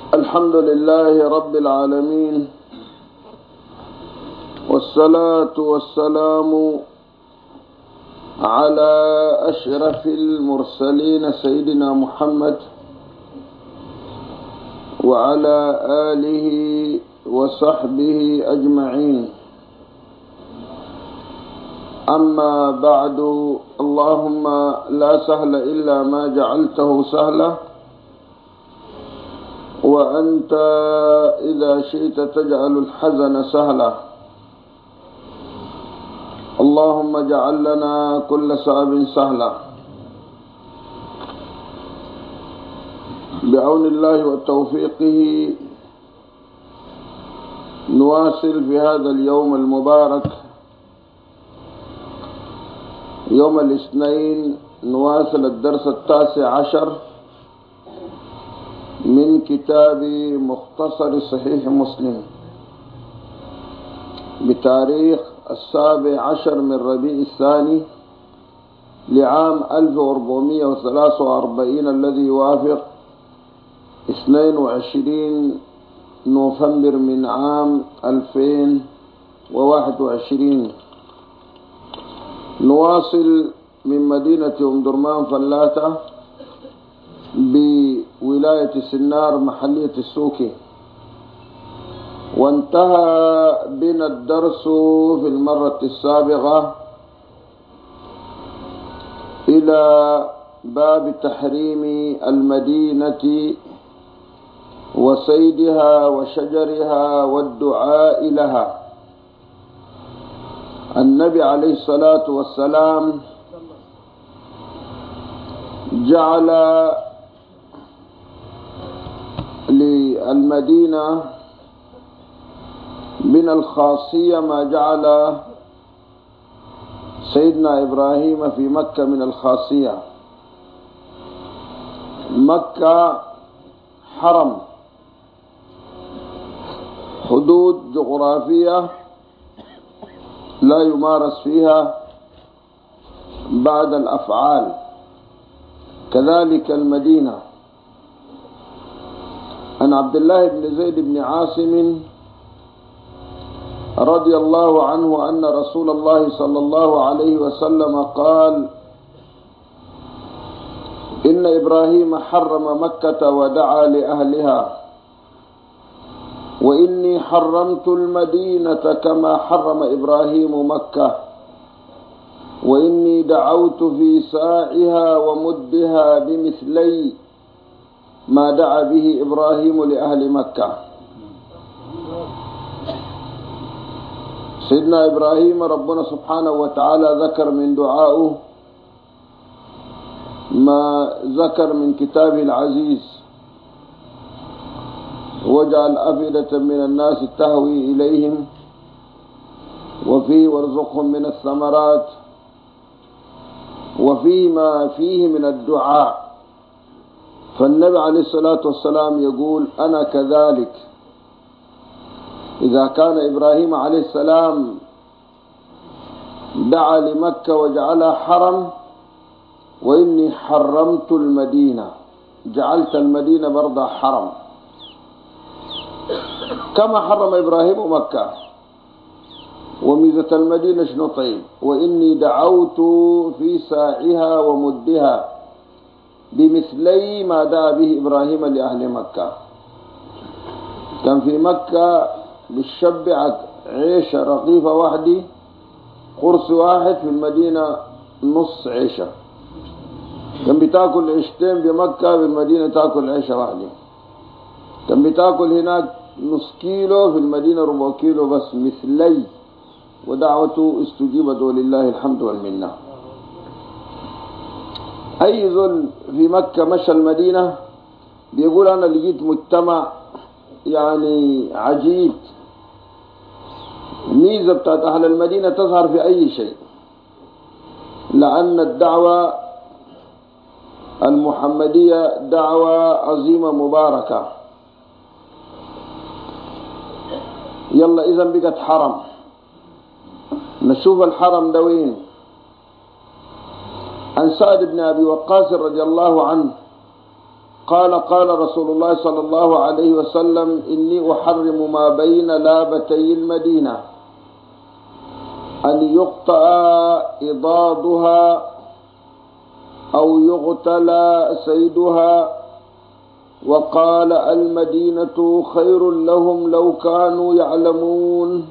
الحمد لله رب العالمين، والصلاة والسلام على أشرف المرسلين سيدنا محمد وعلى آله وصحبه أجمعين. أما بعد، اللهم لا سهل إلا ما جعلته سهلا، وأنت إذا شئت تجعل الحزن سهلا. اللهم اجعل لنا كل صعب سهلا بعون الله وتوفيقه. نواصل في هذا اليوم المبارك، يوم الاثنين، نواصل الدرس 19 من كتاب مختصر صحيح مسلم بتاريخ 17 من ربيع الثاني لعام 1443 الذي يوافق 22 نوفمبر من عام 2021. نواصل من مدينة أم درمان فلاتة بولاية سنار محلية السوكي. وانتهى بنا الدرس في المرة السابقة إلى باب تحريم المدينة وصيدها وشجرها والدعاء لها. النبي عليه الصلاة والسلام جعل للمدينة من الخاصية ما جعل سيدنا إبراهيم في مكة من الخاصية. مكة حرم، حدود جغرافية لا يمارس فيها بعد الأفعال، كذلك المدينة. عن عبد الله بن زيد بن عاصم رضي الله عنه أن رسول الله صلى الله عليه وسلم قال: إن إبراهيم حرم مكة ودعا لأهلها، وإني حرمت المدينة كما حرم إبراهيم مكة، وإني دعوت في ساعها ومدها بمثلي ما دعا به إبراهيم لأهل مكة. سيدنا إبراهيم ربنا سبحانه وتعالى ذكر من دعائه ما ذكر من كتابه العزيز: واجعل أفئدة من الناس تهوي إليهم وفيه وارزقهم من الثمرات، وفيما فيه من الدعاء. فالنبي عليه الصلاة والسلام يقول: أنا كذلك. إذا كان إبراهيم عليه السلام دعا لمكة وجعلها حرم، وإني حرمت المدينة، جعلت المدينة برضه حرم كما حرم إبراهيم مكة. وميزة المدينة شنو؟ طيب: وإني دعوت في ساعها ومدها بمثلي ما دعا به إبراهيم لأهل مكة. كان في مكة بالشبع عيشة رغيفة واحدة، قرص واحد. في المدينة نص عيشة. كان بتاكل عيشتين بمكة، بالمدينة تاكل عيشة واحدة. كان بتاكل هناك نص كيلو، في المدينة ربع كيلو بس. مثلي، ودعوته استجيبت ولله الحمد والمنة. أي ذل في مكة مشى المدينة بيقول: أنا لقيت مجتمع يعني عجيب. ميزة بتاعت أهل المدينة تظهر في أي شيء، لأن الدعوة المحمدية دعوة عظيمة مباركة. يلا إذا بقت حرم. نشوف الحرم ده وين. عن سعد بن أبي وقاص رضي الله عنه قال قال رسول الله صلى الله عليه وسلم إني أحرم ما بين لابتي المدينة أن يقطع إضادها أو يقتل سيدها. وقال المدينة خير لهم لو كانوا يعلمون.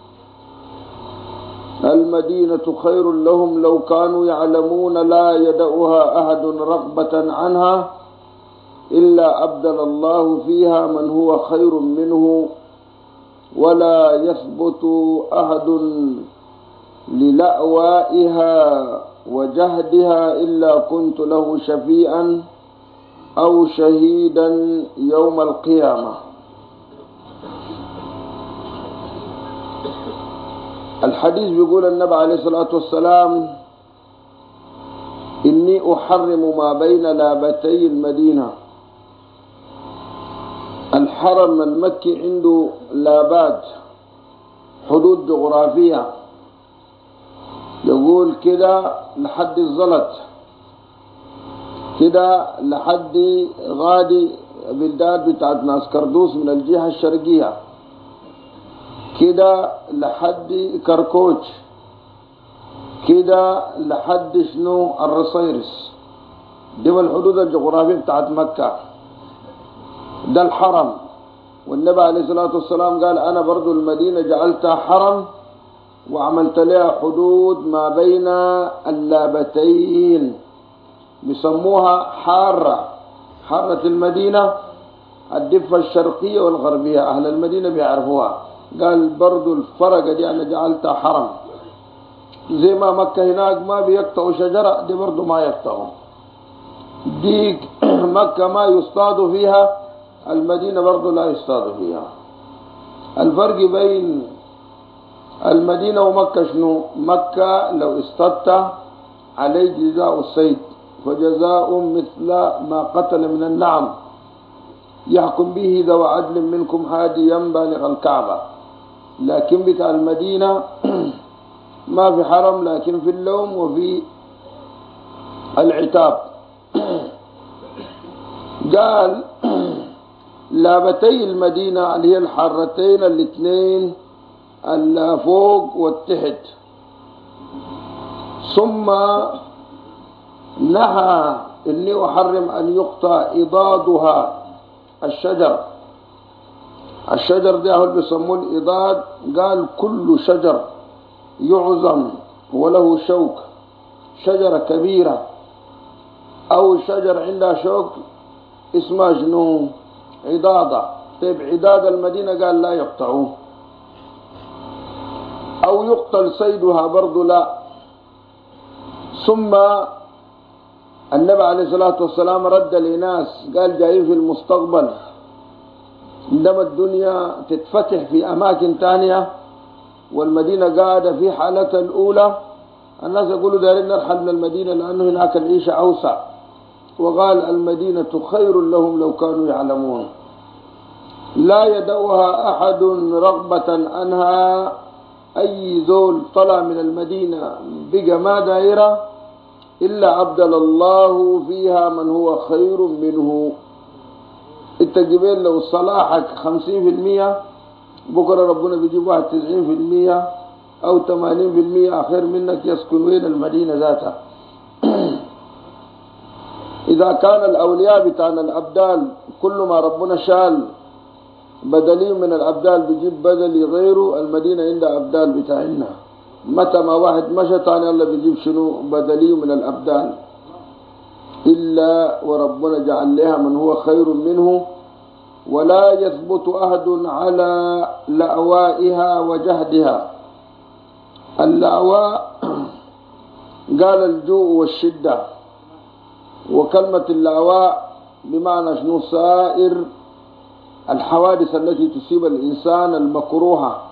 المدينة خير لهم لو كانوا يعلمون لا يدعها أحد رغبة عنها إلا أبدل الله فيها من هو خير منه ولا يثبت أحد للأوائها وجهدها إلا كنت له شفيعا أو شهيدا يوم القيامة. الحديث بيقول النبي عليه الصلاة والسلام إني أحرم ما بين لابتي المدينة. الحرم المكي عنده لابات حدود جغرافية، يقول كده لحد الزلط، كده لحد غادي بلداد بتاعت ناس كردوس من الجهة الشرقية، كده لحد كركوج، كده لحد شنو الرصيرس. دي الحدود الجغرافية بتاعت مكة، ده الحرم. والنبي عليه الصلاة والسلام قال أنا برضو المدينة جعلتها حرم وعملت لها حدود ما بين اللابتين، بيسموها حارة، حارة المدينة الضفة الشرقية والغربية، أهل المدينة بيعرفوها. قال برضو الفرقة دي أنا جعلتها حرم، زي ما مكة هناك ما بيقطعوا شجرة، دي برضو ما يقطعوا. دي مكة ما يصطاد فيها، المدينة برضو لا يصطاد فيها. الفرق بين المدينة ومكة شنو؟ مكة لو اصطدت عليه جزاء الصيد، فجزاء مثل ما قتل من النعم يحكم به ذو عدل منكم هاديا بالغ الكعبة. لكن بتاع المدينة ما في حرم، لكن في اللوم وفي العتاب. قال لابتي المدينة اللي هي الحارتين الاثنين اللي فوق والتحت. ثم نهى إني أحرم أن يقطع إضادها، الشجر. الشجر ده هو اللي بيسموه الإضاد. قال كل شجر يعظم وله شوك، شجرة كبيرة أو شجر عندها شوك اسمها شنو؟ عضادة. طيب عضاد المدينة قال لا يقطعوه. أو يقتل صيدها برضو لا. ثم النبي عليه الصلاة والسلام رد لناس قال جايين في المستقبل عندما الدنيا تتفتح في أماكن تانية والمدينة قاعدة في حالتها الأولى، الناس يقولوا دارين نرحل من المدينة لأنه هناك العيشة أوسع. وقال المدينة خير لهم لو كانوا يعلمون. لا يدعوها أحد رغبة عنها. أي زول طلع من المدينة بقى ما دائرة إلا أبدل الله فيها من هو خير منه. انت جبال لو صلاحك 50%، بكرة ربنا بيجيب واحد 90% أو 80% آخر منك يسكن وين؟ المدينة ذاتها. إذا كان الأولياء بتاعنا الأبدال كل ما ربنا شال بدلي من الأبدال بيجيب بدلي غيره، المدينة عندها أبدال بتاعنا. متى ما واحد مشى تاني الله بيجيب شنو؟ بدلي من الأبدال. إلا وربنا جعل لها من هو خير منه ولا يثبت أحد على لأوائها وجهدها. اللأواء قال الجوع والشدة، وكلمة اللأواء بمعنى شنو؟ سائر الحوادث التي تصيب الإنسان المكروهة.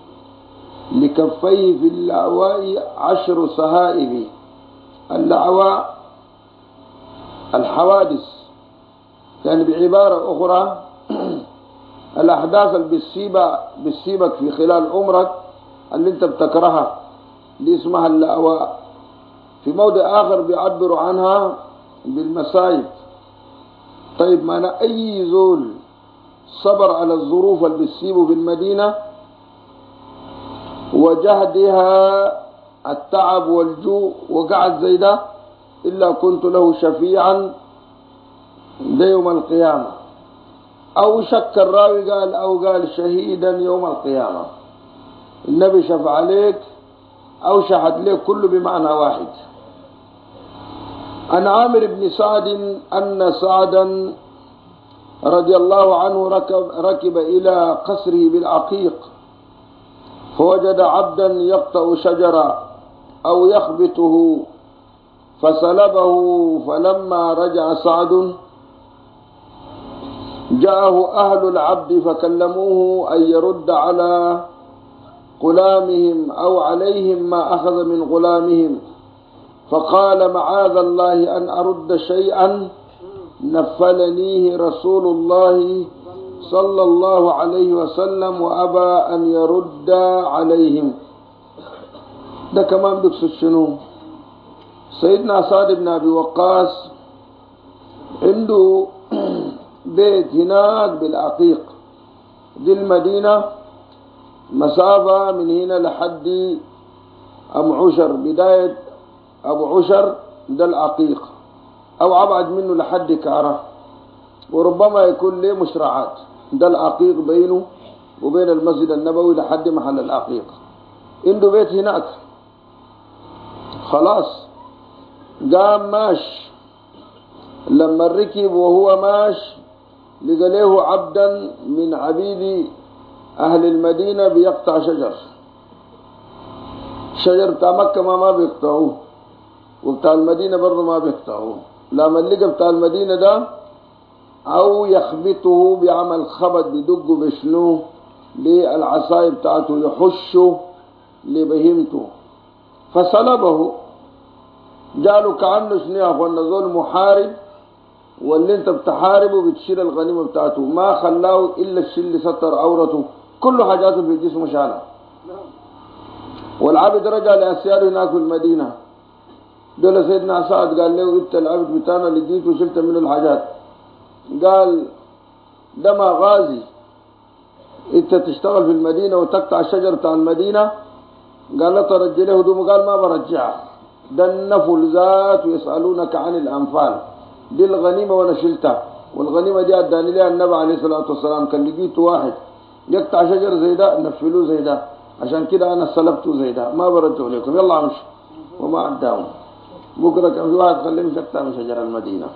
لكفيه في اللأواء 10 سهائب. اللأواء الحوادث، يعني بعبارة أخرى الأحداث اللي بتصيبك في خلال عمرك اللي انت بتكرهها، دي اسمها اللأواء. في موضع آخر بيعبروا عنها بالمصايب. طيب معنى أي زول صبر على الظروف اللي بتصيبه في المدينة وجهدها التعب والجوع وقعد زي ده إلا كنت له شفيعا ده يوم القيامة. أو شك الراوي قال أو قال شهيدا يوم القيامة. النبي شفع عليك أو شهد لك كله بمعنى واحد. عن عامر بن سعد أن سعدا رضي الله عنه ركب إلى قصره بالعقيق فوجد عبدا يقطع شجرا أو يخبطه فسلبه. فلما رجع سعد جاءه أهل العبد فكلموه أن يرد على غلامهم أو عليهم ما أخذ من غلامهم، فقال معاذ الله أن أرد شيئا نفلنيه رسول الله صلى الله عليه وسلم وأبى أن يرد عليهم. ده كمان بيقصد شنو؟ سيدنا سعد بن أبي وقاص عنده بيت هناك بالعقيق دي المدينة، مسافة من هنا لحد أم عشر، بداية أبو عشر ده العقيق، أو أبعد منه لحد كارة، وربما يكون له مشرعات. ده العقيق بينه وبين المسجد النبوي لحد محل العقيق، عنده بيت هناك. خلاص قام ماش، لما ركب وهو ماش لقى له عبدا من عبيد أهل المدينة بيقطع شجر بتاع مكة ما بيقطعوه، وبتاع المدينة برضه ما بيقطعوه. لما لقى بتاع المدينة ده أو يخبطه بيعمل خبط بدقه بشنوه للعصاية بتاعته يحشه لبهيمته فسلبه. جاله كأنه شنو يا أخوانا زول محارب، واللي انت بتحاربه بتشيل الغنيمة بتاعته، ما خلاه إلا الشيء اللي ستر عورته، كل حاجاته في جسمه شالها. والعبد رجع لأسياده هناك في المدينة، دول سيدنا سعد قال له انت العبد بتاعنا لقيته وشلت منه الحاجات. قال ده ما غازي، انت تشتغل في المدينة وتقطع الشجر بتاع المدينة؟ قال له ترجي له هدومه. قال ما برجعها، ده النفل ذات ويسألونك عن الأنفال، دي الغنيمة وانا شلتها، والغنيمة دي اداني لها النبي عليه الصلاة والسلام. كان لقيته واحد يقطع شجر زي ده نفلوه زي ده، عشان كده انا سلبته زي ده، ما برجعه لكم، يلا امشي. وما عداهم. بكره كان في واحد خليه يقطع من شجر المدينة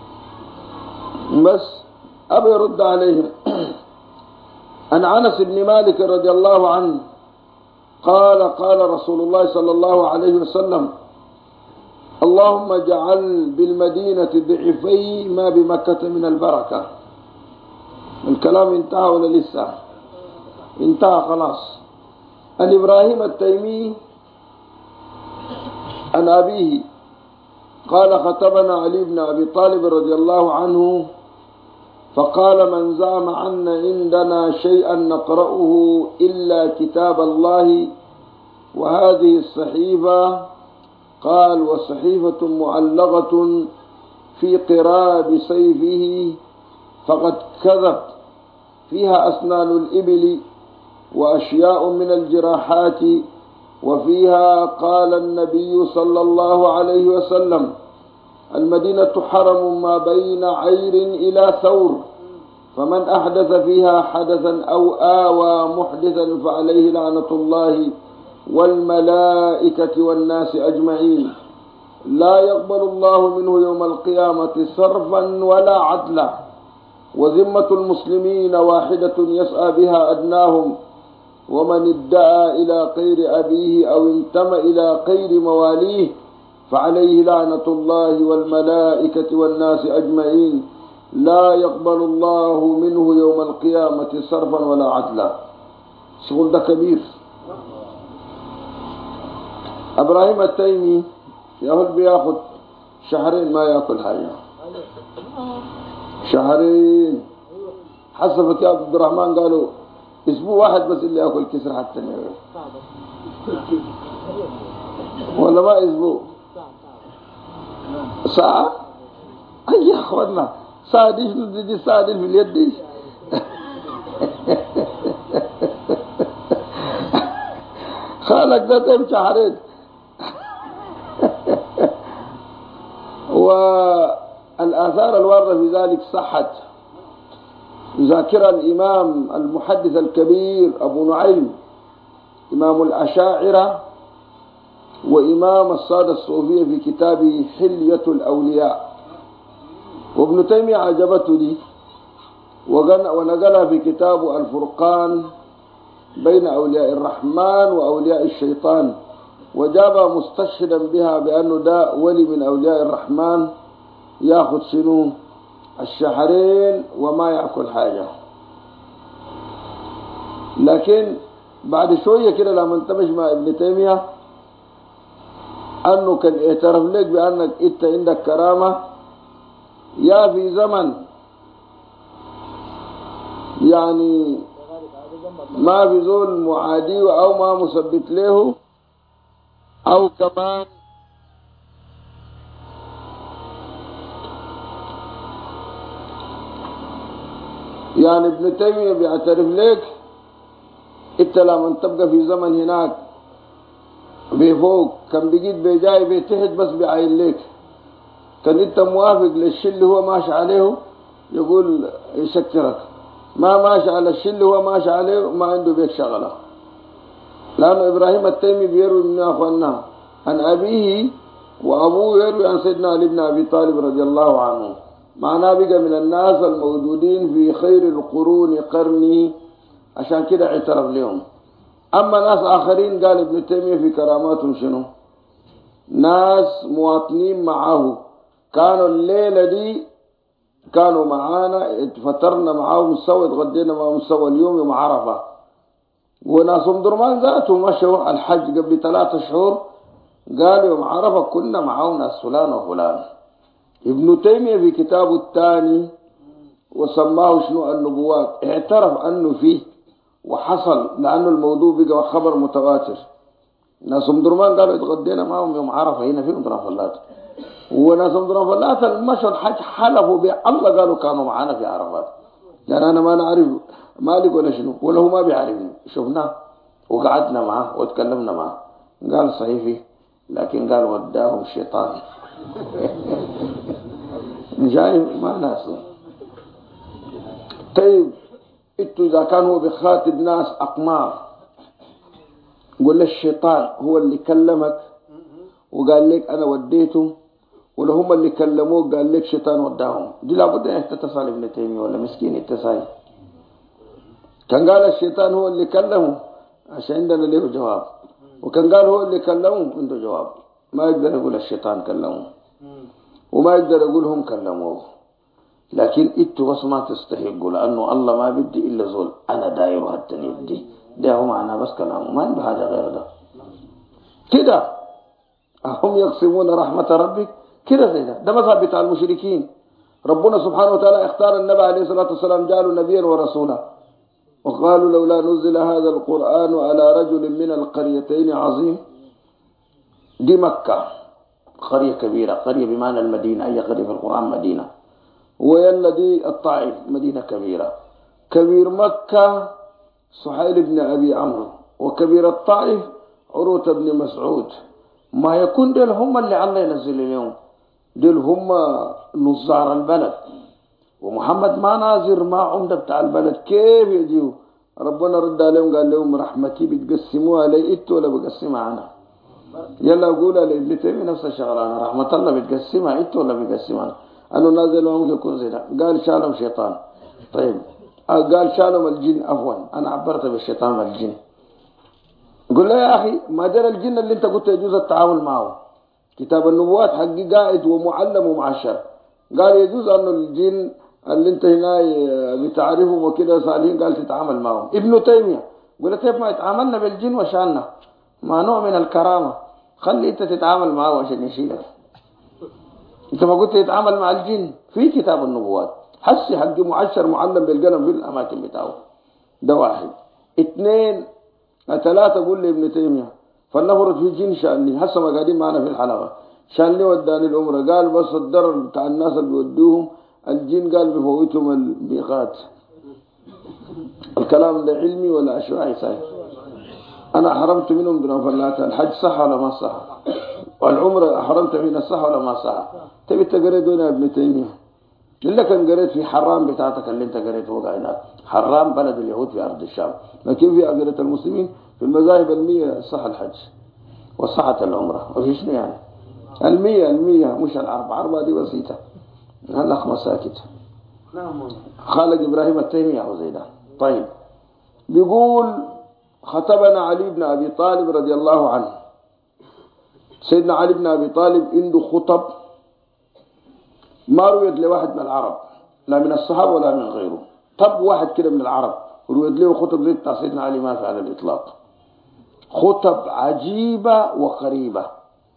بس ابي يرد عليهم. عن انس بن مالك رضي الله عنه قال قال رسول الله صلى الله عليه وسلم اللهم اجعل بالمدينة ضعفي ما بمكة من البركة. الكلام انتهى ولا لسه؟ انتهى خلاص. عن إبراهيم التيمي عن أبيه قال خطبنا علي بن أبي طالب رضي الله عنه فقال من زعم أن عندنا شيئا نقرأه إلا كتاب الله وهذه الصحيفة، قال وصحيفة معلقة في قراب سيفه فقد كذب، فيها أسنان الإبل وأشياء من الجراحات، وفيها قال النبي صلى الله عليه وسلم المدينة حرم ما بين عير إلى ثور، فمن أحدث فيها حدثا أو آوى محدثا فعليه لعنة الله والملائكة والناس أجمعين، لا يقبل الله منه يوم القيامة صرفا ولا عدلا، وذمة المسلمين واحدة يسعى بها أدناهم، ومن ادعى إلى غير أبيه أو انتمى إلى غير مواليه فعليه لعنة الله والملائكة والناس أجمعين، لا يقبل الله منه يوم القيامة صرفا ولا عدلا. شغل ده كبير. إبراهيم التيمي يقول بياخد شهرين ما يأكل حاجة، شهرين. حسب يا عبد الرحمن قالوا اسبوع واحد بس اللي يأكل كسر حتى ولا ما اسبوع، ساعة. أي يا أخوانا سادي شنو تجي سادي في اليد دي؟ خالك ده تمشي حريت. والآثار الواردة في ذلك صحت. ذاكر الإمام المحدث الكبير أبو نعيم إمام الأشاعرة وإمام السادة الصوفية في كتابه حلية الأولياء، وابن تيمية عجبته دي ونقلها في كتابه الفرقان بين أولياء الرحمن وأولياء الشيطان، وجاب مستشهدا بها بأنه ده ولي من أولياء الرحمن ياخذ شنو الشهرين وما يأكل حاجة. لكن بعد شوية كده لما انتبه مع ابن تيمية أنه كان اعترف لك بأنك انت عندك كرامة، يا في زمن يعني ما في زول معادي أو ما مثبت له، أو كمان يعني ابن تيمية بيعترف لك انت لما تبقى في زمن هناك بفوق كان بيجيد بيجاي بيتحد بس بيعين لك، كان انت موافق للشيء اللي هو ماشي عليه يقول يشكرك، ما ماشي على الشيء اللي هو ماشي عليه ما عنده بيك شغله. لأنه إبراهيم التيمي بيروي من أخواننا عن أبيه وأبوه يروي عن سيدنا علي بن أبي طالب رضي الله عنه، معناه بقى من الناس الموجودين في خير القرون قرني، عشان كده اعترف لهم. أما ناس آخرين قال ابن تيمية في كراماتهم شنو؟ ناس مواطنين معه كانوا الليلة دي كانوا معانا، فترنا معاهم سوا، اتغدينا معاهم سوا اليوم يوم عرفة، وناس ام درمان ذاتهم مشوا الحج قبل 3 شهور قالوا يوم عرفة كنا معاهم ناس فلان وفلان. ابن تيمية في كتابه الثاني وسماه شنو النبوات اعترف أنه فيه وحصل، لأنه الموضوع بقى خبر متواتر. ناس ام درمان قالوا اتغدينا معاهم يوم عرفة هنا في ام درمان فلات، وناس ام درمان فلات المشوا الحج حلفوا بالله قالوا كانوا معانا في عرفات. يعني أنا ما نعرف مالك ولا شنو ولا هو ما بيعرفني، شفناه وقعدنا معه وتكلمنا معه قال صحيح، لكن قال وداهم الشيطان. جاي ما ناسه. طيب انتوا اذا كان هو بخاطب ناس اقمار، قول الشيطان هو اللي كلمك وقال لك انا وديته، ولا هم اللي كلموك قال لك شيطان وداهم؟ دي لابد ان تتصل ابن تيمية ولا مسكين اتصال. كان قال الشيطان هو اللي كلمه عشان عندنا له جواب، وكان قال هو اللي كلمه عنده جواب. ما يقدر يقول الشيطان كلمه وما يقدر يقول هم كلموه. لكن انتوا بس ما تستحقوا، لانه الله ما بدي الا زول انا داير حتى يدي ده هو معنا بس كلامه، ما عنده حاجه غير ده. كده هم يقسمون رحمه ربك كده زي ده مذهب بتاع المشركين. ربنا سبحانه وتعالى اختار النبي عليه الصلاه والسلام جعله نبيا ورسولا، وقالوا لولا نزل هذا القرآن على رجل من القريتين عظيم. دي مكة قرية كبيرة، قرية بمعنى المدينة، أي قرية في القرآن مدينة. ويلا دي الطائف مدينة كبيرة. كبير مكة سهيل بن أبي عمرو، وكبير الطائف عروة بن مسعود. ما يكون دول هم اللي الله ينزل اليوم، دول هم نظار البلد، ومحمد ما ناظر ما عمدة بتاع البلد. كيف يجيو؟ ربنا رد عليهم قال لهم رحمتي بتقسموها لي انتوا ولا بقسمها انا؟ يلا قولها لابن تيمية نفس الشغلانه، رحمة الله بتقسمها انتوا ولا بقسمها انا؟ نازل ما ممكن يكون زي ده. قال شالهم شيطان. طيب قال شالهم الجن، عفوا انا عبرت بالشيطان والجن. قل له يا اخي ما دار الجن اللي انت قلت يجوز التعامل معه، كتاب النبوات حقي قائد ومعلم ومعشر، قال يجوز انه الجن اللي انت هنا بتعرفهم وكده صالحين قال تتعامل معهم. ابن تيمية قلت كيف ما يتعاملنا بالجن وشاننا؟ ما نوع من الكرامة، خلي انت تتعامل معه عشان يشيلك. انت ما قلت يتعامل مع الجن في كتاب النبوات، حسي حق معشر معلم بالقلم في الاماكن بتاعه. ده واحد. 2 3 قول لي ابن تيمية فلنفرض في جن شاني، هسه ما قاعدين معنا في الحلقة، شاني وداني الأمرة، قال بس الضرر بتاع الناس اللي بيودوهم الجن قال بفوتهم الميقات. الكلام ده علمي ولا عشوائي صحيح؟ أنا حرمت منهم بنفلات. الحج صح ولا ما صح؟ والعمرة حرمت فينا صح ولا ما صح؟ تبي تقريت وين يا ابن تيمية؟ إلا كان قريت في حرام بتاعتك اللي انت قريت وقع هناك. حرام بلد اليهود في أرض الشام، لكن في أقرية المسلمين في المذاهب 100 صح الحج وصحت العمرة. وفي شنو يعني؟ 100 مش 4 دي بسيطة. هالأخ مساكت خالق إبراهيم التيمي أو زي ده. طيب بيقول خطبنا علي بن أبي طالب رضي الله عنه. سيدنا علي بن أبي طالب عنده خطب ما رويت لواحد من العرب، لا من الصحابة ولا من غيره. طب واحد كده من العرب رويت له خطب زي بتاع سيدنا علي ما في على الإطلاق. خطب عجيبة وقريبة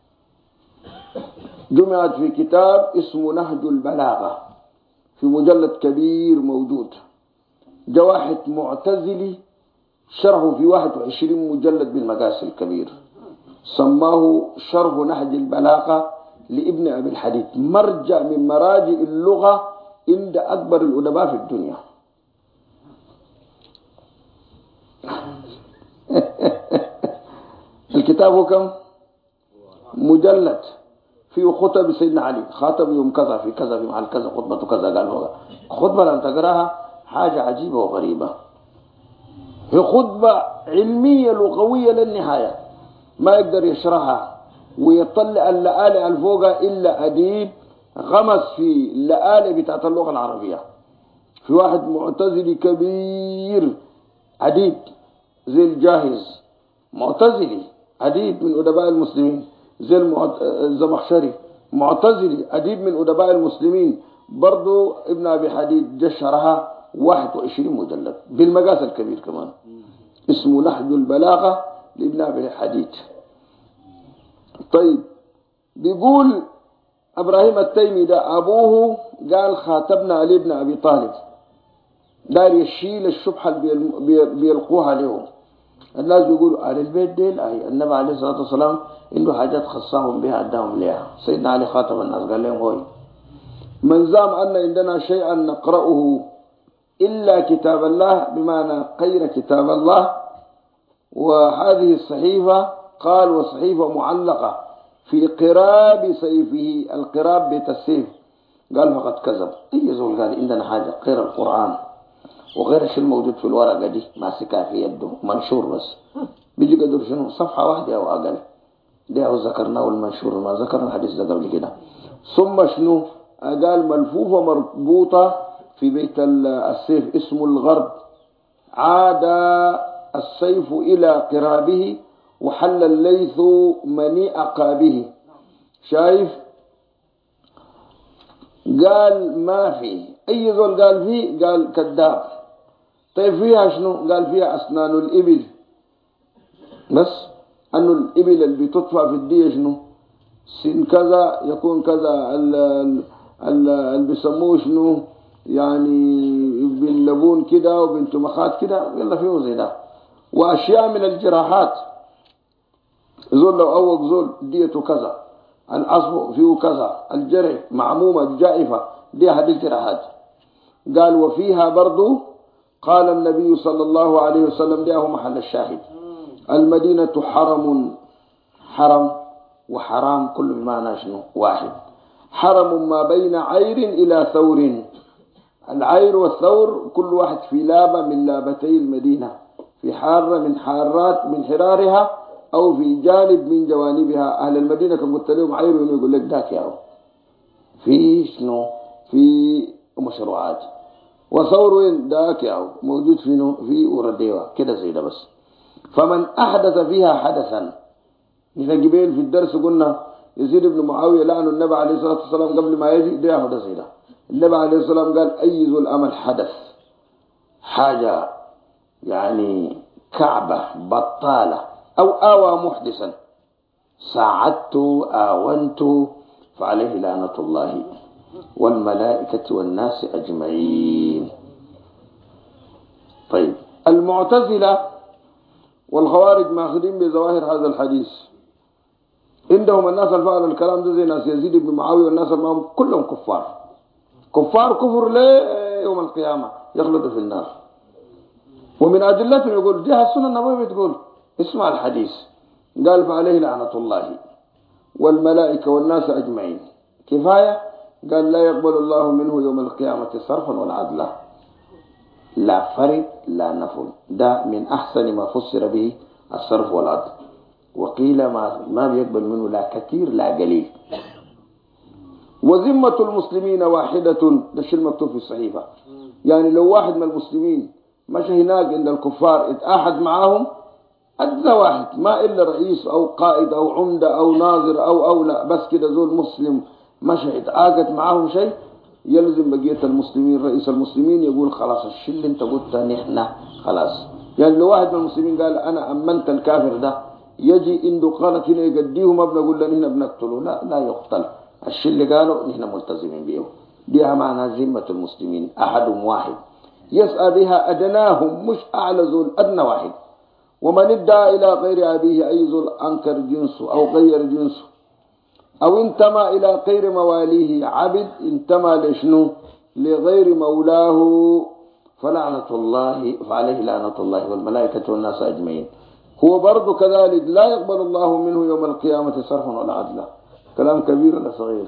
جمعت في كتاب اسمه نهج البلاغة في مجلد كبير موجود. جاء واحد معتزلي شرحه في 21 مجلد بالمقاس الكبير، سماه شرح نهج البلاغة لابن أبي الحديد، مرجع من مراجع اللغة عند أكبر الأدباء في الدنيا. الكتاب هو كم مجلد؟ فيه خطب سيدنا علي، خاطب يوم كذا في كذا في محل كذا، خطبة كذا. قال هو خطبة لن تقراها حاجة عجيبة وغريبة. هي خطبة علمية لغوية للنهاية، ما يقدر يشرحها ويطلع اللآلئ الفوقة إلا أديب غمس في اللآلئ بتاعت اللغة العربية. في واحد معتزلي كبير أديب زي الجاهز، معتزلي أديب من أدباء المسلمين، زي الزمخشري معتزلي أديب من أدباء المسلمين، برضو ابن أبي حديد جشرها 21 مجلد بالمقاس الكبير كمان، اسمه نهج البلاغة لابن أبي حديد. طيب بيقول إبراهيم التيمي ده أبوه قال خاطبنا علي ابن أبي طالب، دار يشيل الشبحة اللي بيلقوها لهم. الناس بيقولوا أهل البيت ديل النبي عليه الصلاة والسلام عنده حاجات خصهم بها أداهم ليها. سيدنا علي خاطب الناس قال لهم هوي من زام أن عندنا شيئا نقرأه إلا كتاب الله، بمعنى غير كتاب الله، وهذه الصحيفة قال وصحيفة معلقة في قراب سيفه، القراب بيت السيف، قال فقد كذب. اي زول قال عندنا حاجة غير القرآن وغير الشيء الموجود في الورقة دي ماسكها في يده منشور بس، بيجي قدر شنو صفحة واحدة أو أقل. ده ذكرناه المنشور، ما ذكرنا الحديث ده قبل كده. ثم شنو قال ملفوفة مربوطة في بيت السيف اسمه الغرب. عاد السيف إلى قرابه وحل الليث منيء قابه. شايف؟ قال ما في أي ذول قال فيه، قال كذاب. طيب فيها شنو؟ قال فيها أسنان الإبل، بس أنه الإبل اللي بتطفى في الدية شنو سن كذا يكون كذا، اللي بيسموه شنو يعني باللبون كده وبنت مخات كده، يلا فيه زي ده. وأشياء من الجراحات، زول لو أوق زول ديته كذا، العصب فيه كذا، الجرح معمومة الجائفة، دي هذه الجراحات. قال وفيها برضو قال النبي صلى الله عليه وسلم، ده هو محل الشاهد، المدينة حرم، حرم وحرام كل بمعنى شنو واحد. حرم ما بين عير إلى ثور، العير والثور كل واحد في لابة من لابتي المدينة، في حارة من حارات من حرارها أو في جانب من جوانبها. أهل المدينة كان قلت لهم عير يقول لك داك ياهو في شنو في مشروعات، وثور وين داك ياهو موجود في أورديوة كده زي ده بس. فمن أحدث فيها حدثا، إذا جبال في الدرس قلنا يزيد بن معاوية لعنه النبي عليه الصلاة والسلام قبل ما يجي ده ياهو ده زي ده. النبي عليه الصلاة والسلام قال أي ذو الأمل حدث حاجة يعني كعبة بطالة أو آوى محدثا ساعدت آونت فعليه لعنة الله والملائكة والناس أجمعين. طيب المعتزلة والخوارج ماخذين بظواهر هذا الحديث، عندهم الناس الفعل الكلام ده زي ناس يزيد بن معاوية والناس اللي معهم كلهم كفار، كفار كفر ليه يوم القيامة يخلد في النار. ومن أدلتهم يقول جهة السنة النبوية بتقول اسمع الحديث، قال فعليه لعنة الله والملائكة والناس أجمعين كفاية. قال لا يقبل الله منه يوم القيامة صرفا ولا عدلا، لا فرد لا نفل. ده من أحسن ما فسر به الصرف والعدل. وقيل ما بيقبل منه لا كثير لا قليل. وذمة المسلمين واحدة، ده الشيء المكتوب في الصحيفة. يعني لو واحد من المسلمين مشى هناك عند الكفار اتأحد معاهم، أدنى واحد ما إلا رئيس أو قائد أو عمدة أو ناظر أو لا، بس كده زول مسلم مشى اتعاقد معاهم شيء، يلزم بقية المسلمين رئيس المسلمين يقول خلاص الشيء اللي انت قلته نحن خلاص. يعني لو واحد من المسلمين قال أنا أمنت الكافر ده، يجي عنده قالت هنا يقديه، ما بنقول له هنا بنقتله، لا يقتل. الشيء اللي قالوا نحن ملتزمين به. دي معنى ذمة المسلمين أحدهم واحد يسعى بها أدناهم، مش أعلى زول، أدنى واحد. ومن ادعى إلى غير أبيه، أي زول أنكر جنسه أو غير جنسه أو انتمى إلى غير مواليه، عبد انتمى لشنو لغير مولاه، فلعنة الله فعليه لعنة الله والملائكة والناس أجمعين. هو برضو كذلك لا يقبل الله منه يوم القيامة صرفا ولا عدلا. كلام كبير ولا صغير؟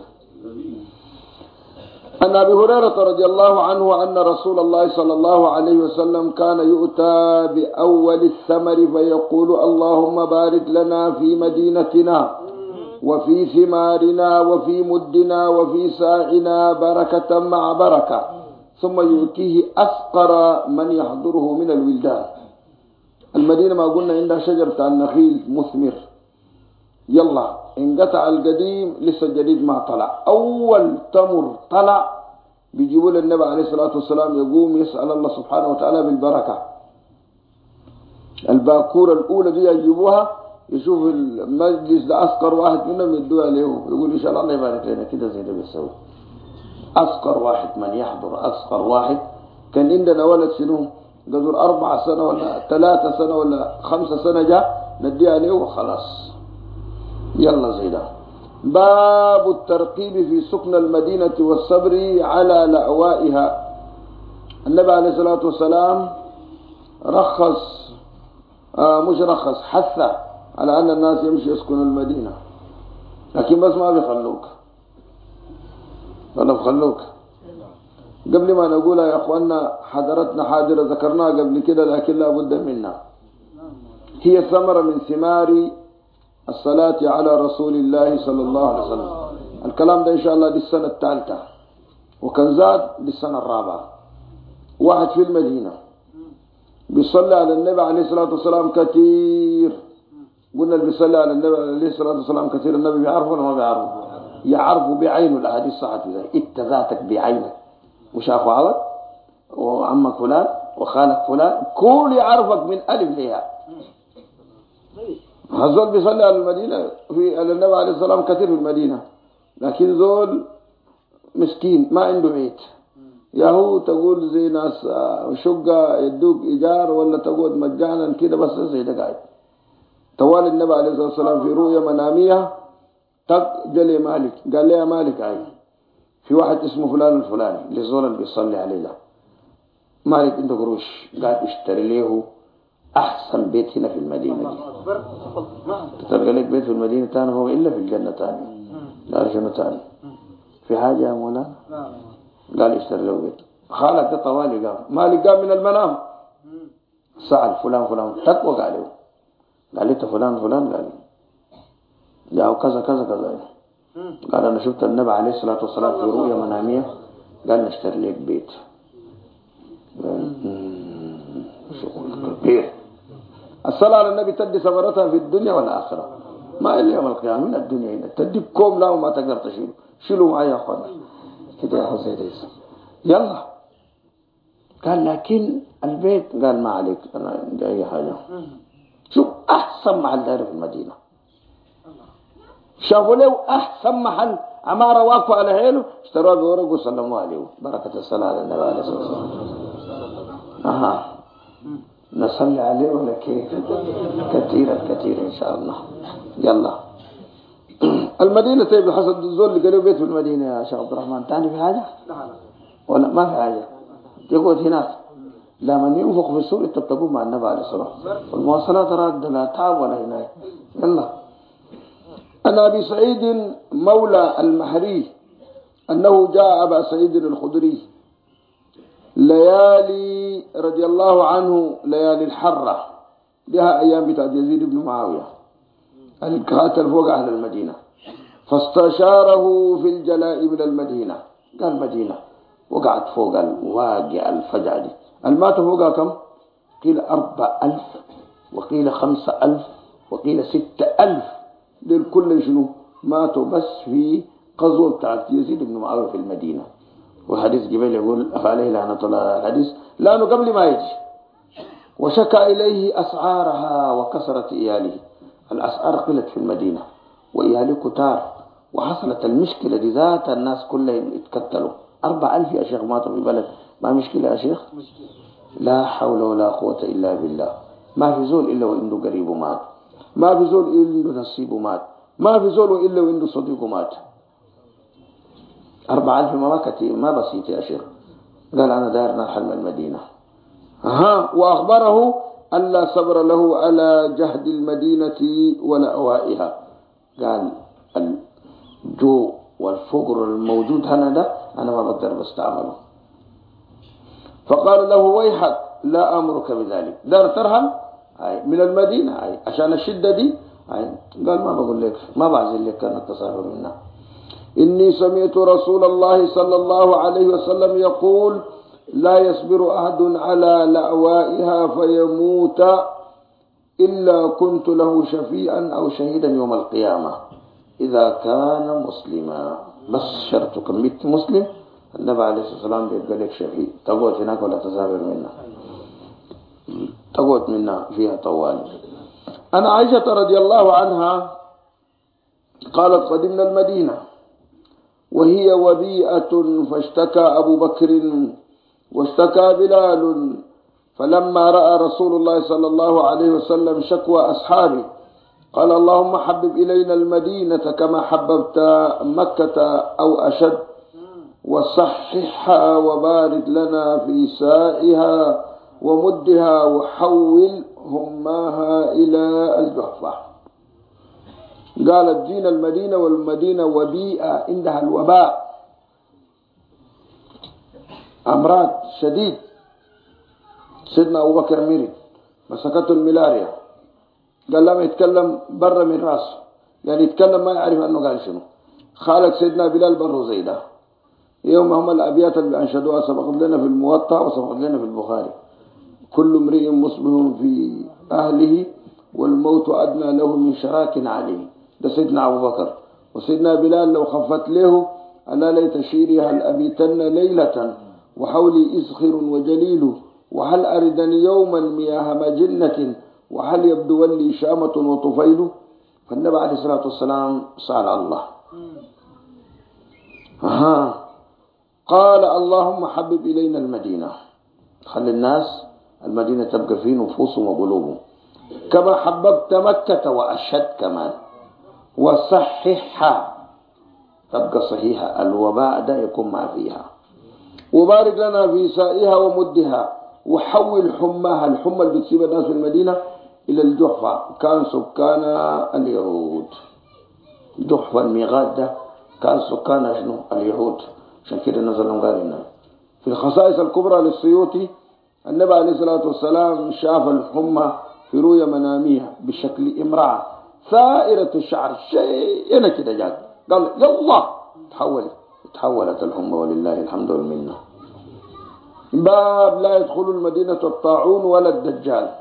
أن أبي هريرة رضي الله عنه أن رسول الله صلى الله عليه وسلم كان يؤتى بأول الثمر فيقول اللهم بارك لنا في مدينتنا وفي ثمارنا وفي مدنا وفي ساعنا بركة مع بركة، ثم يؤتيه أسقر من يحضره من الولدان. المدينة ما قلنا عندها شجرة النخيل مثمر، يلا انقطع القديم لسه الجديد ما طلع، أول تمر طلع بيجيبوا للنبي عليه الصلاة والسلام، يقوم يسأل الله سبحانه وتعالى بالبركة. الباكورة الأولى دي يجيبوها، يشوف المجلس ده أسقر واحد منهم يدوها عليه، يقول إن شاء الله يبارك لنا كده زي ده بيسوي. أسقر واحد من يحضر، أسقر واحد. كان عندنا ولد شنو قدر 4 سنة ولا 3 سنة ولا 5 سنة جاء نديه عليه وخلاص يلا زي ده. باب الترقيب في سكن المدينة والصبر على لأوائها. النبي عليه الصلاة والسلام رخص مش رخص، حث على أن الناس يمشي يسكنوا المدينة، لكن بس ما بيخلوك ولا بخلوك. قبل ما نقولها يا أخوانا حضرتنا حاضرة ذكرناها قبل كده، لكن لا بد منها. هي ثمرة من ثمار الصلاة على رسول الله صلى الله عليه وسلم. الكلام ده إن شاء الله دي السنة الثالثة، وكان زاد دي السنة الرابعة. واحد في المدينة بيصلي على النبي عليه الصلاة والسلام كثير. قلنا اللي بيصلي على النبي عليه الصلاة والسلام كثير النبي بيعرفه ولا ما بيعرفه؟ يعرفه بعينه. الأحاديث صحت في ذلك. إنت ذاتك بعينك، وشافوا عوض وعمك فلان وخالك فلان كل يعرفك من ألف لياء. هذول بيصلي على المدينة على النبي عليه السلام كثير في المدينة، لكن ذول مسكين ما عنده بيت. ياهو تقول زي ناس شقة يدوك إيجار، ولا تقول مجانا كده بس زي ده قاعد. طوال النبي عليه الصلاة والسلام في رؤيا منامية جلي مالك قال لي يا مالك عايز في واحد اسمه فلان الفلاني للزول اللي بيصلي عليه ده، مالك عنده قروش قاعد اشتري له أحسن بيت هنا في المدينة دي. تلقى لك بيت في المدينة تاني هو إلا في الجنة تاني، لا الجنة تاني في حاجة يا مولانا. قال اشتري له بيت. خالك ده طوالي قام مالك قام من المنام سأل فلان فلان تقوى قال له، قال لي فلان فلان، قال لي جاءوا كذا كذا كذا. قال أنا شفت النبي عليه الصلاة والسلام في رؤيا منامية قال نشتري لك بيت. شغل كبير. الصلاة على النبي تدي ثمرتها في الدنيا والآخرة، ما إلا يوم القيامة. من الدنيا هنا تدي كوم لا وما تقدر تشيله. شيلوا معي يا أخوانا كده يا حسين. يلا قال لكن البيت، قال ما عليك أنا عندي أي حاجة. شوف أحسن محل داير في المدينة، شافوا له أحسن محل عمارة واقفة على حيله، اشتروها بورق وسلموا عليه. بركة الصلاة على النبي عليه الصلاة والسلام. نصلي عليه ولا كيف؟ كثيرا كثيرا إن شاء الله. يلا المدينة طيب حسب الزول اللي قالوا بيت في المدينة يا شيخ عبد الرحمن تاني في حاجة؟ ولا ما في حاجة يقعد هناك. لا من ينفق في السور تبتقوا مع النبي عليه الصلاة والسلام، والمواصلات راد لا تعب ولا هناك. يلا. أنا أبي سعيد مولى المحري أنه جاء أبا سعيد الخدري ليالي رضي الله عنه، ليالي الحرة لها أيام بتاعت يزيد بن معاوية القاتل فوق أهل المدينة، فاستشاره في الجلاء من المدينة. قال مدينة وقعت فوق الواقع الفجع دي. المات فوقها كم؟ قيل 4000 وقيل 5000 وقيل 6000. للكل شنو ماتوا بس في غزوة بتاعت يزيد بن معاوية في المدينة. وحديث جبيل يقول أفعليه لعنة الله الحديث لأنه قبل ما يجي. وشكى إليه أسعارها وكسرت إياله، الأسعار قلت في المدينة وإياله كتار، وحصلت المشكلة دي ذات الناس كلهم اتكتلوا. 4000 يا شيخ ماتوا في بلد، ما مشكلة يا شيخ؟ لا حول ولا قوة إلا بالله. ما في زول إلا وعنده قريب مات، ما في زول إلا وعنده نصيب مات، ما في زول إلا وعنده صديق مات. 4000 ما كتير، ما بسيط يا شيخ. قال أنا داير نرحل من المدينة. وأخبره أن لا صبر له على جهد المدينة ولأوائها. قال الجوع والفقر الموجود هنا ده أنا ما بقدر بستعمله. فقال له ويحك لا أمرك بذلك، دار ترحل من المدينة عشان الشدة دي. قال ما بقول لك، ما بعزل لك أنك تسافر منها. إني سمعت رسول الله صلى الله عليه وسلم يقول لا يصبر أحد على لأوائها فيموت إلا كنت له شفيعا أو شهيدا يوم القيامة إذا كان مسلما. بس شرطك ميت مسلم النبي عليه الصلاة والسلام بيبقى لك شفيع، تقعد هناك ولا تسافر منها، تقعد منها فيها طوال. أنا عائشة رضي الله عنها قالت قدمنا المدينة وهي وبيئة، فاشتكى أبو بكر واشتكى بلال، فلما رأى رسول الله صلى الله عليه وسلم شكوى أصحابه قال اللهم حبب إلينا المدينة كما حببت مكة أو أشد، وصححها وبارك لنا في سائها ومدها وحول هماها إلى الجحفة. قالت جينا المدينة والمدينة وبيئة عندها الوباء، أمراض شديد. سيدنا أبو بكر مرض مسكته الملاريا، قال لما يتكلم بره من راسه، يعني يتكلم ما يعرف أنه قال شنو. خالق سيدنا بلال بره زي ده. يوم هم الأبيات اللي أنشدوها سبقت لنا في الموطأ وسبقت لنا في البخاري. كل امرئ مصبح في أهله والموت أدنى له من شراك عليه. ده سيدنا أبو بكر. وسيدنا بلال لو خفت له ألا ليت شيري هل أبيتن ليلة وحولي إزخر وجليل، وهل أردني يوما مياه مجنة وهل يبدو لي شامة وطفيل. فالنبي عليه الصلاة والسلام سأل الله قال اللهم حبب إلينا المدينة، خلي الناس المدينة تبقى في نفوسهم وقلوبهم كما حببت مكة وأشد كمان، وصححها تبقى صحيحة، الوباء ده يكون ما فيها، وبارك لنا في سائها ومدها، وحول حماها، الحمى اللي بتصيب الناس في المدينة إلى الجحفة. كان سكان اليهود، جحفة الميقات ده كان سكان شنو؟ اليهود. عشان كده نزل قال في الخصائص الكبرى للسيوطي النبي عليه الصلاة والسلام شاف الحمى في رؤيا منامية بشكل امرأة ثائرة الشعر، شيء كده جات، قال يلا تحولت الحمى ولله الحمد والمنة. باب لا يدخل المدينة الطاعون ولا الدجال.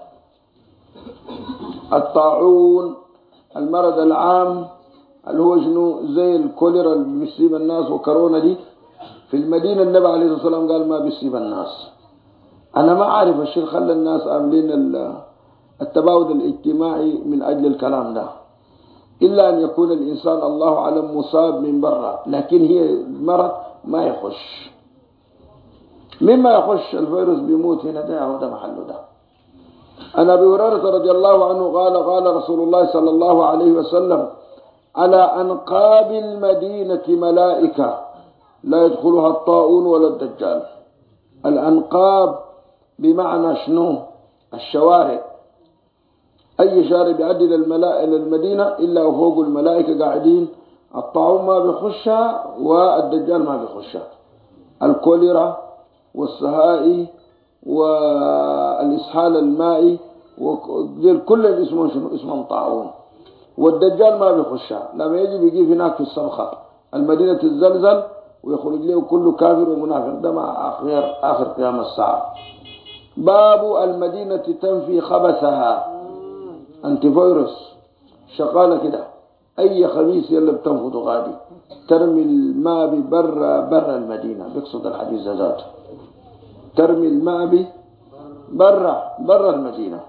الطاعون المرض العام اللي هو شنو زي الكوليرا اللي بيصيب الناس وكورونا دي في المدينة. النبي عليه الصلاة والسلام قال ما بيصيب الناس. أنا ما أعرف الشيء خلى الناس عاملين التباعد الاجتماعي من أجل الكلام ده، إلا أن يكون الإنسان الله أعلم مصاب من برا، لكن هي المرض ما يخش. مما يخش الفيروس بيموت هنا ده وده محله ده. أنا أبي هريرة رضي الله عنه قال رسول الله صلى الله عليه وسلم على أنقاب المدينة ملائكة لا يدخلها الطاعون ولا الدجال. الأنقاب بمعنى شنو؟ الشوارع، أي شارع بيعدي للمدينة إلا وفوق الملائكة قاعدين، الطاعون ما بيخشها والدجال ما بيخشها. الكوليرا والسهائي والإسهال المائي كل اسمهم شنو؟ اسمهم طاعون. والدجال ما بيخشها، لما يجي بيجي هناك في الصرخة المدينة تتزلزل ويخرج له كل كافر ومنافق، ده مع آخر قيام الساعة. باب المدينة تنفي خبثها، انتي فيروس شغالة كده، أي خبيث يلا بتنفض غادي، ترمي الماء برا المدينة، بيقصد الحديث ذاته، ترمي الماء برا المدينة.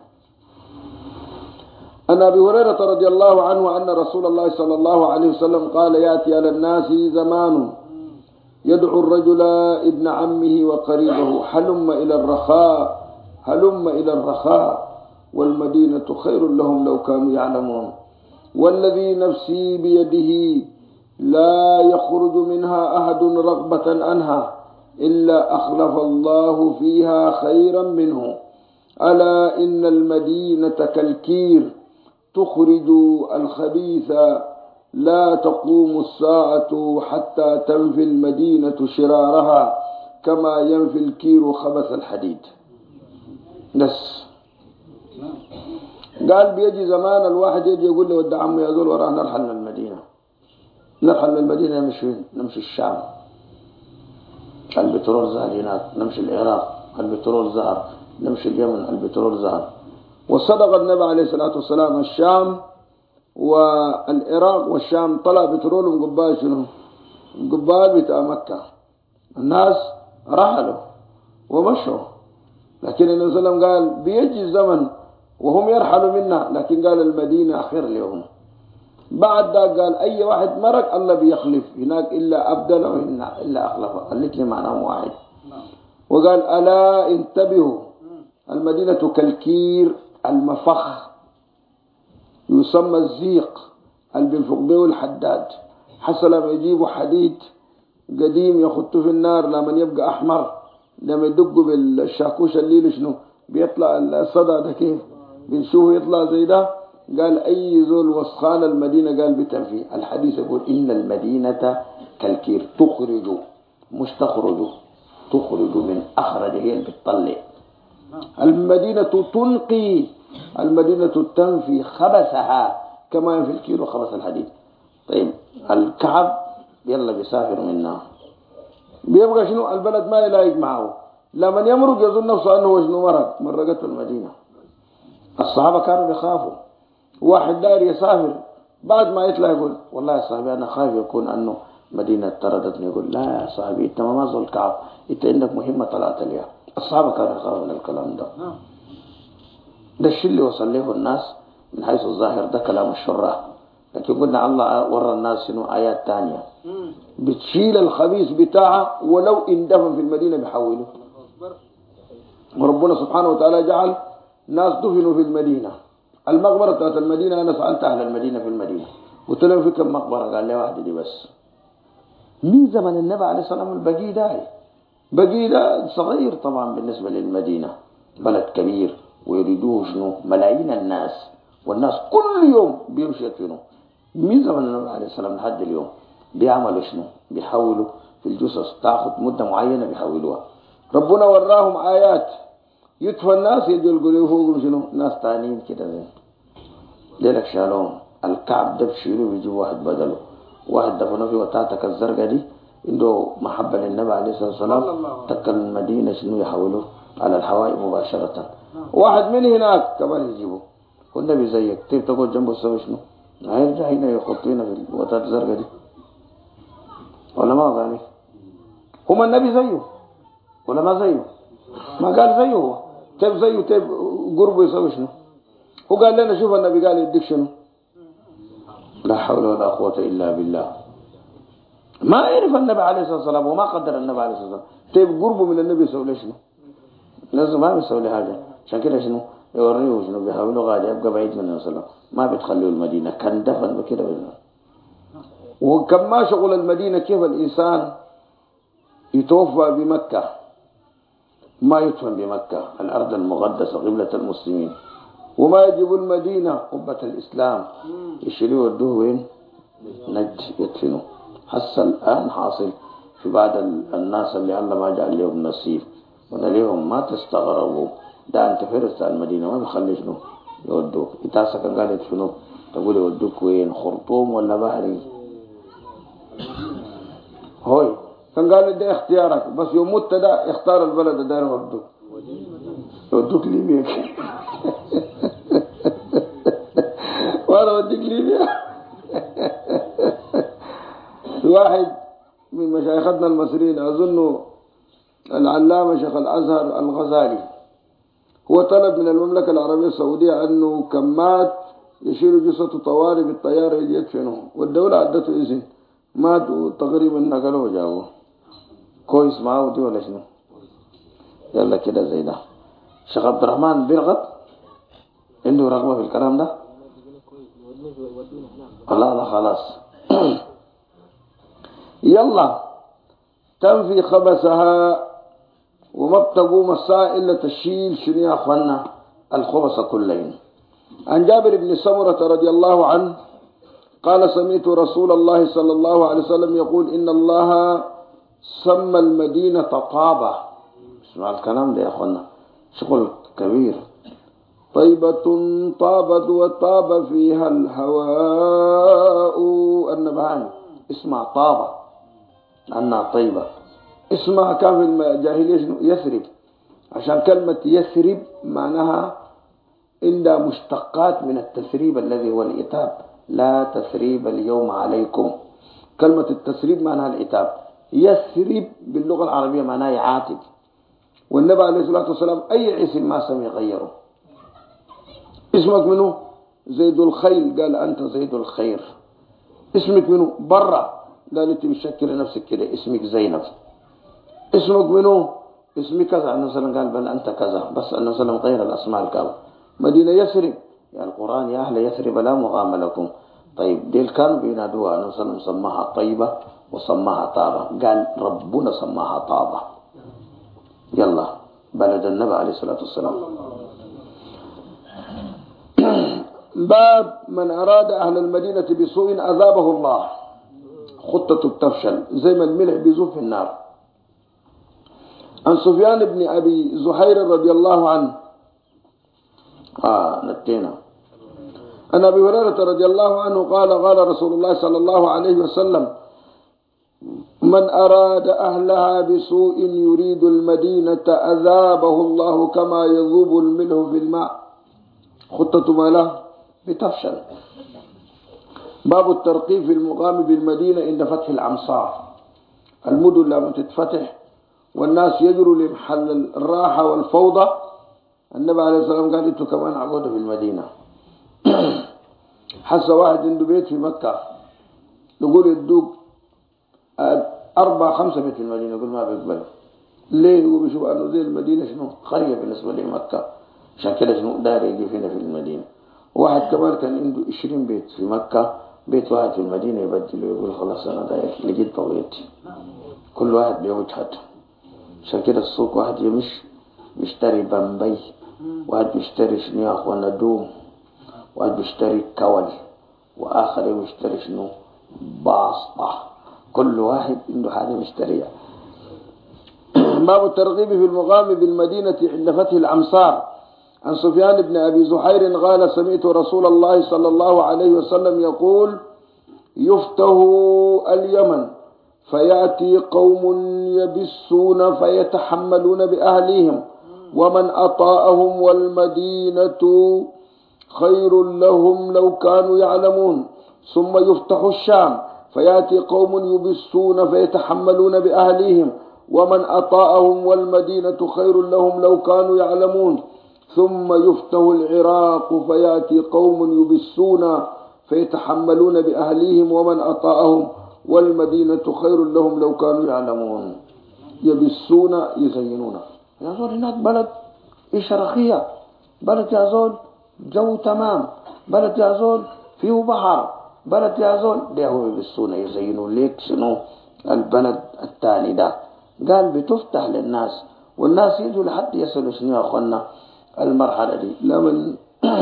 عن أبي هريرة رضي الله عنه أن رسول الله صلى الله عليه وسلم قال: يأتي على الناس زمان يدعو الرجل ابن عمه وقريبه هلم إلى الرخاء والمدينة خير لهم لو كانوا يعلمون، والذي نفسي بيده لا يخرج منها أحد رغبة عنها إلا أخلف الله فيها خيرا منه. ألا إن المدينة كالكير تخرج الخبيث، لا تقوم الساعة حتى تنفي المدينة شرارها كما ينفي الكير خبث الحديد. بس قال بيجي زمان الواحد يجي يقول له ود عمي يا زول وراه نرحل للمدينة، نمشي الشام، البترول زهر هناك، نمشي العراق البترول زهر، نمشي اليمن البترول زهر. وصدق النبي عليه الصلاة والسلام، الشام والعراق والشام طلع بترولهم قبال شنو؟ قبال بتاع مكة، الناس رحلوا ومشوا. لكن النبي صلى الله عليه وسلم قال بيجي الزمن وهم يرحلوا منا، لكن قال المدينة خير لهم. بعد ذلك قال أي واحد مرق الله بيخلف هناك إلا أبدله إلا أخلفه، الاثنين معناهم واحد. وقال ألا انتبهوا، المدينة كالكير المفخ، يسمى الزيق اللي بينفق به الحداد، حصل ما يجيبوا حديد قديم يخطوا في النار لما يبقى أحمر، لما يدقوا بالشاكوش الليل شنو بيطلع الصدى ده كيف بنشوفه يطلع زي ده. قال أي زول وسخان المدينة قال بتنفي. الحديث يقول إن المدينة كالكير تخرج، مش تخرج من أخرج، هي اللي بتطلع. المدينة تنقي، المدينة تنفي خبثها كما ينفي الكير خبث الحديد. طيب الكعب يلا بيسافر منها، بيبقى شنو البلد ما يلايق معه، لما يمرق يظن نفسه أنه شنو مرقت في المدينة. الصحابة كانوا بيخافوا، واحد داير يسافر بعد ما يطلع يقول والله يا صاحبي أنا خايف يكون أنه مدينة طردتني. يقول لا يا صاحبي أنت ما زول الكعب، أنت عندك مهمة طلعت ليها. الصحابة كانوا يخافوا من الكلام ده الشيء اللي وصل له الناس من حيث الظاهر، ده كلام الشراح. لكن قلنا الله ورى الناس شنو آيات تانية بتشيل الخبيث بتاعها ولو اندفن في المدينة بيحولوا. وربنا سبحانه وتعالى جعل ناس دفنوا في المدينة، المقبرة بتاعت المدينة أنا سألت أهل المدينة في المدينة قلت لهم في كم مقبرة؟ قال لي واحدة دي بس. من زمن النبي عليه الصلاة والسلام بقي ده صغير طبعا بالنسبة للمدينة، بلد كبير ويريدوه شنو ملايين الناس، والناس كل يوم بيمشي يدفنوا. من زمن النبي عليه الصلاة والسلام لحد اليوم بيعملوا شنو؟ بيحولوا في الجثث، تاخذ مدة معينة بيحولوها. ربنا وراهم آيات يدفن الناس يجوا يقولوا فوقهم شنو ناس تانيين كده زين ليلك شالوهم. الكعب ده بشيلوه بيجيبوا واحد بدله، واحد دفنوه في وتاتك الزرقاء دي عنده محبة للنبي عليه الصلاة والسلام، تكل المدينة شنو يحولوه على الحوائط مباشرة. واحد من هناك كمان يجيبه، والنبي زيك تيجي تقول جنبه السوي شنو هيرجع هنا يخطينا في الوتات الزرقاء دي ولا ما ذلك؟ هم النبي زيه ولا ما زيه؟ ما قال زيه هو، تيب زيه تيب قربه يسوي شنو؟ هو قال لنا شوف النبي قال يديك شنو؟ لا حول ولا قوة إلا بالله. ما يعرف النبي عليه الصلاة والسلام وما قدر النبي عليه الصلاة والسلام، تيب قربه من النبي يسوي له شنو؟ لازم ما بيسوي له حاجة. عشان كده شنو يوريه شنو بيحاولوا غادي يبقى بعيد من النبي صلى الله عليه وسلم، ما بتخليه المدينة، كان دفن بكده. وكم ما شغل المدينة كيف الإنسان يتوفى بمكة ما يدفن بمكة الأرض المقدسة قبلة المسلمين، وما يجب المدينة قبة الإسلام، يشيلوا ودوه وين؟ نجد يدفنوا. حس الآن حاصل في بعض الناس اللي الله ما جعل لهم نصيب ولا لهم، ما تستغربوا، ده أنت فرست المدينة ما بيخلي شنو يودوك. إتاسا كان قال يدفنوك تقول يودوك وين؟ خرطوم ولا بحري؟ هوي كان قال ده اختيارك، بس يوم مت ده اختار البلد ده يودوك ليبيا. وانا وديك ليبيا. واحد من مشايخنا المصريين أظنه العلامة شيخ الأزهر الغزالي، هو طلب من المملكة العربية السعودية أنه كمات يشيلوا جثته طوارئ بالطيارة يجي يدفنهم، والدولة عدته إذن، ماتوا تقريبا نقلوه جابوه. كويس معاه دي ولا شنو؟ يلا كده زي ده. شيخ عبد الرحمن بيرغب عنده رغبة في الكلام ده؟ لا خلاص. يلا تنفي خبثها، وما بتقوم الساعة إلا تشيل شنو يا أخوانا الخبث كلين. عن جابر بن سمرة رضي الله عنه قال سمعت رسول الله صلى الله عليه وسلم يقول إن الله سمى المدينة طابة. اسمع الكلام ده يا أخوانا، شغل كبير. طيبة طابت وطاب فيها الهواء النبهاني. اسمع طابة أنها طيبة. اسمها كان في الجاهلية يثرب، عشان كلمة يثرب معناها عندها مشتقات من التثريب الذي هو الإتاب. لا تثريب اليوم عليكم. كلمة التثريب معناها الإتاب. يثرب باللغة العربية معناها يعاتب. والنبي عليه الصلاة والسلام أي اسم ما سمي غيره. اسمك منه زيد الخيل، قال أنت زيد الخير. اسمك منه برا، قال أنت بتشكل نفسك كده اسمك زينب. اسمك منه اسمك كذا، النبي صلى الله عليه وسلم قال بل أنت كذا، بس النبي صلى الله عليه وسلم غير الأسماء الكاملة. مدينة يثرب، يعني القرآن يا أهل يثرب لا مقام لكم. طيب ديل كانوا بينادوها، النبي صلى الله عليه وسلم سماها طيبة وسماها طابة، قال ربنا سماها طابة. يلا بلد النبي عليه الصلاة والسلام. باب من أراد أهل المدينة بسوء أذابه الله. خطته بتفشل زي ما الملح بيذوب في النار. عن سفيان بن أبي زهير رضي الله عنه نتينا عن أبي هريرة رضي الله عنه قال قال رسول الله صلى الله عليه وسلم من أراد أهلها بسوء يريد المدينة أذابه الله كما يذوب الملح في الماء. خطة ما له بتفشل. باب الترقيب في المقام بالمدينة عند فتح الأمصار. المدن لما تتفتح والناس يجروا لمحل الراحة والفوضى، النبي عليه الصلاة والسلام قال انتوا كمان عقودوا في المدينة. حس واحد عنده بيت في مكة يقول يدوك 4-5 بيت في المدينة، يقول ما بيقبل. ليه؟ هو بيشوف انه زي المدينة شنو قرية بالنسبة لمكة، عشان كده شنو دار يجي فينا في المدينة. واحد كمان كان عنده 20 بيت في مكة، بيت واحد في المدينة يبدل ويقول خلاص أنا داير لقيت بغيتي. كل واحد بوجهته. عشان كده السوق واحد بيشتري بمبي، واحد بيشتري شنو يا أخوانا دوم، واحد بيشتري كول، وآخر بيشتري شنو باسطة. كل واحد عنده حاجة بيشتريها. باب الترغيب في المقام بالمدينة عند فتح الأمصار. عن سفيان بن أبي زهير قال سمعت رسول الله صلى الله عليه وسلم يقول يفتح اليمن فيأتي قوم يبسون فيتحملون بأهليهم ومن أطاءهم والمدينة خير لهم لو كانوا يعلمون. ثم يفتح الشام فيأتي قوم يبسون فيتحملون بأهليهم ومن أطاءهم والمدينة خير لهم لو كانوا يعلمون. ثم يفتح العراق فيأتي قوم يبسون فيتحملون بأهليهم ومن أطاءهم والمدينة خير لهم لو كانوا يعلمون. يبسون يزينون. يا زول هناك بلد إشراقية، بلد يا زول جو تمام، بلد يا زول فيه بحر، بلد يا زول ده هو يبسون يزينون ليك شنو البلد الثاني ده. قال بتفتح للناس، والناس يجوا لحد يصلوا شنو يا أخوانا المرحلة دي. لمن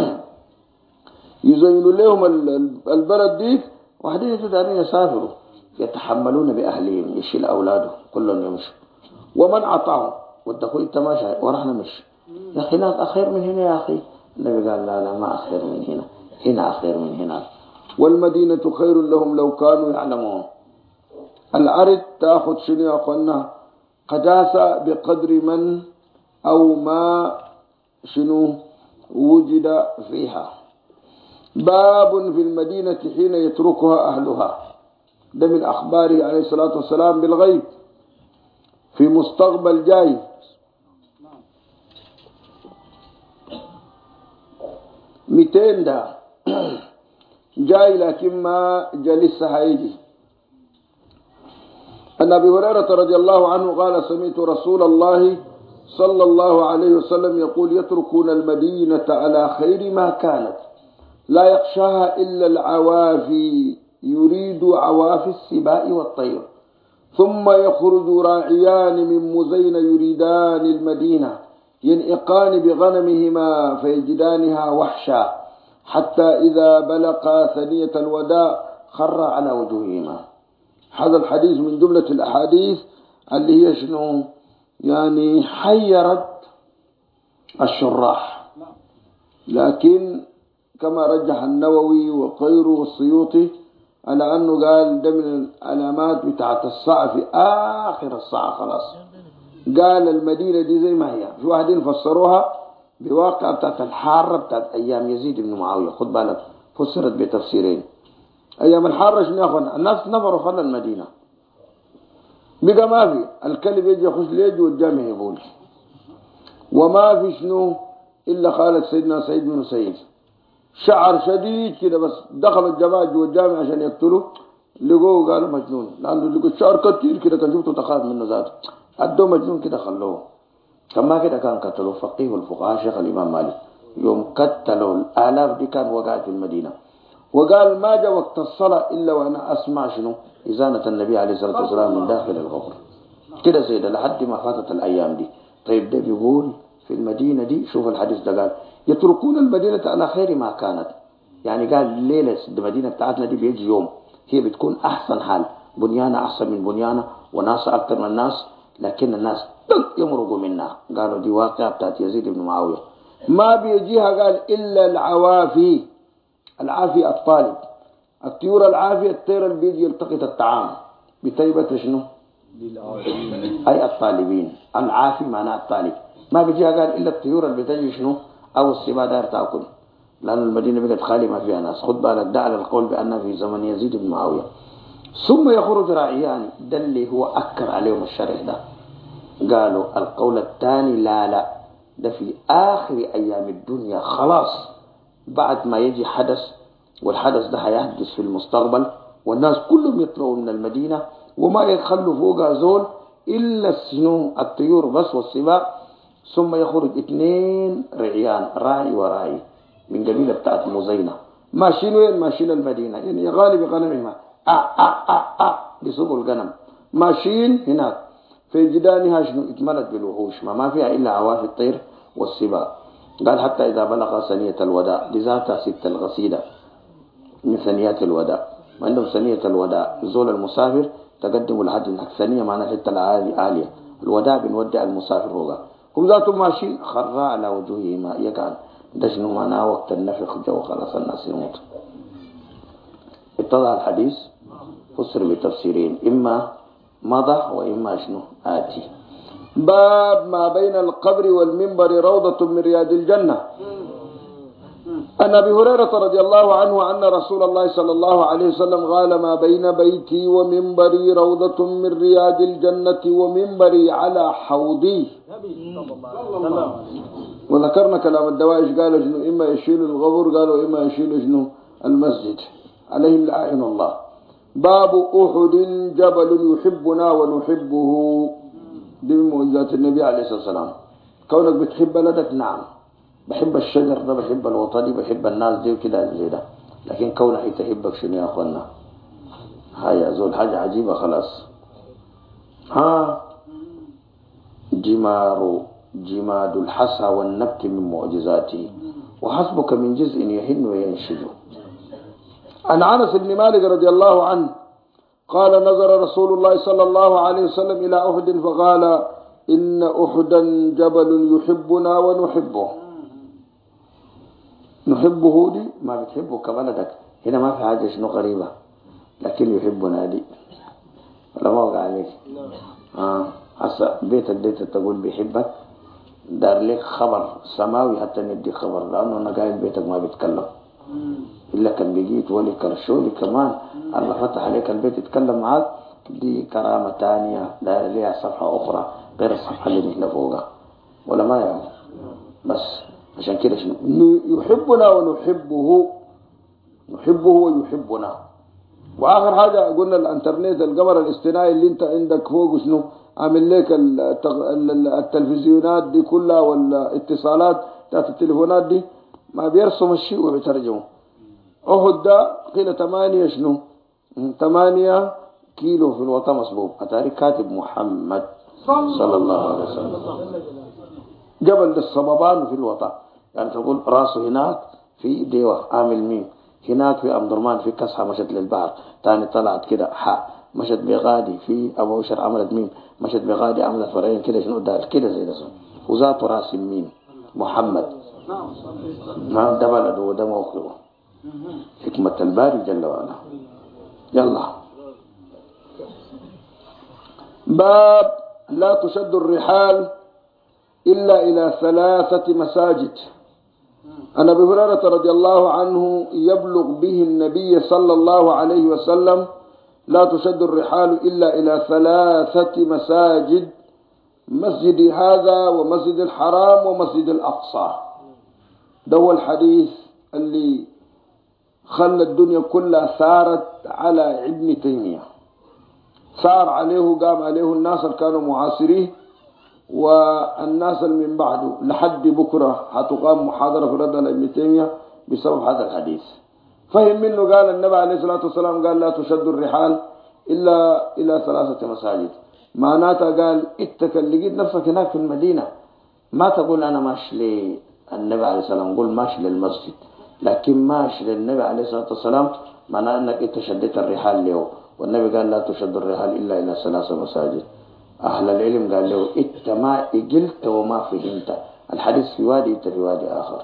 يزينوا لهم البلد ديك، واحدين يجوا دارين يسافروا يتحملون بأهلهم، يشيل أولاده كلهم يمشوا. ومن عطاهم والدخول التماشى ورحنا مش يا أخي ناس أخير من هنا يا أخي. النبي قال لا لا ما أخير من هنا، هنا أخير من هنا. والمدينة خير لهم لو كانوا يعلمون. الأرض تأخذ شنو يا أخوانا قداسة بقدر من أو ما شنو وجد فيها. باب في المدينة حين يتركها أهلها. ده من أخباره عليه الصلاة والسلام بالغيب في مستقبل جاي. 200 ده جاي لكن ما جلسها هيجي. أن أبي هريرة رضي الله عنه قال سمعت رسول الله صلى الله عليه وسلم يقول يتركون المدينة على خير ما كانت لا يخشاها إلا العوافي، يريد عوافي السباء والطير، ثم يخرج راعيان من مزين يريدان المدينة ينئقان بغنمهما فيجدانها وحشا، حتى إذا بلقا ثنية الوداع خر على وجوههما. هذا الحديث من جملة الأحاديث اللي هي شنو يعني حيرت الشراح، لكن كما رجح النووي وغيره والسيوطي على أنه قال ده من العلامات بتاعت الساعة في آخر الساعة خلاص. قال المدينة دي زي ما هي. في واحدين فسروها بواقع بتاعت الحارة بتاعت أيام يزيد بن معاوية. خد بالك فسرت بتفسيرين. أيام الحارة شنو يا أخوانا الناس نفروا خلى المدينة، بقى ما في الكلب يجي يخش ليجي والجامع يقول، وما في شنو إلا قالت سيدنا سعيد بن سعيد شعر شديد كده، بس دخل الجماعة جوا الجامع عشان يقتلوا، لقوه قالوا مجنون، لأنه لقوا شعر كتير كده كان شفته تخاف منه ذاته، أدوه مجنون كده خلوه. كما كده كان قتلوا فقيه الفقهاء شيخ الإمام مالك، يوم قتلوا الآلاف دي كان وقعت في المدينة. وقال ما جاء وقت الصلاة إلا وأنا أسمع شنو إزانة النبي عليه الصلاة والسلام من داخل الغبر كده سيدة لحد ما فاتت الأيام دي. طيب ده بيقول في المدينة دي، شوف الحديث ده قال يتركون المدينة على خير ما كانت، يعني قال ليلة المدينة بتاعتنا دي بيجي يوم هي بتكون أحسن حال، بنيانة أحسن من بنيانة وناس أكثر من الناس، لكن الناس يمرقوا منها. قالوا دي واقعة بتاعت يزيد بن معاوية. ما بيجيها قال إلا العوافي. العافية الطالب، الطيور العافية الطير اللي بيجي يلتقط الطعام بطيبة شنو أي الطالبين. العافي معناه الطالب. ما بيجيها قال إلا الطيور اللي بتجي شنو أو السباع داير تأكل، لأن المدينة بقت خالية ما فيها ناس. خد بالك ده على القول بأن في زمن يزيد بن معاوية. ثم يخرج راعيان، ده اللي هو أكر عليهم الشرح ده. قالوا القول الثاني لا ده في آخر أيام الدنيا خلاص، بعد ما يجي حدث، والحدث ده هيحدث في المستقبل، والناس كلهم يطلعوا من المدينة وما يخلوا فوقها زول إلا السنو الطيور بس والسباع. ثم يخرج 2 رعيان راعي وراعي من قبيلة بتاعت مزينة ماشيين وين؟ ماشيين المدينة، يعني غالب غنمهم بيسوقوا الغنم ماشيين هناك. في جدانها شنو اتملت بالوحوش ما فيها إلا عوافي الطير والسباع. قال حتى إذا بلغ ثنية الوداع، لذاتها 6 الغسيدة من ثنيات الوداع. عندهم ثنية الوداع زول المسافر تقدموا لحد هناك. ثنية معناها الحتة العالية، الوداع بنودع المسافر فوقها. هم ذاتهم ماشيين خر على وجوههما يقعد. ده شنو معناه وقت النفخ جو خلاص الناس يموت. اتضح الحديث فسر بتفسيرين، إما مضى وإما شنو آتي. باب ما بين القبر والمنبر روضة من رياض الجنة. أن أبي هريرة رضي الله عنه أن رسول الله صلى الله عليه وسلم قال ما بين بيتي ومنبري روضة من رياض الجنة ومنبري على حوضي. وذكرنا كلام الدواعش قالوا شنو إما يشيل الغبر، قالوا إما يشيل شنو المسجد عليهم لعائن الله. باب أحد جبل يحبنا ونحبه. دي من معجزات النبي عليه الصلاة والسلام. كونك بتحب بلدك نعم، بحب الشجر ده، بحب الوطني، بحب الناس دي وكده زي ده، لكن كونك تحبك شنو يا أخوانا هاي زول حاجة عجيبة خلاص. جماد الحصى والنبت من معجزاته وحسبك من جزء يهن وينشد. عن أنس بن مالك رضي الله عنه قال نظر رسول الله صلى الله عليه وسلم إلى أحد فقال إن أحدا جبل يحبنا ونحبه. نحبه دي ما بتحبه كبلدك هنا، ما في حاجة شنو غريبة، لكن يحبنا دي ولا ما وقع عليك. هسا بيتك ديت تقول بيحبك، دار لك خبر سماوي حتى ندي خبر، لأنه أنا قايل بيتك ما بيتكلم إلا كان بيجيت ولي كرشولي كمان الله فتح عليك البيت يتكلم معاك، دي كرامة تانية دار ليها صفحة أخرى غير الصفحة اللي نحن فوقها ولا ما يعني. بس عشان كده شنو يحبنا ونحبه، نحبه ويحبنا. واخر حاجه قلنا الانترنت، القمر الاصطناعي اللي انت عندك فوق شنو عامل لك التلفزيونات دي كلها والاتصالات بتاعت التليفونات دي، ما بيرسم الشيء وبيترجمه. احد ده قيل 8 شنو 8 كيلو في الوطن مصبوب، اتاري كاتب محمد صلى الله عليه وسلم. جبل الصبابان في الوطن، يعني تقول راسه هناك في ديوة عامل ميم، هناك في أم درمان في كسحة مشت للبحر، تاني طلعت كده حاء، مشت بغادي في أبو بشر عملت ميم، مشت بغادي عملت فرعين كده شنو دال كده زي ده، وذات راس ميم محمد. ما ده بلده وده موقعه، حكمة الباري جل وعلا. يلا باب لا تشد الرحال إلا إلى 3 مساجد. عن أبي هريرة رضي الله عنه يبلغ به النبي صلى الله عليه وسلم لا تشد الرحال إلا إلى 3 مساجد، مسجد هذا ومسجد الحرام ومسجد الأقصى. ده هو الحديث اللي خلى الدنيا كلها ثارت على ابن تيمية، ثار عليه قام عليه الناس اللي كانوا معاصريه والناس اللي من بعده، لحد بكرة هتقام محاضرة في رد على ابن تيمية بسبب هذا الحديث. فهم منه قال النبي عليه الصلاة والسلام قال لا تشد الرحال إلا إلى 3 مساجد. معناتها قال إنت لقيت نفسك هناك في المدينة ما تقول أنا ماشي للنبي عليه الصلاة والسلام، قول ماشي للمسجد، لكن ماشي للنبي عليه الصلاة والسلام معناه أنك إنت شديت الرحال له، والنبي قال لا تشد الرحال إلا إلى 3 مساجد. أهل العلم قال له إنت ما قلت وما فهمت الحديث، في وادي إنت في وادي آخر.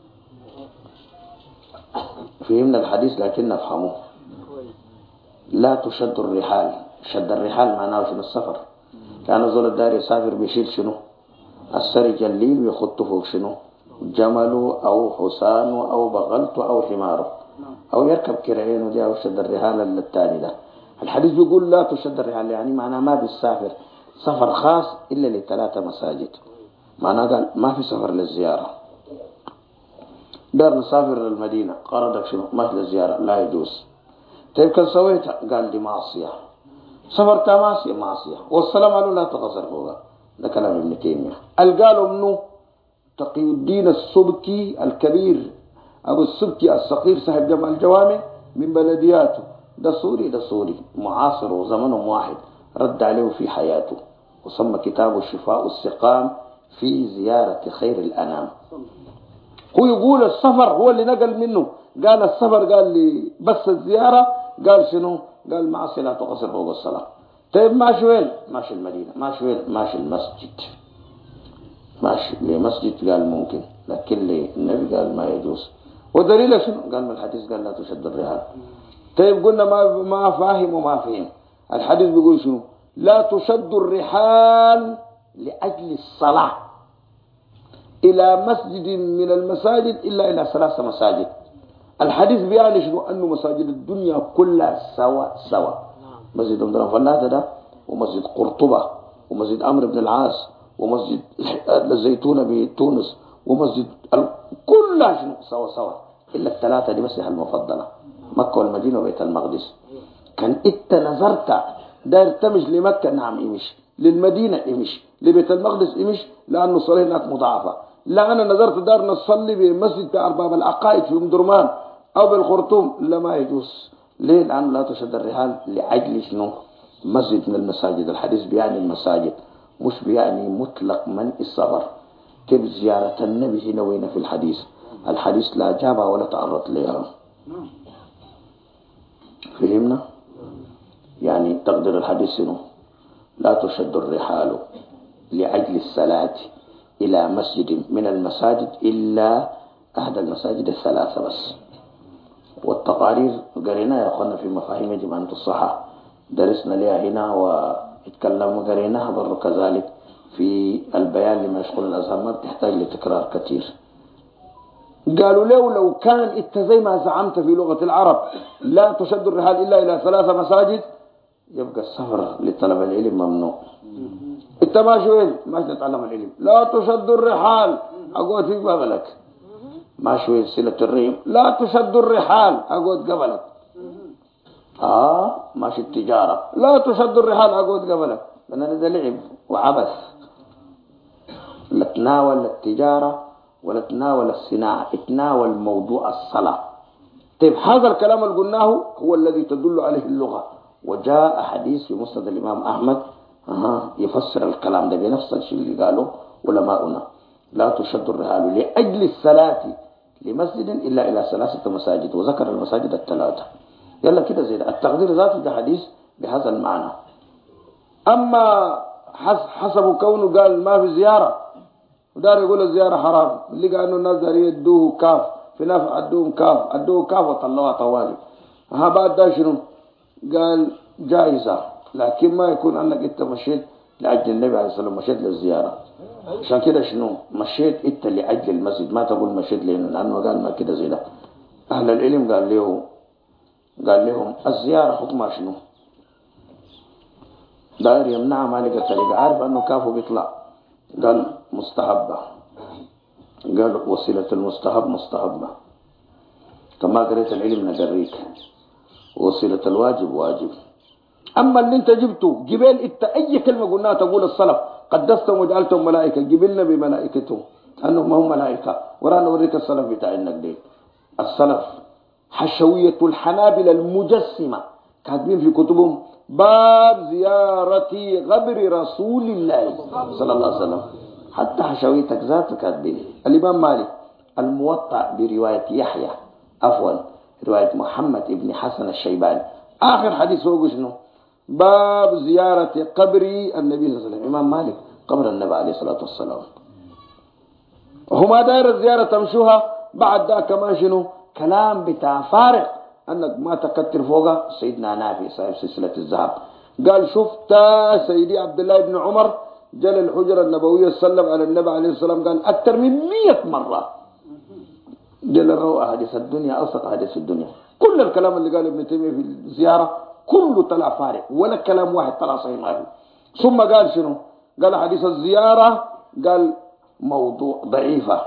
فهمنا الحديث لكن نفهمه. لا تشد الرحال، شد الرحال معناه شنو السفر، كان زول الدار يسافر بيشيل شنو السرج الليل ويخط فوق شنو جمله أو حسانه أو بغلته أو حماره أو يركب كرعينه دي، أو شد الرحال الثاني ده. الحديث بيقول لا تشد الرحال يعني معناه ما بيسافر سفر خاص إلا ل3 مساجد. معناه قال ما في سفر للزيارة، دار نسافر للمدينة قردك شنو ماشي للزيارة لا يجوز. طيب كان سويتها قال دي معصية، سفرت معصية والسلام عليه لا تغزر فوقها. ده كلام ابن تيمية. قالوا منه تقي الدين السبكي الكبير أبو السبكي الصغير صاحب جمع الجوامع من بلدياته، ده سوري معاصر وزمنهم واحد، رد عليه في حياته وسمى كتابه الشفاء السقام في زيارة خير الأنام. هو يقول السفر هو اللي نقل منه، قال السفر قال لي بس الزيارة قال شنو قال معصية لا تقصر فوق الصلاة. طيب ماشي وين؟ ماشي المدينة، ماشي وين؟ ماشي المسجد، ماشي لمسجد قال ممكن، لكن النبي قال ما يجوز. ودليل شنو؟ قال من الحديث قال لا تشد الرحال. طيب قلنا ما فاهم وما فهم. الحديث بيقول شنو؟ لا تشد الرحال لأجل الصلاة إلى مسجد من المساجد إلا إلى 3 مساجد. الحديث بيعني شنو؟ أنه مساجد الدنيا كلها سوا، مسجد أم درفلاتة ده ومسجد قرطبة ومسجد عمرو بن العاص ومسجد الزيتونة بتونس ومسجد كلها شنو سوا إلا ال3 دي بس المفضلة، مكة والمدينة وبيت المقدس. كان إنت نظرت دار تمش لمكة نعم إمش، للمدينة إمش، لبيت المقدس إمش، لأنه صلاه هناك مضاعفة. لا أنا نظرت دار نصلي بمسجد أرباب العقائد في أم درمان أو بالخرطوم، لا ما يجوز. ليه؟ لأنه لا تشد الرحال لأجل شنو؟ مسجد من المساجد. الحديث بيعني المساجد. مش يعني مطلق من الصبر. كيف زيارة النبي هنا وين في الحديث لا جابها ولا تعرض لها. فهمنا؟ يعني تقدر الحديث شنو؟ لا تشد الرحال لأجل الصلاة إلى مسجد من المساجد إلا أحد المساجد الثلاثة بس. والتقارير قرينا يا أخوانا في مفاهيم يجب أن تصحح، درسنا لها هنا واتكلمنا قريناها برضو كذلك في البيان لما يشغل الأذهان، ما بتحتاج لتكرار كثير. قالوا لو كان انت زي ما زعمت في لغة العرب لا تشد الرحال إلا إلى 3 مساجد، يبقى السفر لطلب العلم ممنوع. انت ماشي وين؟ ماشي تتعلم العلم. لا تشد الرحال، أقول في قبلك. ماشي وين؟ صلة الرحم. لا تشد الرحال، أقول قبلك. ماشي التجارة. لا تشد الرحال، أقول قبلك. لأن هذا لعب وعبث. لا تناول التجارة ولا تناول الصناعة، اتناول موضوع الصلاة. طيب هذا الكلام اللي قلناه هو الذي تدل عليه اللغة، وجاء حديث في مسند الإمام أحمد يفسر الكلام ده بنفس الشيء اللي قاله علماؤنا. لا تشد الرحال لأجل الصلاة لمسجد إلا إلى 3 مساجد، وذكر المساجد ال3. يلا كده زي ده التقدير ذاته ده حديث بهذا المعنى. أما حسب كونه قال ما في زيارة ودار يقول الزيارة حرام، اللي قال انه الناس دار يدوه كاف، في ناس ادوه كاف وطلعوها طوالي. بعد ده شنو؟ قال جائزة، لكن ما يكون انك انت مشيت لاجل النبي عليه الصلاة والسلام، مشيت للزيارة. عشان كده شنو؟ مشيت انت لاجل المسجد، ما تقول مشيت لانه قال ما كده زي ده. اهل العلم قال لهم الزيارة حكمها شنو؟ داير يمنع مالك الطريقة، عارف انه كافه بيطلع، قال مستحبة، قال وسيلة المستحب مستحبة، كما قريت العلم نقريك، وسيلة الواجب واجب. أما اللي انت جبته جبال انت أي كلمة قلناها تقول السلف قدستهم وجعلتهم ملائكة، جبلنا بملائكتهم أنهم هم ملائكة، ورانا نوريك السلف بتاع النقدين. السلف حشوية الحنابلة المجسمة كاتبين في كتبهم باب زيارة قبر رسول الله صلى الله عليه وسلم، حتى حشويتك ذات كاتبين. الإمام مالك الموطأ برواية يحيى رواية محمد ابن حسن الشيباني، آخر حديث هو شنو؟ باب زيارة قبر النبي صلى الله عليه وسلم. إمام مالك قبر النبي عليه الصلاة والسلام، وهما داير الزيارة تمشوها. بعد ده كمان شنو؟ كلام بتاع فارغ أنك ما تكتر فوقها. سيدنا نافع صاحب سلسلة الذهب قال شفت سيدي عبد الله بن عمر جل الحجرة النبوية سلم على النبي عليه الصلاة والسلام قال أكثر من 100 مرة. جل الروى حديث الدنيا أصدق حديث الدنيا. كل الكلام اللي قال ابن تيمية في الزيارة كله طلع فارغ، ولا كلام واحد طلع صحيح ما في. ثم قال شنو؟ قال حديث الزيارة قال موضوع ضعيفة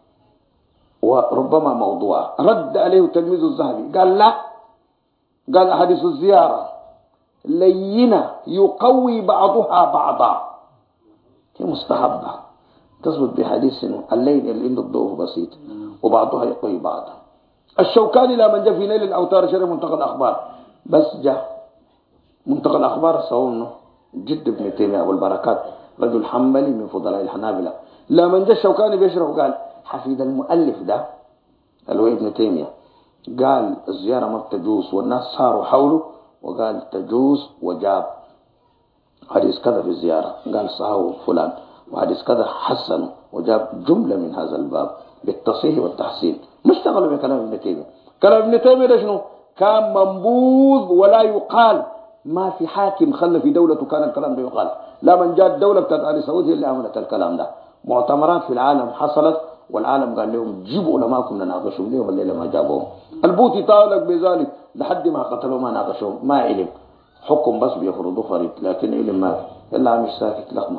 وربما موضوع. رد عليه تلميذ الذهبي قال لا، قال حديث الزيارة لينة يقوي بعضها بعضا، هي مستحبة تثبت بحديث الليل اللي عنده الضوء بسيط وبعضها يقوي بعضا. الشوكاني لما جاء في نيل الأوتار شرح منتقى الأخبار، بس جاء منتقى الأخبار صونه جد ابن تيمية أبو البركات رجل حنبلي من فضلاء الحنابلة. لما جاء الشوكاني بيشرح قال حفيد المؤلف ده اللي هو ابن تيمية قال الزيارة ما بتجوز، والناس صاروا حوله وقال تجوز، وجاب حديث كذا في الزيارة قال صحاه فلان، وحديث كذا حسنه، وجاب جملة من هذا الباب بالتصحيح والتحسين. مش اشتغلوا بكلام ابن تيمية. كلام ابن تيمية ده شنو؟ كان منبوذ ولا يقال. ما في حاكم خلى في دولته كان الكلام ده يقال. لا، من جاء الدولة بتاعت آل سعود هي اللي عملت الكلام ده. مؤتمرات في العالم حصلت والعالم قال لهم جيبوا علماءكم نناقشهم، ليهم الليلة ما جابوهم. البوطي طالق بذلك لحد ما قتلوا ما ناقشوهم، ما علم، حكم بس بيفرضوا فريد، لكن علم ما إلا عم ساكت لقمة.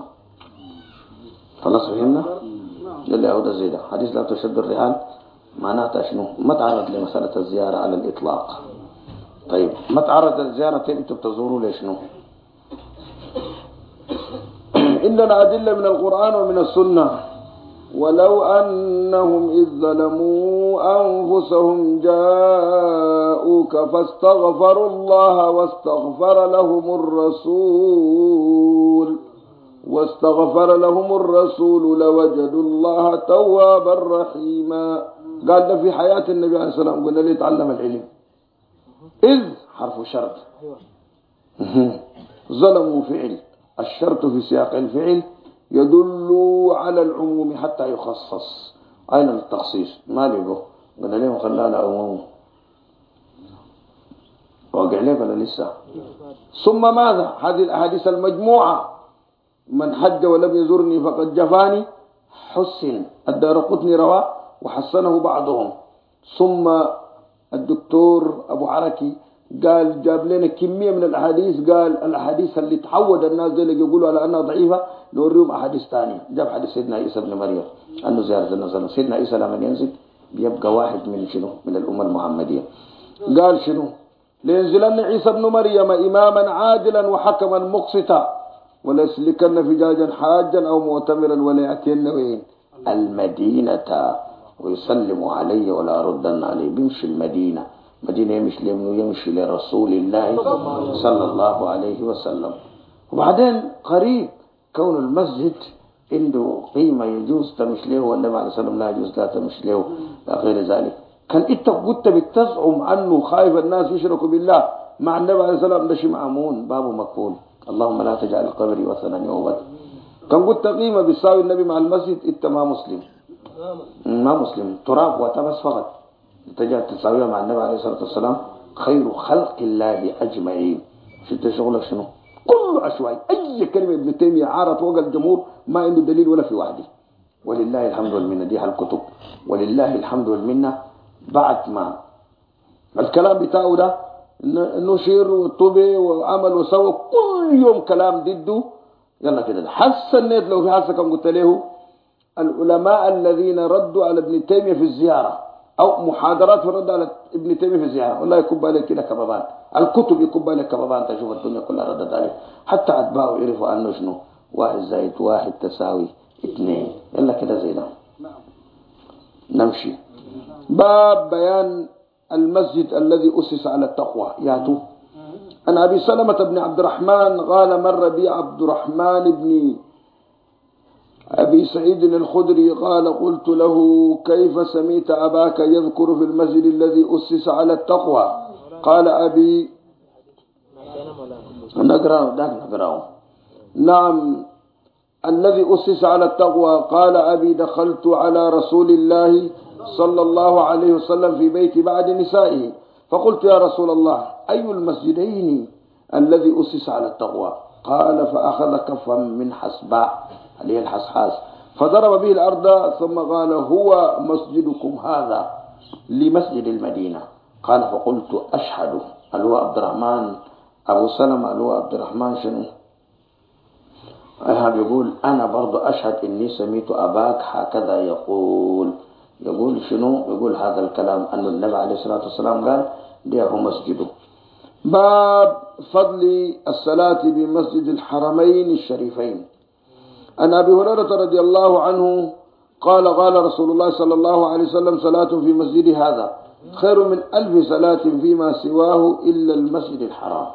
خلاص فهمنا؟ يلي عودة زي ده حديث لا تشد الرحال معناتها شنو؟ ما تعرض لمسألة الزيارة على الإطلاق. طيب ما تعرض للزيارة انتوا بتزوروا ليش شنو؟ إننا أدلة من القرآن ومن السنة. ولو أنهم إذ ظلموا أنفسهم جاءوك فاستغفروا الله واستغفر لهم الرسول واستغفر لهم الرسول لوجدوا الله توابا رحيما. قال ده في حياة النبي عليه الصلاة والسلام، قلنا لي تعلم العلم. إذ حرف شرط ظلموا فعل، الشرط في سياق الفعل يدل على العموم حتى يخصص. أين التخصيص؟ ما لقوا، قلنا لهم خلاها لعموم. واقع لك ولا لسه؟ ثم ماذا؟ هذه الأحاديث المجموعة: من حج ولم يزرني فقد جفاني، حسن. الدارقطني رواه وحسنه بعضهم. ثم الدكتور أبو عركي قال جاب لنا كمية من الأحاديث، قال الأحاديث اللي تعود الناس دي اللي يقولوا على أنها ضعيفة نوريهم أحاديث ثانية. جاب حديث سيدنا عيسى بن مريم أنه زيارة النبي. سيدنا عيسى لما ينزل بيبقى واحد من شنو؟ من الأمة المحمدية. قال شنو؟ لينزلن عيسى بن مريم إماما عادلا وحكما مقسطا وليسلكن فجاجا حاجا أو معتمرا وليأتين وين؟ المدينة ويسلم علي ولا ردن عليه. بيمشي المدينة، مدينة يمشي لرسول الله صلى الله عليه وسلم. وبعدين قريب كون المسجد عنده قيمة يجوز تمشي له، والنبي عليه الصلاة والسلام لا يجوز لا تمشي له لا غير ذلك. كان انت قلت بتزعم عنه خايف الناس يشركوا بالله مع النبي عليه الصلاة والسلام، ده شيء مأمون بابه مقفول. اللهم لا تجعل قبري وثنا يعبد. كان قلت قيمة بيساوي النبي مع المسجد، انت ما مسلم، ما مسلم، تراب وتبس فقط. تجي تساويها مع النبي عليه الصلاة والسلام خير خلق الله أجمعين. شفت شغلك شنو؟ كل عشوائي. أي كلمة ابن تيمية عارت وقع الجمهور ما عنده دليل ولا في واحد. ولله الحمد والمنة، دي الكتب ولله الحمد والمنة. بعد ما الكلام بتاعه ده نشير وطبع وعمل وسوى كل يوم كلام ضده. يلا كده حسنت. لو في حاسة كان قلت له العلماء الذين ردوا على ابن تيمية في الزيارة أو محاضرات في الرد على ابن تيمية في الزيارة، والله يكب عليك كده كبابان. الكتب يكب عليك كبابان، تشوف الدنيا كلها ردت عليه. حتى أتباعه يعرفوا أنه شنو؟ 1+1=2. يلا كده زي ده نمشي. باب بيان المسجد الذي أسس على التقوى. ياتو أن أبي سلمة بن عبد الرحمن قال مر بي عبد الرحمن بن أبي سعيد الخدري قال قلت له كيف سميت أباك يذكر في المسجد الذي أسس على التقوى؟ قال أبي نقرأ نعم الذي أسس على التقوى. قال أبي دخلت على رسول الله صلى الله عليه وسلم في بيت بعد نسائه فقلت يا رسول الله أي المسجدين الذي أسس على التقوى؟ قال فأخذ كفا من حسباء عليه الحسحاس فضرب به الأرض ثم قال هو مسجدكم هذا لمسجد المدينة. قال فقلت أشهد. هو عبد الرحمن أبو سلمة هو عبد الرحمن شنو؟ يقول أنا برضو أشهد إني سميت أباك هكذا يقول شنو؟ يقول هذا الكلام أن النبي عليه الصلاة والسلام قال ده مسجده. باب فضل الصلاة بمسجد الحرمين الشريفين. عن أبي هريرة رضي الله عنه قال قال رسول الله صلى الله عليه وسلم صلاة في مسجد هذا خير من 1000 صلاة فيما سواه إلا المسجد الحرام.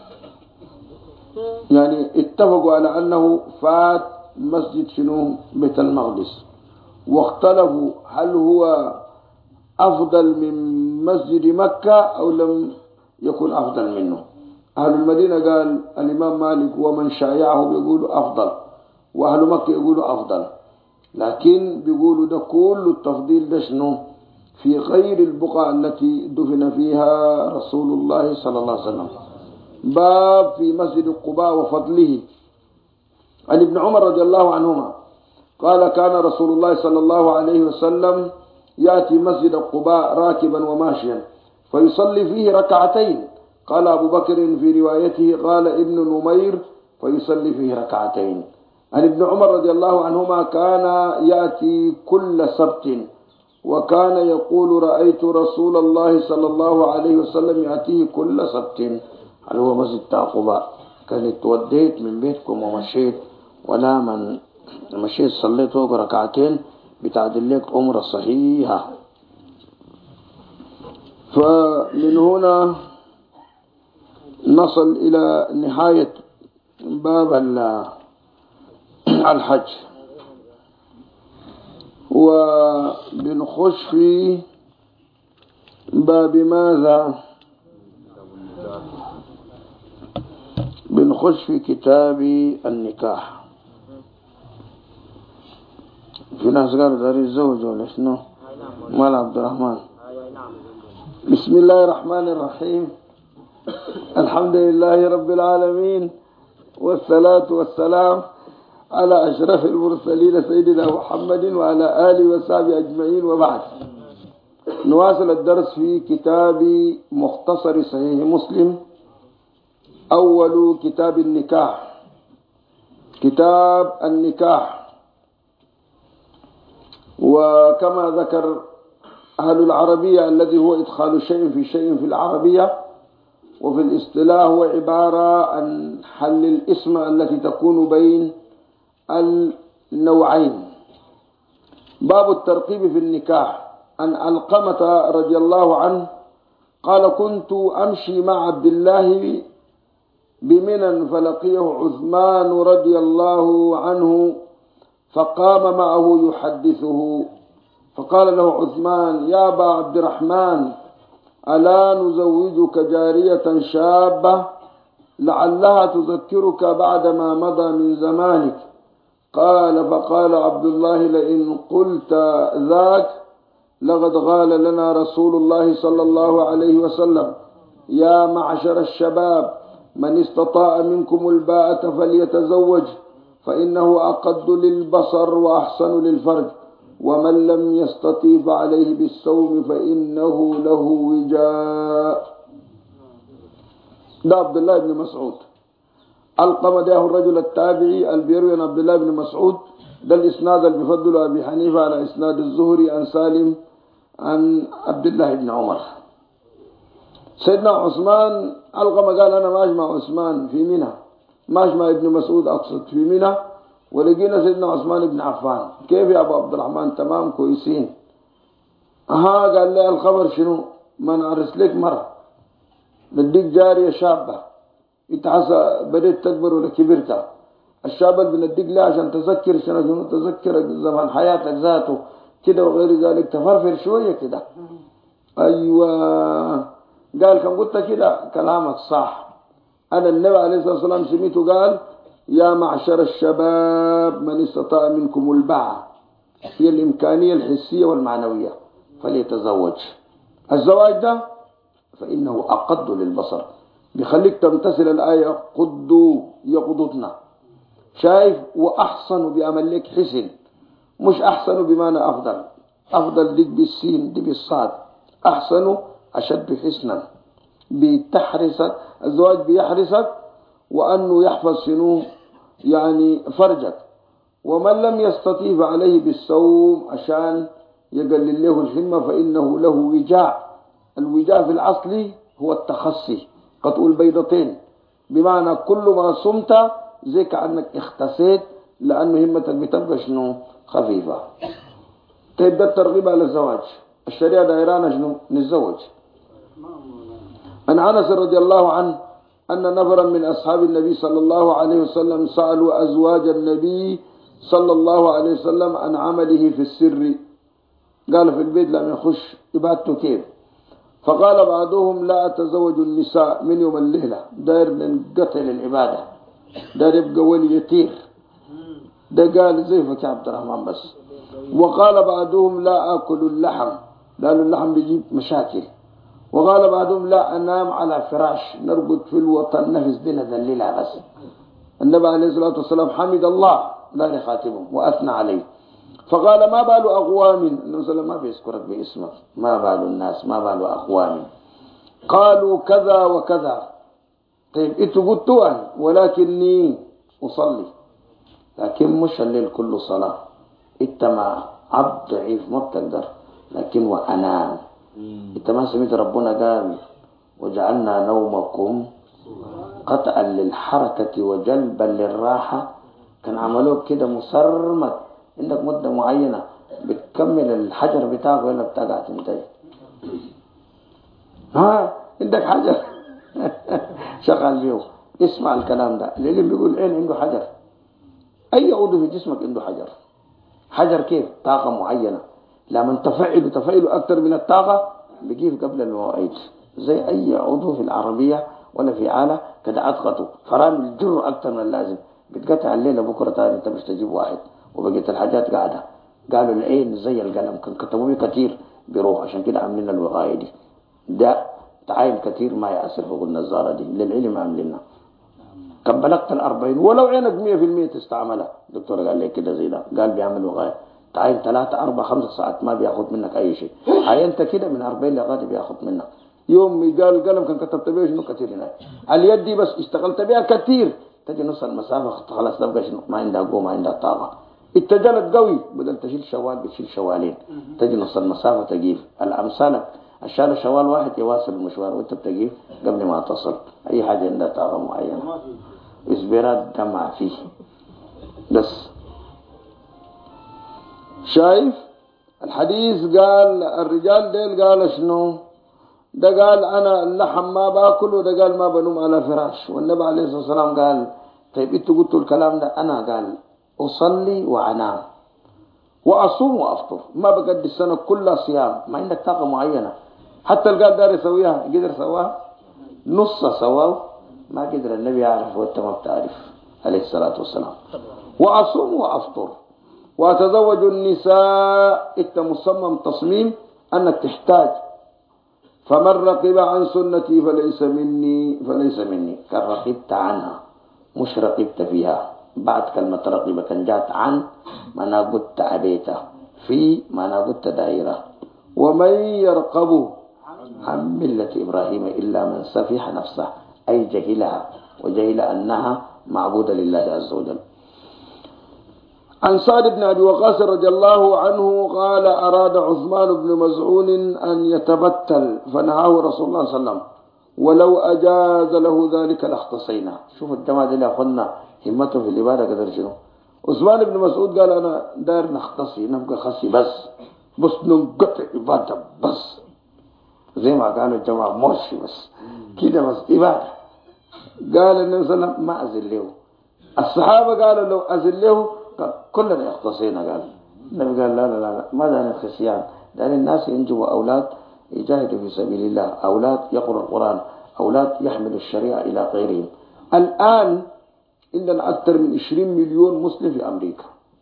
يعني اتفقوا على أنه فات مسجد شنو؟ بيت المقدس، واختلفوا هل هو أفضل من مسجد مكة أو لم يكن أفضل منه. أهل المدينة قال الإمام مالك ومن شايعه بيقولوا أفضل، وأهل مكة يقولوا أفضل، لكن بيقولوا ده كل التفضيل ده شنو؟ في غير البقعة التي دفن فيها رسول الله صلى الله عليه وسلم. باب في مسجد قباء وفضله. عن ابن عمر رضي الله عنهما قال كان رسول الله صلى الله عليه وسلم يأتي مسجد قباء راكبا وماشيا فيصلي فيه ركعتين. قال أبو بكر في روايته قال ابن نمير فيصلي فيه ركعتين. عن ابن عمر رضي الله عنهما كان يأتي كل سبت وكان يقول رأيت رسول الله صلى الله عليه وسلم يأتيه كل سبت. هل هو مسجد قباء؟ كانت وديت من بيتكم ومشيت ولا من مشيت صليت فوق ركعتين بتعدل لك عمرة صحيحة. فمن هنا نصل إلى نهاية باب الحج. وبنخش في باب ماذا؟ بنخش في كتاب النكاح. في ناس قالوا داري الزوج ولا شنو؟ مال عبد الرحمن. بسم الله الرحمن الرحيم. الحمد لله رب العالمين، والصلاة والسلام على أشرف المرسلين سيدنا محمد وعلى آله وصحبه أجمعين، وبعد. نواصل الدرس في كتاب مختصر صحيح مسلم، أول كتاب النكاح، كتاب النكاح. وكما ذكر أهل العربية الذي هو إدخال شيء في شيء في العربية، وفي الاصطلاح هو عبارة عن حل الاسم التي تكون بين النوعين. باب الترقيب في النكاح. عن علقمة رضي الله عنه قال: كنت أمشي مع عبد الله بمنى فلقيه عثمان رضي الله عنه فقام معه يحدثه، فقال له عثمان: يا أبا عبد الرحمن، ألا نزوجك جارية شابة لعلها تذكرك بعد ما مضى من زمانك؟ فقال عبد الله: لئن قلت ذاك لقد قال لنا رسول الله صلى الله عليه وسلم: يا معشر الشباب، من استطاع منكم الباءة فليتزوج، فإنه أقد للبصر وأحسن للفرج، ومن لم يستطيع فعليه بالصوم فإنه له وجاء. ده عبد الله بن مسعود. علقمة ده الرجل التابعي البيروي عن عبد الله بن مسعود. ده الإسناد اللي بفضل أبي حنيفة على إسناد الزهري عن سالم عن عبد الله بن عمر. سيدنا عثمان، علقمة قال: أنا ما أجمع عثمان في منى، ما أجمع ابن مسعود أقصد في منى، ولقينا سيدنا عثمان بن عفان. كيف يا أبو عبد الرحمن؟ تمام كويسين. قال لي: الخبر شنو؟ ما نعرس لك مرة نديك جارية شابة، انت حسا بديت تكبر ولا كبرت؟ الشابة اللي بنديك لها عشان تذكر شنو؟ تذكر زمان حياتك ذاته كده وغير ذلك، تفرفر شوية كده. أيوة. قال: كم قلت كده كلامك صح. أنا النبي عليه الصلاة والسلام سميته قال: يا معشر الشباب، من استطاع منكم الباعة، هي الإمكانية الحسية والمعنوية، فليتزوج. الزواج ده فإنه أقد للبصر، بيخليك تمتثل الآية: قدوا يقضضنا. شايف؟ وأحسن بأمل لك حسن، مش أحسن بمعنى أفضل. أفضل ديك بالسين دي بالصاد، أحسن أشد حسنا. بتحرسك الزواج، بيحرسك وأنه يحفظ شنو يعني فرجك. ومن لم يستطيع عليه بالصوم عشان يقلل له الهمة فإنه له وجاء. الوجاء في الأصل هو التخصي، قد تقول بيضتين، بمعنى كل ما صمت زي كأنك اختصيت، لأنه همتك بتبقى شنو خفيفة. تبدأ الترغيب على الزواج. الشريعة دائرانا شنو نتزوج. عن أنس رضي الله عنه أن نفرا من أصحاب النبي صلى الله عليه وسلم سألوا أزواج النبي صلى الله عليه وسلم عن عمله في السر. قال: في البيت لم يخش إبادته كيف؟ فقال بعضهم: لا أتزوج النساء من يوم الليلة، داير ننقطع للعبادة، داير يبقى ولي يتير. ده قال زيفك يا عبد الرحمن بس. وقال بعضهم: لا أكل اللحم، لأن اللحم بيجيب مشاكل. وقال بعضهم: لا أنام على فراش، نرقد في الوطن نفس دينا ذليلة بس. النبي عليه الصلاة والسلام حمد الله لا يخاطبهم وأثنى عليه، فقال: ما بال أقوام، النبي صلى الله عليه وسلم ما بيذكرك باسمك، ما بال الناس، ما بال أقوام قالوا كذا وكذا. طيب انتوا قلتوا ولكني أصلي، لكن مش الليل كله صلاة. انت ما عبد ضعيف ما بتقدر، لكن وأنام. انت ما سمعت ربنا قال: وجعلنا نومكم قطعا للحركة وجلبا للراحة؟ كان عملوه كده مصرمت، عندك مدة معينة بتكمل الحجر بتاعك ولا بتقع تنتهي. عندك حجر شغال بيه، اسمع الكلام ده. اللي بيقول عين عنده حجر، أي عضو في جسمك عنده حجر. حجر كيف؟ طاقة معينة، لما تفعل أكثر من الطاقة بيجيب قبل المواعيد. زي أي عضو في العربية ولا في آلة كده أضغطوا فرامل الجر أكثر من اللازم، بتقطع الليلة بكرة تاني أنت مش تجيب واحد، وبقيت الحاجات قاعدة. قالوا العين زي القلم، كان كتبوا بيه كتير بيروح، عشان كده عاملين الوقاية دي. ده تعاين كتير ما يأثر فوق النظارة دي، للعلم عاملينها. كان بلغت 40 ولو عينك 100% تستعملها. الدكتور قال لي كده زي ده، قال بيعمل وقاية. تعاين 3 4 5 ساعات ما بياخد منك أي شيء. عينت كده من 40 لغاية بياخد منك. يوم قال القلم كان كتبت بيه شنو كتير هناك. اليد دي بس اشتغلت بيها كتير تجي نص المسافة خلاص تبقى شنو ما عندها قوة ما عندها طاقة. اتجلت قوي بدل تشيل شوال بتشيل شوالين، تجي نص المسافة تجيب الأمثالك. الشال شوال واحد يواصل المشوار وانت بتجيب قبل ما تصل. أي حاجة عندها طاقة معينة. إسبرات دمع فيه بس. شايف الحديث قال الرجال ديل قال شنو؟ ده قال أنا اللحم ما باكل، وده قال ما بنوم على فراش. والنبي عليه الصلاة والسلام قال طيب انتوا قلتوا الكلام ده، أنا قال أصلي وأنام وأصوم وأفطر، ما بقدر السنة كلها صيام. ما عندك طاقة معينة. حتى القال دار يسويها قدر سواها نص سواه ما قدر النبي يعرف وانت ما بتعرف عليه الصلاة والسلام. وأصوم وأفطر وأتزوج النساء. انت مصمم تصميم أنك تحتاج. فمن رقب عن سنتي فليس مني. كان رقبت عنها مش رقبت فيها. بعد كلمة رقبة كان جات عن ما أنا قلت عبيته، في ما أنا قلت دائرة. ومن يرقب عن ملة إبراهيم إلا من سفح نفسه، أي جهلها وجهل أنها معبودة لله عز وجل. عن سعد بن أبي وقاص رضي الله عنه قال أراد عثمان بن مزعون أن يتبتل فنهاه رسول الله صلى الله عليه وسلم، ولو أجاز له ذلك لاختصينا. شوف الجماعة اللي أخذنا همته في العبادة قدر شنو. عثمان بن مسعود قال أنا داير نختصي نبقى خسي بس ننقطع عبادة بس، زي ما قالوا الجماعة مرشي بس كده بس عبادة. قال النبي صلى الله عليه وسلم ما أزل له. الصحابة قالوا لو أزل له كلنا اختصينا. قال النبي قال لا ما دان الخسيان، لأن الناس ينجبوا أولاد يجاهدوا في سبيل الله، أولاد يقرأ القرآن، أولاد يحملوا الشريعة إلى غيرهم. الآن عندنا أكثر من 20 مليون مسلم في أمريكا.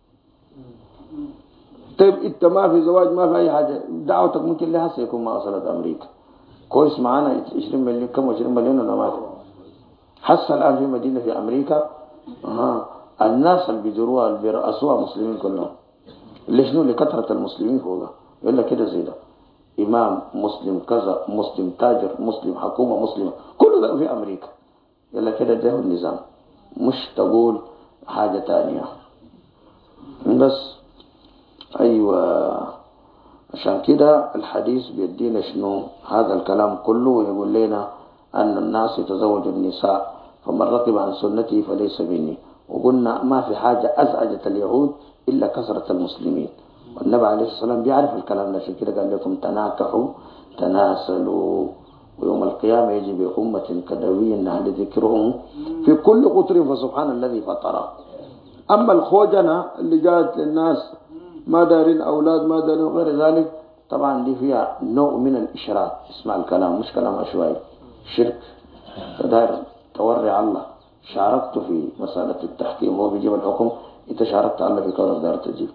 طيب انت ما في زواج ما في أي حاجة، دعوتك ممكن لها سيكون ما وصلت أمريكا. كويس معانا 20 مليون. كم 20 مليون ولا ما في؟ حس الآن في مدينة في أمريكا الناس اللي بيدوروها اللي بيرأسوها مسلمين كلهم. ليش شنو لكثرة المسلمين فوقها يقول لك كده زي ده إمام مسلم كذا مسلم تاجر مسلم حكومة مسلمة كل ده في أمريكا. يقول لك كده ده النظام، مش تقول حاجة تانية بس. أيوة عشان كده الحديث بيدينا شنو هذا الكلام كله، ويقول لنا أن الناس يتزوجوا النساء، فمن رغب عن سنتي فليس مني. وقلنا ما في حاجة أزعجت اليهود إلا كثرة المسلمين، والنبي عليه الصلاة والسلام بيعرف الكلام ده. عشان كده قال لكم تناكحوا تناسلوا، ويوم القيامة يجي بأمة كدوي أهل ذكرهم في كل قطر فسبحان الذي فطره. أما الخوجنة اللي جاءت للناس ما دارين أولاد ما دارين غير ذلك، طبعا دي فيها نوع من الإشراك. اسمع الكلام مش كلام عشوائي، شرك. فدار توري على الله. شاركت في مسألة التحكيم وهو بيجيب الحكم، انت شاركت الله في كونك دار تجيب.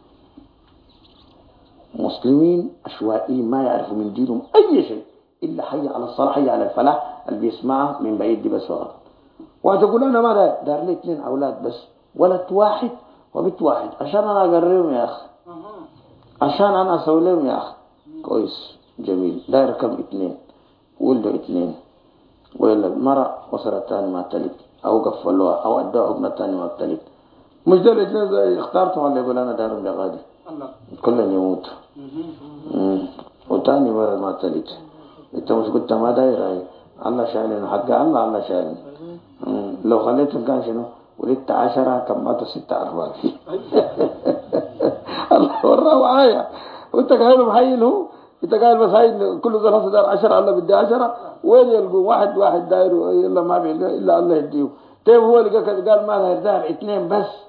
مسلمين عشوائيين ما يعرفوا من دينهم أي شيء إلا حي على الصلاة حي على الفلاح اللي بيسمعها من بعيد دي بس فقط. وتقول أنا ما دار لي 2 أولاد بس، ولد واحد وبنت واحد، عشان أنا أقررهم يا أخي، عشان أنا أسوي لهم يا أخي. كويس جميل. داير كم 2 ولدوا 2 ولا المرأة وصلت تاني ما تلد أو قفلوها أو أدوها حكمة تاني ما تلد. مش دول 2 زي اختارتهم اللي يقول أنا دارهم لغادي كلهم يموت وتاني مرة ما تلد. انت مش قلت ما داير هاي الله شايلين حق الله شايلين. لو خليتهم كان شنو ولدت 10 كم ماتوا 6 أرباع الله وراه آية. وانت قايل محيل هو انت قايل بس هاي كل ذا خلاص دار 10 الله بدي 10 وين يلقوا واحد داير الا ما بيلقى الا الله يديه. طيب هو اللي قال ما داير 2 بس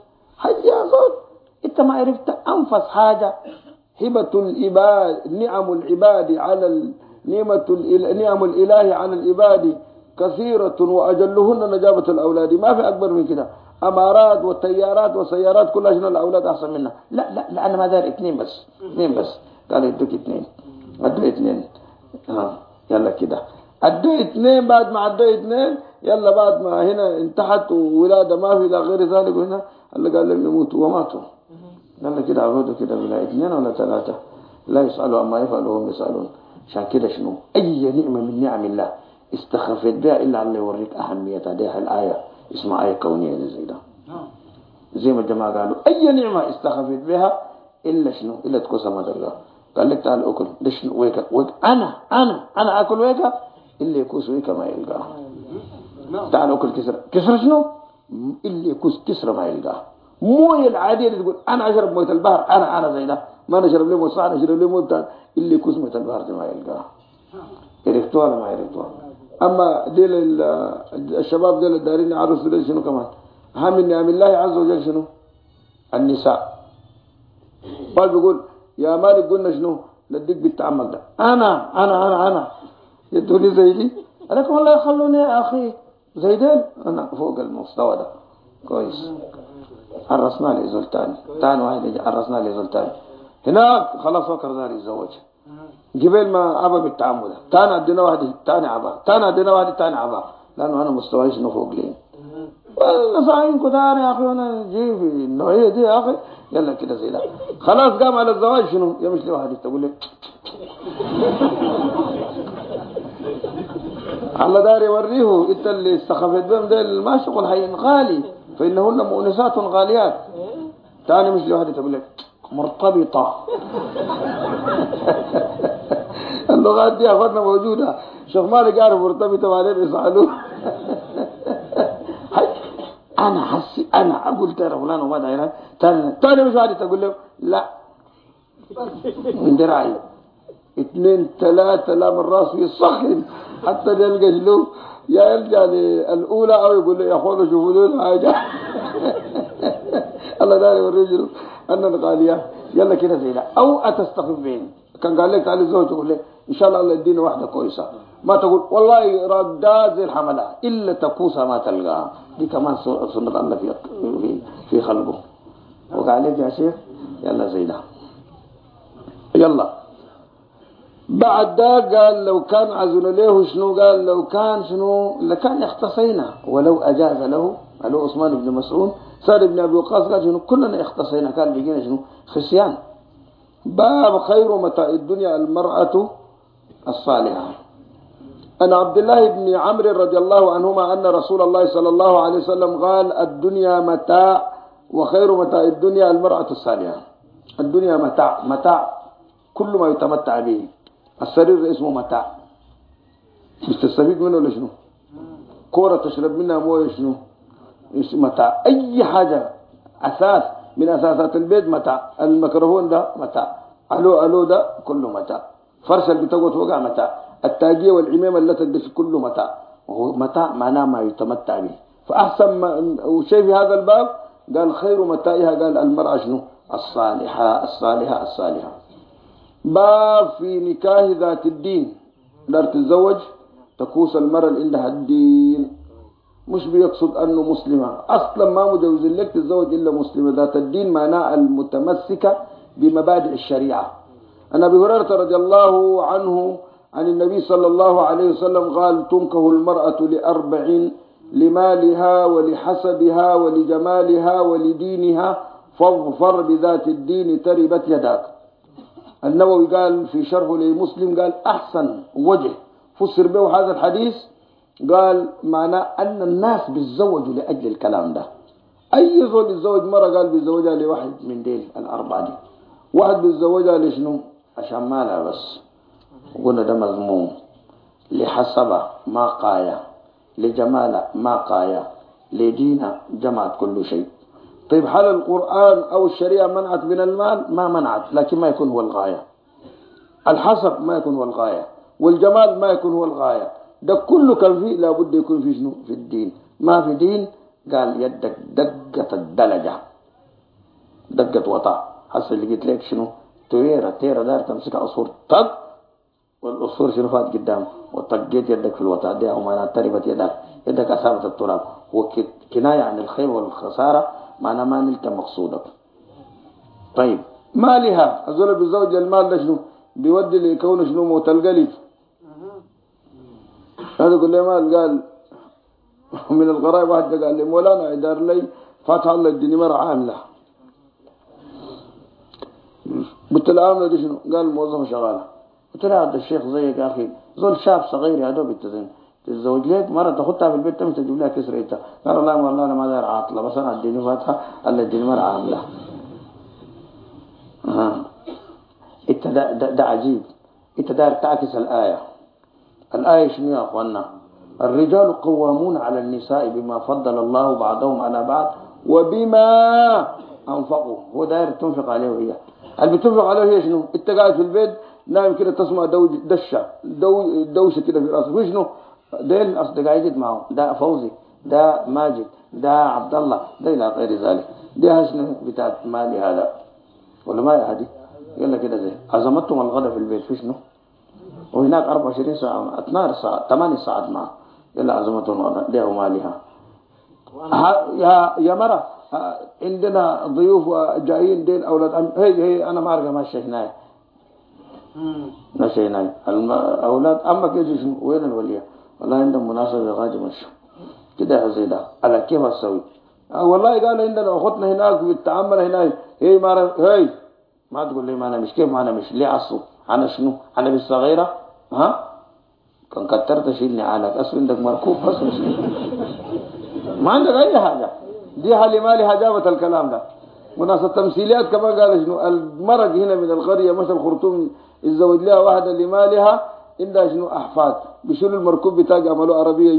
حي يا زول انت ما عرفت انفس حاجة. هبة العباد، نعم العباد على نعم الإله على العباد كثيرة وأجلهن نجابة الأولاد. ما في أكبر من كده. أمارات وطيارات وسيارات كلها شنو الأولاد أحسن منها. لا لأن ما دار اثنين بس. قال يدوك اثنين. أدوا اثنين. يلا كده أدوا اثنين. بعد ما أدوا اثنين يلا بعد ما هنا انتحت وولادة ما في إلى غير ذلك. هنا اللي قال لهم يموتوا وماتوا. يلا كده عبدوا كده بلا اثنين ولا ثلاثة لا يسألوا عما يفعلوا هم يسألون. عشان كده شنو أي نعمة من نعم الله استخفت بها إلا الله يوريك أهمية هذه الآية. اسمها آية كونية زي ده. زي ما الجماعة قالوا أي نعمة استخفت بها إلا شنو إلا تقسم الله. قال لك تعال أكل ليش ويكا أنا أكل ويكا اللي يكوس ويكا ما يلقاه. تعال أكل كسر شنو اللي يكوس كسر ما يلقاه. مويه العادية اللي تقول أنا أشرب مويه البحر أنا زي ده ما نشرب لي مويه صح نشرب لي مويه بتاع اللي يكوس مويه البحر دي ما يلقاه. عرفتوها ولا ما عرفتوها؟ أما ديل الشباب ديل الدارين عروس ديل شنو كمان هم من نعم الله عز وجل شنو النساء. قال بيقول يا مالك قلنا شنو لديك بالتعمق ده أنا يدوني زي دي لكن والله يخلوني يا أخي زي ديل أنا فوق المستوى ده كويس. عرسنا لي زول تاني واحد يجي عرسنا لي زول تاني هناك خلاص فكر داري يتزوج قبل ما أبى بالتعامل ده. تاني عندنا واحد تاني عبا لأنه أنا مستواي شنو فوق لي. والله صاحبين كتار يا أخي أنا جي في النوعية دي يا أخي يلا كده زي ده. خلاص قام على الزواج شنو يمشي لي واحد تقول لك الله داري يوريه انت اللي استخفت بهم ده ما شغل حي غالي فإنهن مؤنسات غاليات. تاني مش لي واحد تقول لك مرتبطة. اللغات دي أخذنا موجودة. شيخ مالك عارف مرتبطة بعدين يسألوه. أنا حسي أنا أقول ترى فلان وما دايران تاني مش واحد تقول له لا من دراعي 2 3 لا من راسه يسخن حتى يلقى له يا يرجع للأولى أو يقول له يا أخوانا شوفوا له حاجة. الله داري والرجل أن الغالية يلا كده زي ده. أو أتستخف بين كان قال لك تعالي الزوج تقول لك إن شاء الله يدينا واحدة كويسة ما تقول والله رداد زي الحملة إلا تكوسها ما تلقاها. دي كمان سنة الله في خلقه. وقال لك يا شيخ يلا زي ده يلا. بعد ده قال لو كان عزل له شنو قال لو كان شنو لكان اختصينا ولو أجاز له عثمان بن مسعود سعد بن أبي وقاص قال شنو كلنا اختصينا كان بيجينا شنو خسيان. باب خير متاع الدنيا المرأة الصالحة. أن عبد الله بن عمرو رضي الله عنهما أن رسول الله صلى الله عليه وسلم قال الدنيا متاع وخير متاع الدنيا المرأة الصالحة. الدنيا متاع كل ما يتمتع به. السرير اسمه متاع مش تستفيد منه ولا شنو. كورة تشرب منها مويه شنو متاع. أي حاجة أساس من أساسات البيت متاع. الميكروفون ده متاع. ألو ده كله متاع. فرش اللي بتقعد فوقها متاع. التاجية والعمامة التي تدش كله متاع. وهو متاع معناه ما يتمتع به. فأحسن شيء في هذا الباب قال خير متاعها قال المرأة شنو الصالحة. باب في نكاه ذات الدين. لا تتزوج تكوس المرأة اللي عندها الدين. مش بيقصد أنه مسلمة أصلا ما مجوز لك تتزوج إلا مسلمة ذات الدين معناها المتمسكة بمبادئ الشريعة. أن أبي هريرة رضي الله عنه عن النبي صلى الله عليه وسلم قال تنكه المرأة ل4 لمالها ولحسبها ولجمالها ولدينها فاظفر بذات الدين تربت يداك. النووي قال في شرحه لمسلم قال أحسن وجه فسر به هذا الحديث قال معناه أن الناس بيتزوجوا لأجل الكلام ده. أي زول يتزوج مرة قال بيتزوجها لواحد من ديل 4 دي. واحد بيتزوجها لشنو عشان مالها بس قلنا ده مذموم. لحسبها ما قاية لجمالها ما قاية لدينها جمعت كل شيء. طيب هل القرآن أو الشريعة منعت من المال؟ ما منعت لكن ما يكون هو الغاية. الحسب ما يكون هو الغاية والجمال ما يكون هو الغاية. ده كله كان فيه لابد يكون فيه شنو في الدين. ما في دين قال يدك دقة الدلجة دقت وطا حصل لقيت لك شنو تيرة دار تمسك عصفور طق، والعصفور شنو فات قدام وطقيت يدك في الوطا دي، او معناها تربت يدك اصابت التراب، وكناية عن الخير والخسارة، معناها ما نلت مقصودك. طيب مالها أزول بزوج المال ده شنو بيودي ليكون شنو موت القلب. هذا يقول لي مال، قال من الغرائب واحد قال لي مولانا ادار لي فاتح الله الدنيا مرة عاملة. قلت له عاملة دي شنو؟ قال موظفة شغالة. قلت له هذا الشيخ زيك يا اخي، زول شاب صغير يا دوب تتزوج لك مرة تاخدها في البيت تمشي تجيب لها كسريتها. قال والله انا ما داير عاطلة، بس انا الدنيا فاتحة الله الدنيا مرة عاملة. انت ده عجيب، انت داير تعكس الآية شنو يا اخوانا؟ الرجال قوامون على النساء بما فضل الله بعضهم على بعض وبما انفقوا. هو داير تنفق عليه وهي اللي بتنفق عليه هي شنو؟ انت قاعد في البيت نايم كده تسمع دوشه كده في راسك، وشنو؟ ده الاصدقاء يجد معه، ده فوزي، ده ماجد، ده عبد الله، ده الى غير ذلك. ده شنو بتاعت مالي هذا ولا ما يا هدي؟ يلا كده زي عزمتهم الغداء في البيت في شنو؟ وهناك 24 ساعة 12 ساعة 8 ساعات معه، يلا عزمتهم الغداء ده مالها. يا مرة عندنا ضيوف جايين دين أولاد هي أنا ما أعرف ماشي هناك ماشي هناك أولاد أمك يجي شنو وين الولية؟ والله عندهم مناسبة غادي مشي كده زي ده على كيف أسوي؟ والله قال عندنا أخوتنا هناك بالتعامل هناك. هي ما تقول لي ما أنا مش كيف ما أنا مش ليه عصو أنا شنو أنا بالصغيرة كان كترت شيلني عليك أصل عندك مركوب أصل ما عندك أي حاجة. دي حالي مالي جابت الكلام ده. وناس التمثيليات كمان قال شنو المرق هنا من القرية مثل خرطوم يتزوج لها واحدة اللي مالها عندها شنو أحفاد بيشيلوا المركوب بتاعي عملوا عربية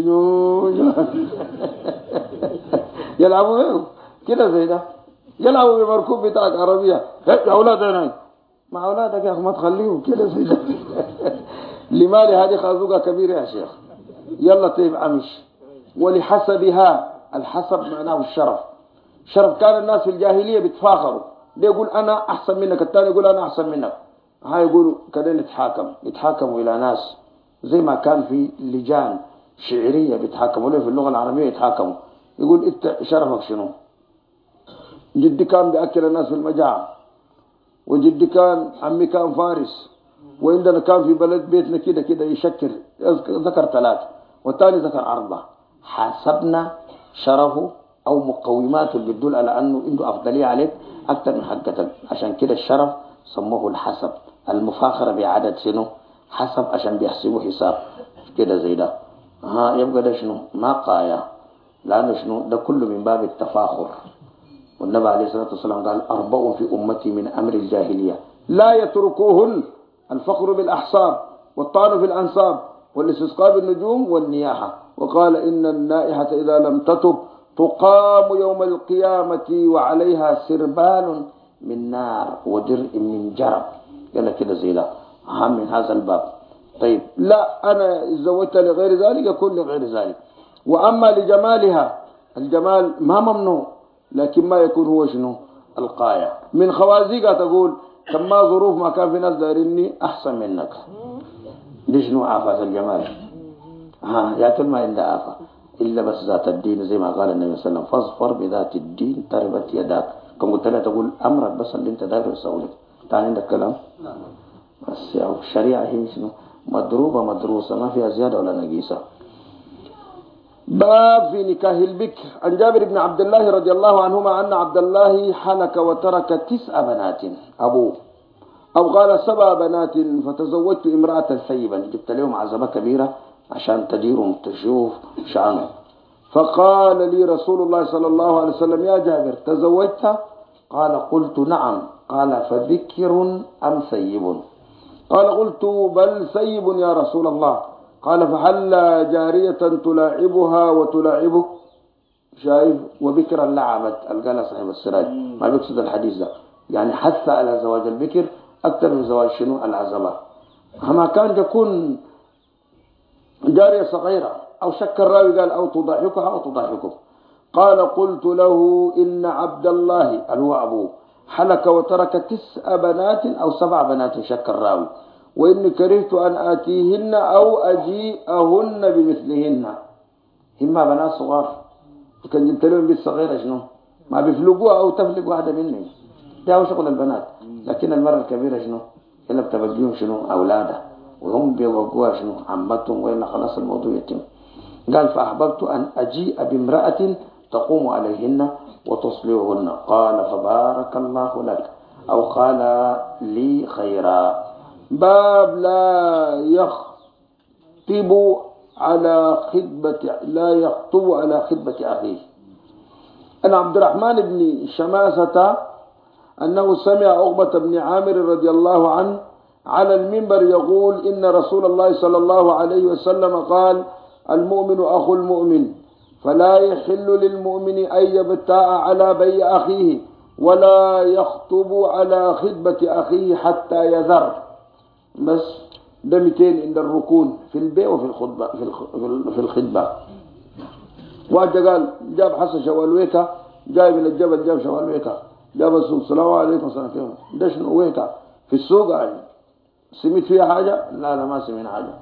يلعبوا بيه كده زي ده، يلعبوا بمركوب بتاعك عربية. يا أولاد هنا مع أولادك يا أخي ما تخليهم كده زي ده. لمالي هذه خازوقة كبيرة يا شيخ. يلا طيب عمش. ولحسبها، الحسب معناه الشرف. شرف كان الناس في الجاهلية بيتفاخروا، ده يقول أنا أحسن منك، الثاني يقول أنا أحسن منك. هاي يقولوا كده يتحاكموا إلى ناس زي ما كان في لجان شعرية بيتحاكموا له في اللغة العربية يتحاكموا. يقول أنت شرفك شنو؟ جدي كان بيأكل الناس في المجاعة، وجدي كان عمي كان فارس، وعندنا كان في بلد بيتنا كده يشكر ذكر 3 والثاني ذكر 4. حسبنا شرفه أو مقوماته اللي بتدل على أنه عنده أفضلية عليك أكثر من حقتك. عشان كده الشرف سموه الحسب، المفاخرة بعدد شنو حسب عشان بيحسبوا حساب كده زي ده. يبقى ده شنو ما قايا، لأنه شنو ده كله من باب التفاخر. والنبي عليه الصلاة والسلام قال 4 في أمتي من أمر الجاهلية لا يتركوهن: الفخر بالأحصاب، والطعن في الأنصاب، والاستسقاء بالنجوم، والنياحة. وقال إن النائحة إذا لم تتب تقام يوم القيامة وعليها سربال من نار ودرء من جرب. قال كده زي ده أهم من هذا الباب. طيب لا أنا زوجتها لغير ذلك يكون لغير ذلك. وأما لجمالها، الجمال ما ممنوع، لكن ما يكون هو شنو القاية. من خوازيقها تقول كما ظروف ما كان في ناس داريني أحسن منك. دي شنو آفات الجمال؟ يا ما عندها آفة إلا بس ذات الدين، زي ما قال النبي صلى الله عليه وسلم فاظفر بذات الدين تربت يداك. كم قلت لها تقول أمرك بس اللي انت داير يسوي. تاني عندك كلام؟ بس يا الشريعة هي شنو مضروبة مدروسة ما فيها زيادة ولا نقيصة. باب في نكاه البكر. عن جابر بن عبد الله رضي الله عنهما أن عبد الله حلك وترك 9 بنات أبوه، أو قال 7 بنات، فتزوجت امرأة ثيبا، جبت لهم عزبة كبيرة عشان تديرهم تشوف شأنه. فقال لي رسول الله صلى الله عليه وسلم يا جابر تزوجت؟ قال قلت نعم. قال فذكر أم ثيب؟ قال قلت بل ثيب يا رسول الله. قال فهل جارية تلاعبها وتلاعبك؟ شايف وبكرا لعبت القال صاحب السراج ما بيقصد الحديث ده، يعني حث على زواج البكر أكثر من زواج شنو العزبة. أما كان تكون جارية صغيرة أو شك الراوي قال أو تضحكها أو تضحكه. قال قلت له إن عبد الله هو أبوه حلك وترك 9 بنات أو 7 بنات شك الراوي. وإني كرهت أن آتيهن أو أجيئهن بمثلهن. هما بنات صغار، كان جبت لهم بالصغيرة شنو ما بيفلقوها أو تفلق واحدة منهم، ده هو شغل البنات. لكن المرأة الكبيرة شنو إلا بتبقيهم شنو أولادها، وهم بيوقوها شنو عمتهم، وإلا خلاص الموضوع يتم. قال فأحببت أن أجيء بامرأة تقوم عليهن وتصلحهن. قال فبارك الله لك، أو قال لي خيرا. باب لا يخطب على خطبة أخيه. أن عبد الرحمن بن شماسة أنه سمع عقبة بن عامر رضي الله عنه على المنبر يقول إن رسول الله صلى الله عليه وسلم قال المؤمن أخو المؤمن، فلا يحل للمؤمن أن يبتاع على بيع أخيه ولا يخطب على خطبة أخيه حتى يذر. بس ده 200 عند الركون في البيع وفي الخطبة في الخطبة. واحد قال جاب حسن شوالويكا، جاي من الجبل، جاب شوالويكا، جاب السوق، السلام عليكم ورحمة الله. ده شنو ويكا في السوق يعني سميت فيها حاجة؟ لا ما سمينا حاجة.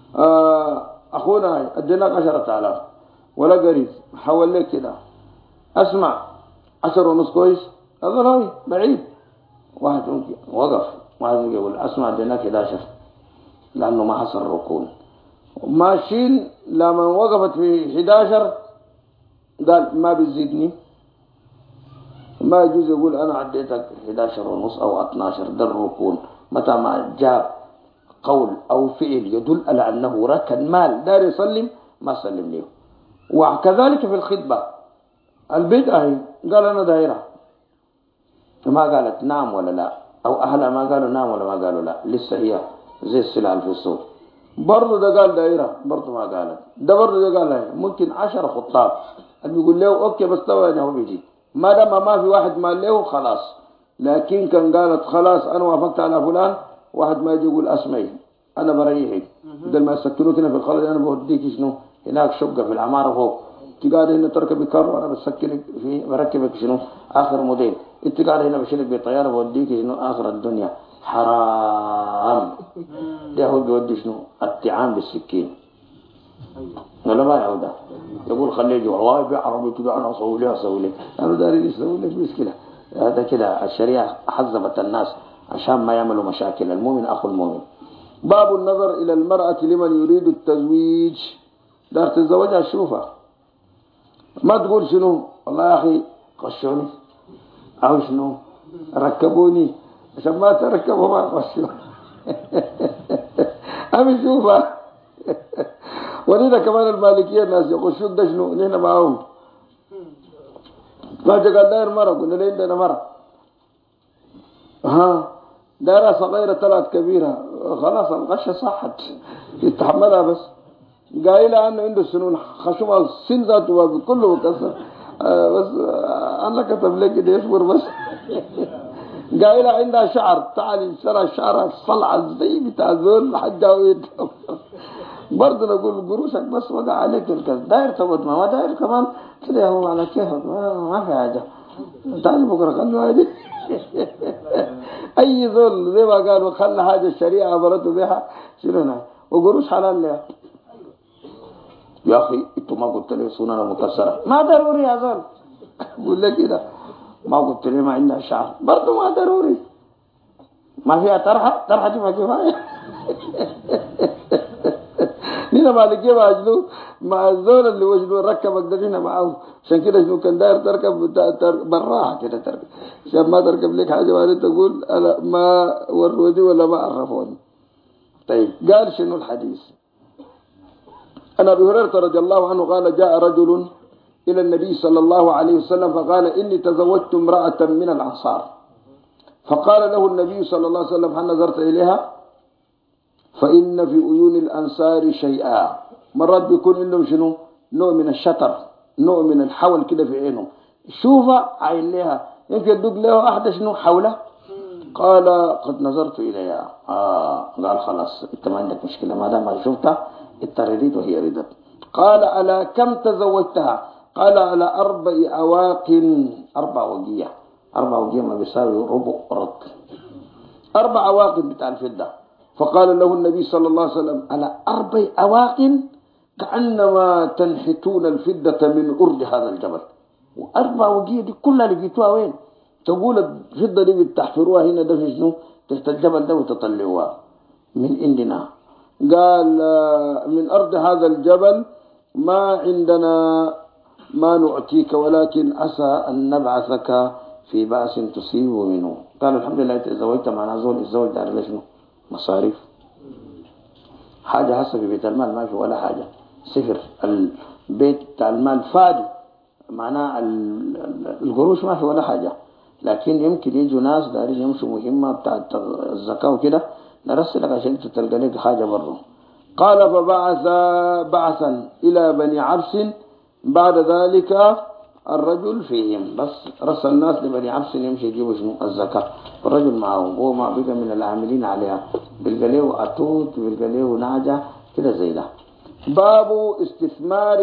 أخونا اديناك 10,000 ولا قريب، حول لك كده أسمع 10.5 كويس؟ أقول هاي بعيد. واحد وقف، واحد يقول أسمع اديناك 11 لأنه ما حصل ركون. ماشيين لما وقفت في 11 قال ما بتزيدني، ما يجوز يقول أنا عديتك 11.5 أو 12. ده الركون. متى ما جاب قول أو فعل يدل على أنه ركن مال دار يسلم ما سلم له. وكذلك في الخطبة البدعة قال أنا دايرة، ما قالت نعم ولا لا، أو أهلها ما قالوا نعم ولا ما قالوا لا، لسه هي زي السلع في السوق. برضه ده قال دايرة، برضه ما قالت. ده برضه ده قال هي. ممكن 10 خطاب اللي بيقول له أوكي بس تو يعني هو بيجي، ما دام ما في واحد مال له خلاص. لكن كان قالت خلاص أنا وافقت على فلان، واحد ما يجي يقول أسمعي أنا بريحك بدل ما يسكنوك هنا في الخلد، أنا بوديك شنو هناك شقة في العمارة فوق، أنت قاعد هنا تركبي كار وأنا بسكنك في بركبك شنو آخر موديل، أنت قاعد هنا بشيلك بطيارة بوديك شنو آخر الدنيا. حرام. ده هو بيودي شنو الطعام بالسكين ولا ما يعوده. يقول خليه يجي والله بعربي كده أنا أسوي ليه أنا داري أسوي لك مشكلة. هذا كده الشريعة حذبت الناس عشان ما يعملوا مشاكل. المؤمن أخو المؤمن. باب النظر إلى المرأة لمن يريد التزويج. دار تتزوجها شوفها، ما تقول شنو والله يا أخي قشوني أو شنو ركبوني، عشان ما تركبوا ما قشوا. أمي شوفها. ولينا كمان المالكية الناس يقشوك ده شنو نحن معهم. ما قال داير مرة، قلنا ليه عندنا مرة دايرة صغيرة طلعت كبيرة، خلاص الغشة صحت يتحملها. بس قايلة أنه عنده سنون خشومة السن ذاته كله مكسر. بس أنا كتب لك كده يصبر بس. قايلة عندها شعر، تعالي سرى شعرها الصلعة زي بتاع زول حجة. برضه نقول قروشك بس وقع عليك الكاس داير تبط ما داير كمان كده هو على كيفك ما في حاجة. تعال بكرة خلوا هذه. أي ذل زي ما قالوا خلى حاجة الشريعة أمرته بها شنو وقروش حلال لها. يا أخي أنتوا ما قلت لي سنة مكسرة ما ضروري يا ذل. قول لك كده ما قلت لي ما عندها شعر برضه ما ضروري. ما فيها طرحة دي ما كفاية. هنا مالكية واجلو مع الزول اللي وجدوا ركبك ده هنا معه. عشان كده شنو كان داير تركب بالراحة كده تركب عشان ما تركب لك حاجة وانت تقول أنا ما ورودي ولا ما عرفوني. طيب قال شنو الحديث. أنا أبي هريرة رضي الله عنه قال جاء رجل إلى النبي صلى الله عليه وسلم فقال إني تزوجت امرأة من الأنصار. فقال له النبي صلى الله عليه وسلم هل نظرت إليها؟ فإن في عيون الأنصار شيئا. مرات بيكون عندهم شنو نوع من الشطر، نوع من الحول كده في عينهم. شوفها عين لها يمكن يدق له واحدة شنو حوله. قال قد نظرت إليها. قال خلاص انت ما عندك مشكلة ما دام شفتها انت رديت وهي ردت. قال على كم تزوجتها؟ قال على 4 أواق 4 وقية. 4 وقية ما بيساوي ربع رطل، 4 أواقن بتاع الفضة. فقال له النبي صلى الله عليه وسلم على 4 أواقن كأنما تنحتون الفضة من أرض هذا الجبل. و4 وقية دي كلها لقيتوها وين؟ تقول الفضة دي بتحفروها هنا ده في شنو؟ تحت الجبل ده وتطلعوها من عندنا. قال من أرض هذا الجبل ما عندنا ما نعطيك، ولكن عسى أن نبعثك في بأس تصيب منه. قال الحمد لله تزوجت مع زول، الزوج ده على شنو؟ مصاريف، حاجة هسه في بيت المال ما في ولا حاجة، صفر. البيت بتاع المال فاضي، معناه القروش ما في ولا حاجة. لكن يمكن يجوا ناس دارين يمشوا مهمة بتاعت الزكاة وكده، نرسلك عشان تلقى لك حاجة برضه. قال فبعث بعثا إلى بني عبس، بعد ذلك الرجل فيهم، بس رسل الناس لبني عبس يمشي يجيبوا شنو؟ الزكاة. الرجل معهم، هو ما بقى من العاملين عليها، بيلقى له أتوت، بيلقى له نعجة كده زي ده. باب استثمار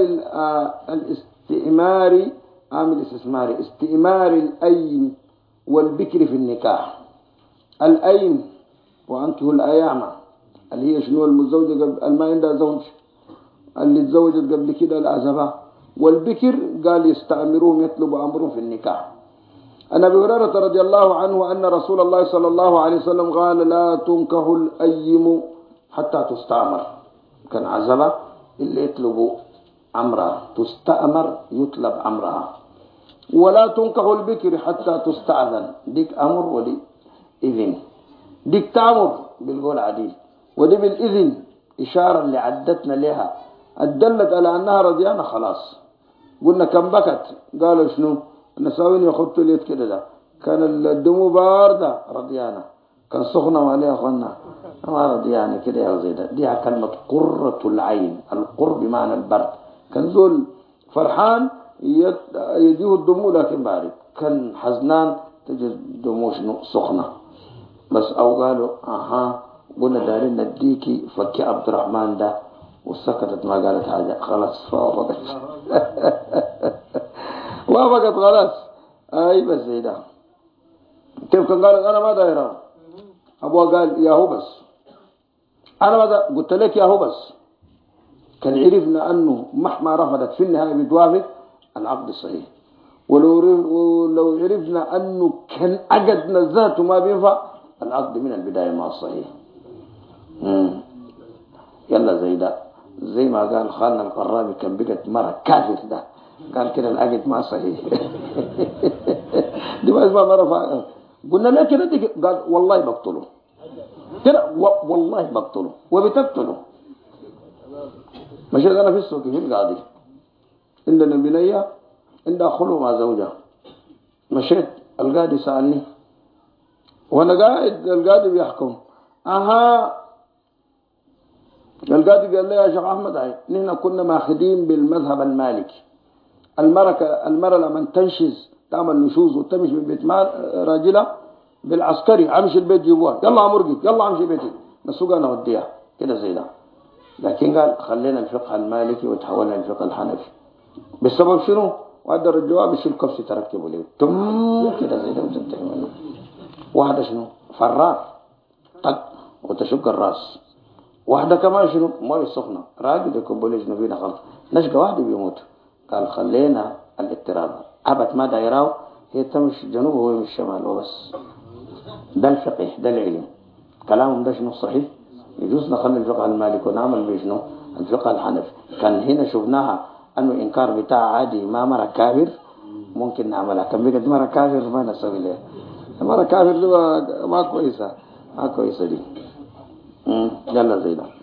الاستئمار، عامل استئمار الأيم والبكر في النكاح. الأيم وأنكحوا الأيام اللي هي شنو؟ المزوجة ما عندها زوج، اللي تزوجت قبل كده الأعزبة. والبكر قال يستأمرون يطلبوا أمرهم في النكاح. عن أبي هريرة رضي الله عنه أن رسول الله صلى الله عليه وسلم قال لا تنكح الأيم حتى تستأمر. كان عزبة اللي يطلبوا أمرها، تستأمر يطلب أمرها. ولا تنكح البكر حتى تستأذن، ديك أمر ودي إذن، ديك تأمر بالقول عديل ودي بالإذن، إشارة اللي عدتنا لها الدلت على أنها رضيانة. خلاص قلنا كم بكت؟ قالوا شنو؟ نساوين يخط اليد كده ده، كان الدمو باردة رضيانة، كان سخنة وعليها أخوانا ما رضيانة كده يا زيدة. دي كلمة قرة العين، القر بمعنى البرد. كان زول فرحان يديه الدمو لكن بارد، كان حزنان تجد دمو شنو؟ سخنة. بس أو قالوا قلنا دارين نديكي فكي عبد الرحمن ده، وسكتت ما قالت حاجة، خلاص فوافقت. وافقت خلاص. أي بس زي ده. كيف كان قالت أنا ما دايرة؟ أبوها قال يا هو بس، أنا ما قلت لك يا هو بس. كان عرفنا أنه مهما رفضت في النهاية بتوافق العقد الصحيح. ولو عرفنا أنه كان عقدنا ذاته ما بينفع، العقد من البداية ما صحيح. يلا زي ده، زي ما قال خالنا القرابي كان بقت مرة كافر ده، قال كده العقد ما صحيح. دي ما اسمها مرة قلنا لا كده دي، قال والله بقتله كده، والله بقتله وبتقتله. مشيت أنا في السوق في القاضي، عندنا بنية عندها خلو مع زوجها. مشيت القاضي سألني وانا قاعد، القاضي بيحكم. القاضي قال لي يا شيخ احمد نحن كنا ماخذين بالمذهب المالكي، المرأة لما تنشز تعمل نشوز وتمشي من بيت مال راجلها بالعسكري امشي البيت جيبوها، يلا امرقي يلا امشي بيتي، نسوق انا وديها كده زي ده. لكن قال خلينا الفقه المالكي وتحولنا الفقه الحنفي. بسبب شنو؟ وقدر الجواب يشيل كرسي تركبه له تم كده زي ده وتنتهي منه. واحدة شنو؟ فرار طق وتشق الراس. واحدة كمان شنو؟ مويه سخنة راجل يكبوا لي جنوبينا خلط نشقى واحدة بيموت. قال خلينا الاضطراب أبد ما دايراه، هي تمشي جنوب وهو يمشي شمال وبس. ده الفقه، ده العلم. كلامهم ده شنو صحيح؟ يجوز نخلي الفقه المالك ونعمل بشنو؟ الفقه الحنفي. كان هنا شفناها أنه إنكار بتاع عادي ما مرة كافر ممكن نعملها، كان بقت مرة كافر ما نسوي لها مرة كافر دي ما كويسة، ما كويسة دي. يلا زي ده.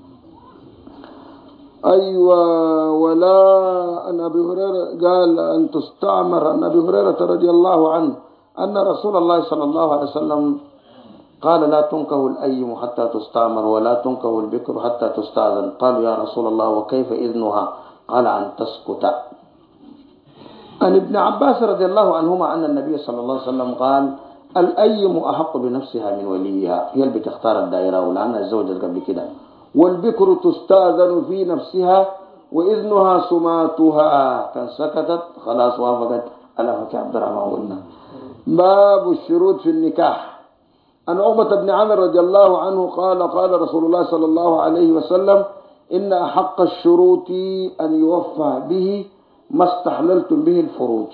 أيوة. ولا أن أبي هريرة قال أن تستعمر، أن أبي هريرة رضي الله عنه أن رسول الله صلى الله عليه وسلم قال لا تنكه الأيم حتى تستعمر ولا تنكه البكر حتى تستأذن. قالوا يا رسول الله وكيف إذنها؟ قال أن تسكت. عن ابن عباس رضي الله عنهما أن النبي صلى الله عليه وسلم قال الأيم أحق بنفسها من وليها، هي اللي بتختار الدائرة ولأنها الزوجة قبل كده. والبكر تستأذن في نفسها وإذنها سماتها. كان سكتت خلاص وافقت على فك عبد الرحمن قلنا باب الشروط في النكاح. عن عقبة بن عامر رضي الله عنه قال قال رسول الله صلى الله عليه وسلم إن أحق الشروط أن يوفى به ما استحللتم به الفروج.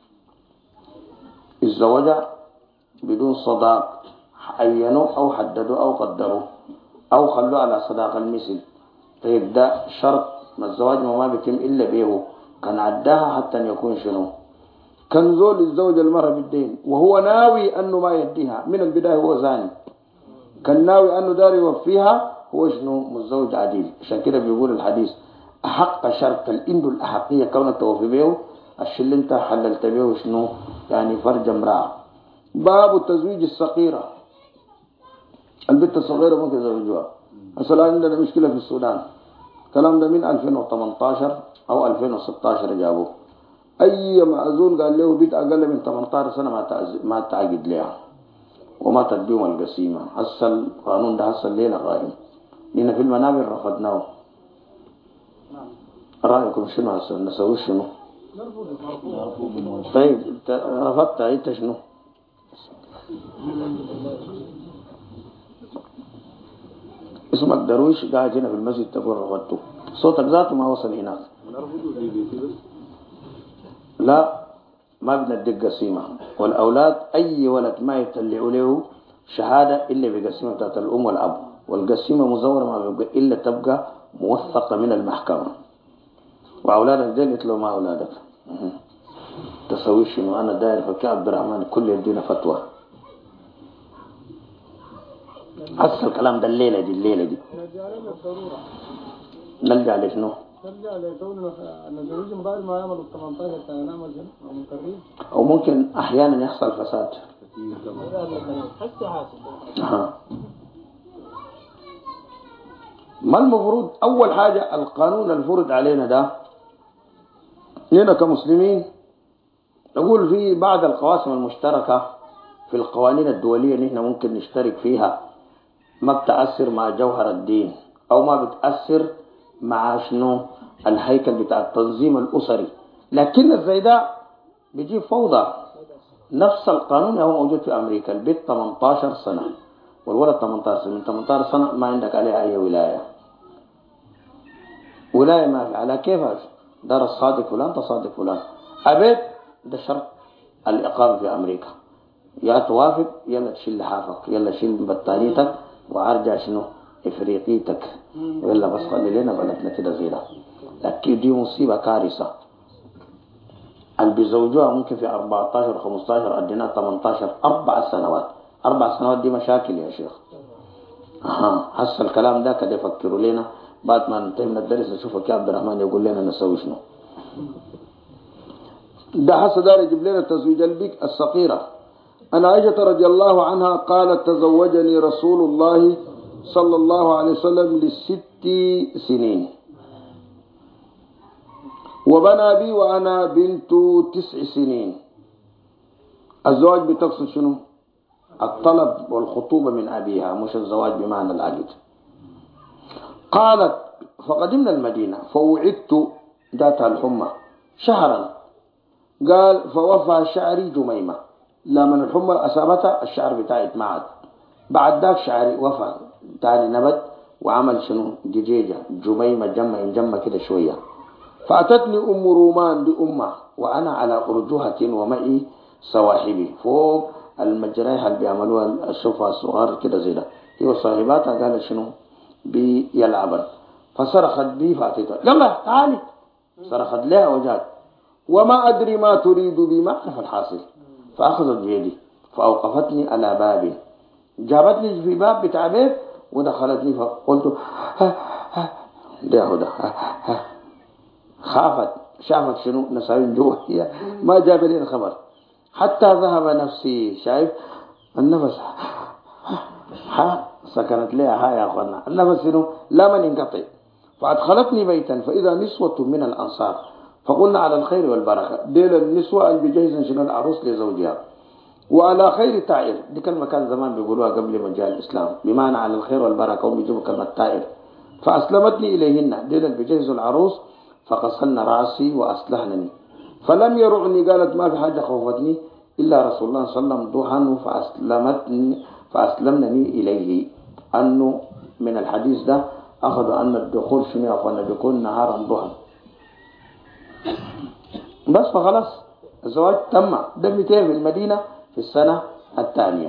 الزواج بدون صداق عينوا أو حددوا أو قدروا أو خلوا على صداق المثل. طيب ده شرط ما الزواج ما بيتم إلا به، كان عداها حتى أن يكون شنو كان زول الزوج المرأة بالدين وهو ناوي أنه ما يديها من البداية، هو زاني كان ناوي أنه دار يوفيها، هو شنو متزوج عديل. عشان كده بيقول الحديث أحق شرط الإند الأحقية كونك توفي به الشيء اللي انت حللت به شنو يعني فرج امرأة. باب التزويج الصغيرة، البنت الصغيرة ممكن يزوجوها. مثلا عندنا مشكلة في السودان، الكلام ده من 2018 أو 2016 جابوه. أي مأذون قال له بيت أقل من 18 سنة ما تعقد لها وما تديهم القسيمة. هسه القانون ده هسه الليلة قائم، لأن في المنابر رفضناه. رأيكم شنو هسه نسوي شنو؟ طيب رفضت أنت شنو؟ اسمك درويش قاعد هنا في المسجد تقول رفضته، صوتك ذاته ما وصل هناك. لا ما بدنا ندق قسيمة، والأولاد أي ولد ما يطلعوا له شهادة إلا بقسيمة بتاعت الأم والأب، والقسيمة مزورة ما بيبقى إلا تبقى موثقة من المحكمة. وأولادك ديل يطلعوا مع أولادك. تسوي شنو؟ أنا داير فكي عبد الرحمن كل يدينا فتوى. هسه الكلام ده الليلة دي نلجأ لشنو؟ نرجع لكوننا نزوجهم بعد ما يعملوا 18 سنة نعمل مقرين، أو ممكن أحيانا يحصل فساد. ما المفروض أول حاجة القانون الفرض علينا ده هنا كمسلمين نقول في بعض القواسم المشتركة في القوانين الدولية نحن ممكن نشترك فيها، ما بتأثر مع جوهر الدين أو ما بتأثر مع شنو الهيكل بتاع التنظيم الأسري، لكن الزيداء بيجي فوضى. نفس القانون هو موجود في أمريكا، البيت 18 سنة والولد 18 سنة، من 18 سنة ما عندك عليه أي ولاية ما في على كيفك، دار الصادق فلان تصادق فلان. أبيت ده شرط الإقامة في أمريكا، يا توافق يلا تشيل لحافك، يلا شيل بطانيتك وارجع شنو افريقيتك، يلا بس خلي لنا بلدنا كده زينا. لكن دي مصيبة كارثة. اللي بيزوجوها ممكن في 14 15 ادينا 18 4 سنوات. 4 سنوات دي مشاكل يا شيخ. هسه الكلام ده كده يفكروا لنا بعد ما ننتهي من الدرس نشوفك يا عبد الرحمن يقول لنا نسوي شنو. ده هسه دار يجيب لنا تزويج البيك الصغيرة. أن عائشة رضي الله عنها قالت تزوجني رسول الله صلى الله عليه وسلم ل6 سنين وبنى بي وأنا بنت 9 سنين. الزواج بتقصد شنو؟ الطلب والخطوبة من أبيها، مش الزواج بمعنى العقد. قالت فقدمنا المدينة فوعدت ذات الحمى شهرا، قال فوفى شعري جميمة، لما الحمى أصابتها الشعر بتاعي اتمعد، بعد ذاك شعري وفى تاني نبت وعمل شنو دجيجة جميمة جمة كده شوية. فأتتني أم رومان بأمة وأنا على أرجوهة ومعي صواحبي فوق المجريح اللي بيعملوها الشوفة الصغار كده زي ده، هي وصاحباتها قالت شنو بيلعبن. فصرخت بي فأتيتها يلا تعالي، صرخت لها وجات وما أدري ما تريد بي، ما أعرف الحاصل. فأخذت بيدي فأوقفتني على باب، جابتني في باب بتاع بيت ودخلتني، فقلت ده خافت، شافت شنو نساوين جوا، هي ما جاب لي الخبر حتى ذهب نفسي. شايف النفس سكنت لها يا أخوانا، النفس شنو لا من ينقطع. فأدخلتني بيتا فإذا نسوة من الأنصار فقلنا على الخير والبركة، ديل النسوة اللي بيجهزن شنو العروس لزوجها، وعلى خير تائر، دي كلمة كان زمان بيقولوها قبل ما جاء الإسلام، بمعنى على الخير والبركة، هم بيجيبوا كلمة تائر. فأسلمتني إليهن، ديل اللي بيجهزوا العروس، فقصلن رأسي وأصلحنني، فلم يرعني، قالت ما في حاجة خوفتني إلا رسول الله صلى الله عليه وسلم ضحى فأسلمني إليه. أنه من الحديث ده أخذوا أن الدخول شنو يا أخوانا بيكون نهارا ضحى بس، فخلاص الزواج تم. ده 200 في المدينة في السنة الثانية.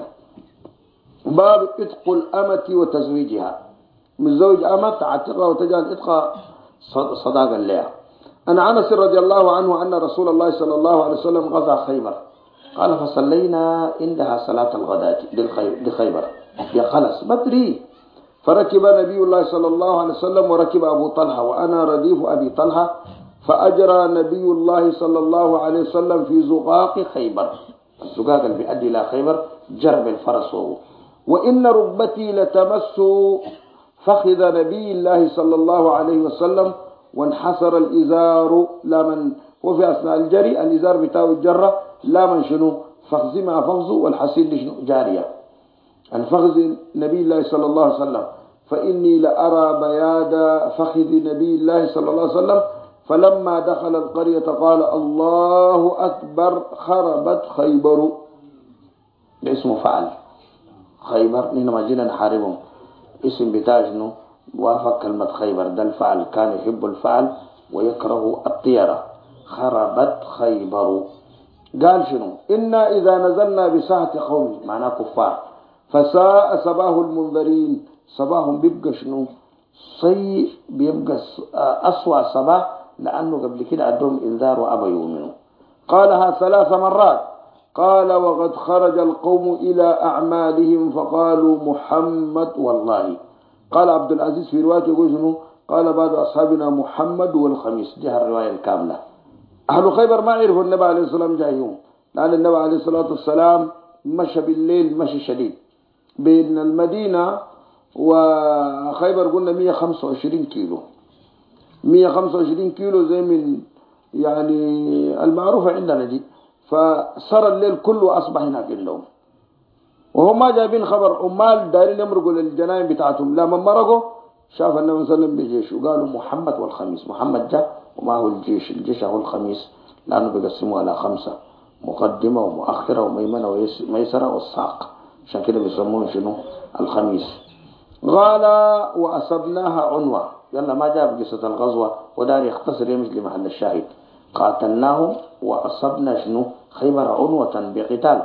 باب اتق الأمة وتزويجها، متزوج أمة تعتقها وتجعل اتقها صداقا لها. أن أنس رضي الله عنه أن رسول الله صلى الله عليه وسلم غزا خيبر، قال فصلينا عندها صلاة الغداة بخيبر، يا خلص بدري. فركب نبي الله صلى الله عليه وسلم وركب أبو طلحة وأنا رديف أبي طلحة، فأجرى نبي الله صلى الله عليه وسلم في زقاق خيبر، الزقاق اللي بيؤدي إلى خيبر جرب الفرس وإن ركبتي لتمس فخذ نبي الله صلى الله عليه وسلم وانحسر الإزار لا من هو في أثناء الجري الإزار بتاع الجرة لا من شنو فخذ ما فخذ والحسين شنو جارية الفخذ نبي الله صلى الله عليه وسلم، فإني لأرى بياد فخذ نبي الله صلى الله عليه وسلم. فلما دخل القرية قال الله أكبر خربت خيبر. اسمه فعل خيبر إنما جينا نحاربهم، اسم بتاجنه وافق كلمة خيبر. ده الفعل كان يحب الفعل ويكره الطيرة. خربت خيبر. قال شنو إنا إذا نزلنا بساحة قوم معناه كفار فساء صباح المنذرين. صباحهم بيبقى شنو بيبقى أسوأ صباح، لأنه قبل كده عندهم إنذار وأبى يؤمنوا. قالها 3 مرات. قال وقد خرج القوم إلى أعمالهم فقالوا محمد والله. قال عبد العزيز في رواية يقول شنو قال بعض أصحابنا محمد والخميس. دي الرواية الكاملة. أهل خيبر ما عرفوا النبي عليه الصلاة والسلام جايهم، لأن النبي عليه الصلاة والسلام مشى بالليل مشي شديد بين المدينة وخيبر قلنا 125 كيلو. 125 كيلو زي من يعني المعروفة عندنا دي. فصار الليل كله أصبح هناك عندهم وهم ما جايبين خبر. أمال دايرين يمرقوا للجناين بتاعتهم. لما مرقوا شاف النبي صلى الله عليه وسلم بجيش وقالوا محمد والخميس. محمد جاء وما هو الجيش. الجيش هو الخميس، لأنه بيقسموا على 5 مقدمة ومؤخرة وميمنة وميسرة والساق، عشان كده بيسموه شنو الخميس. قال وأصبناها عنوة. يلا ما جاب قصة الغزوة ودار يختصر يمشي لمحل الشاهد. قاتلناهم وأصبنا شنو خيبر عنوة بقتال.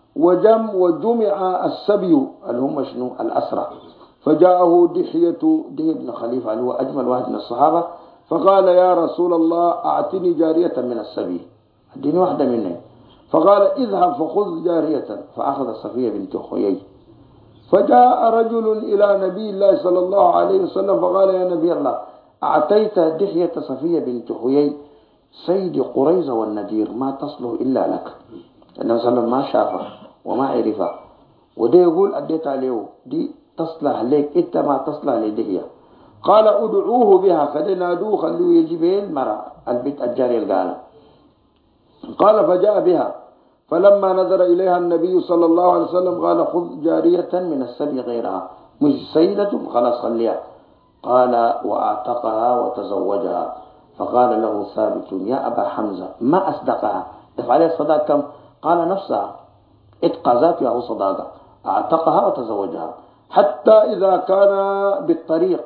وجمع السبي اللي هم شنو الأسرى. فجاءه دحية بن خليفة اللي هو أجمل واحد من الصحابة، فقال يا رسول الله أعطني جارية من السبي، اديني واحدة منهم. فقال اذهب فخذ جارية، فأخذ صفية بنت حيي. فجاء رجل إلى نبي الله صلى الله عليه وسلم فقال يا نبي الله أعطيت دحية صفية بنت حيي سيد قريظة والنذير ما تصله إلا لك. النبي صلى الله عليه وسلم ما شافه وما عرفه، وده يقول أديت عليه دي تصلح لك انت ما تصلح لدحية. قال ادعوه بها، فنادوه خلوه يجي به المرأة البيت الجارية القالة. قال فجاء بها، فلما نظر إليها النبي صلى الله عليه وسلم قال خذ جارية من السبي غيرها، مش سيدة خلاص خليها. قال وأعتقها وتزوجها. فقال له ثابت يا أبا حمزة ما أصدقها، دفع عليه الصداق كم؟ قال نفسها اتقى ذاتها صداقة، أعتقها وتزوجها. حتى إذا كان بالطريق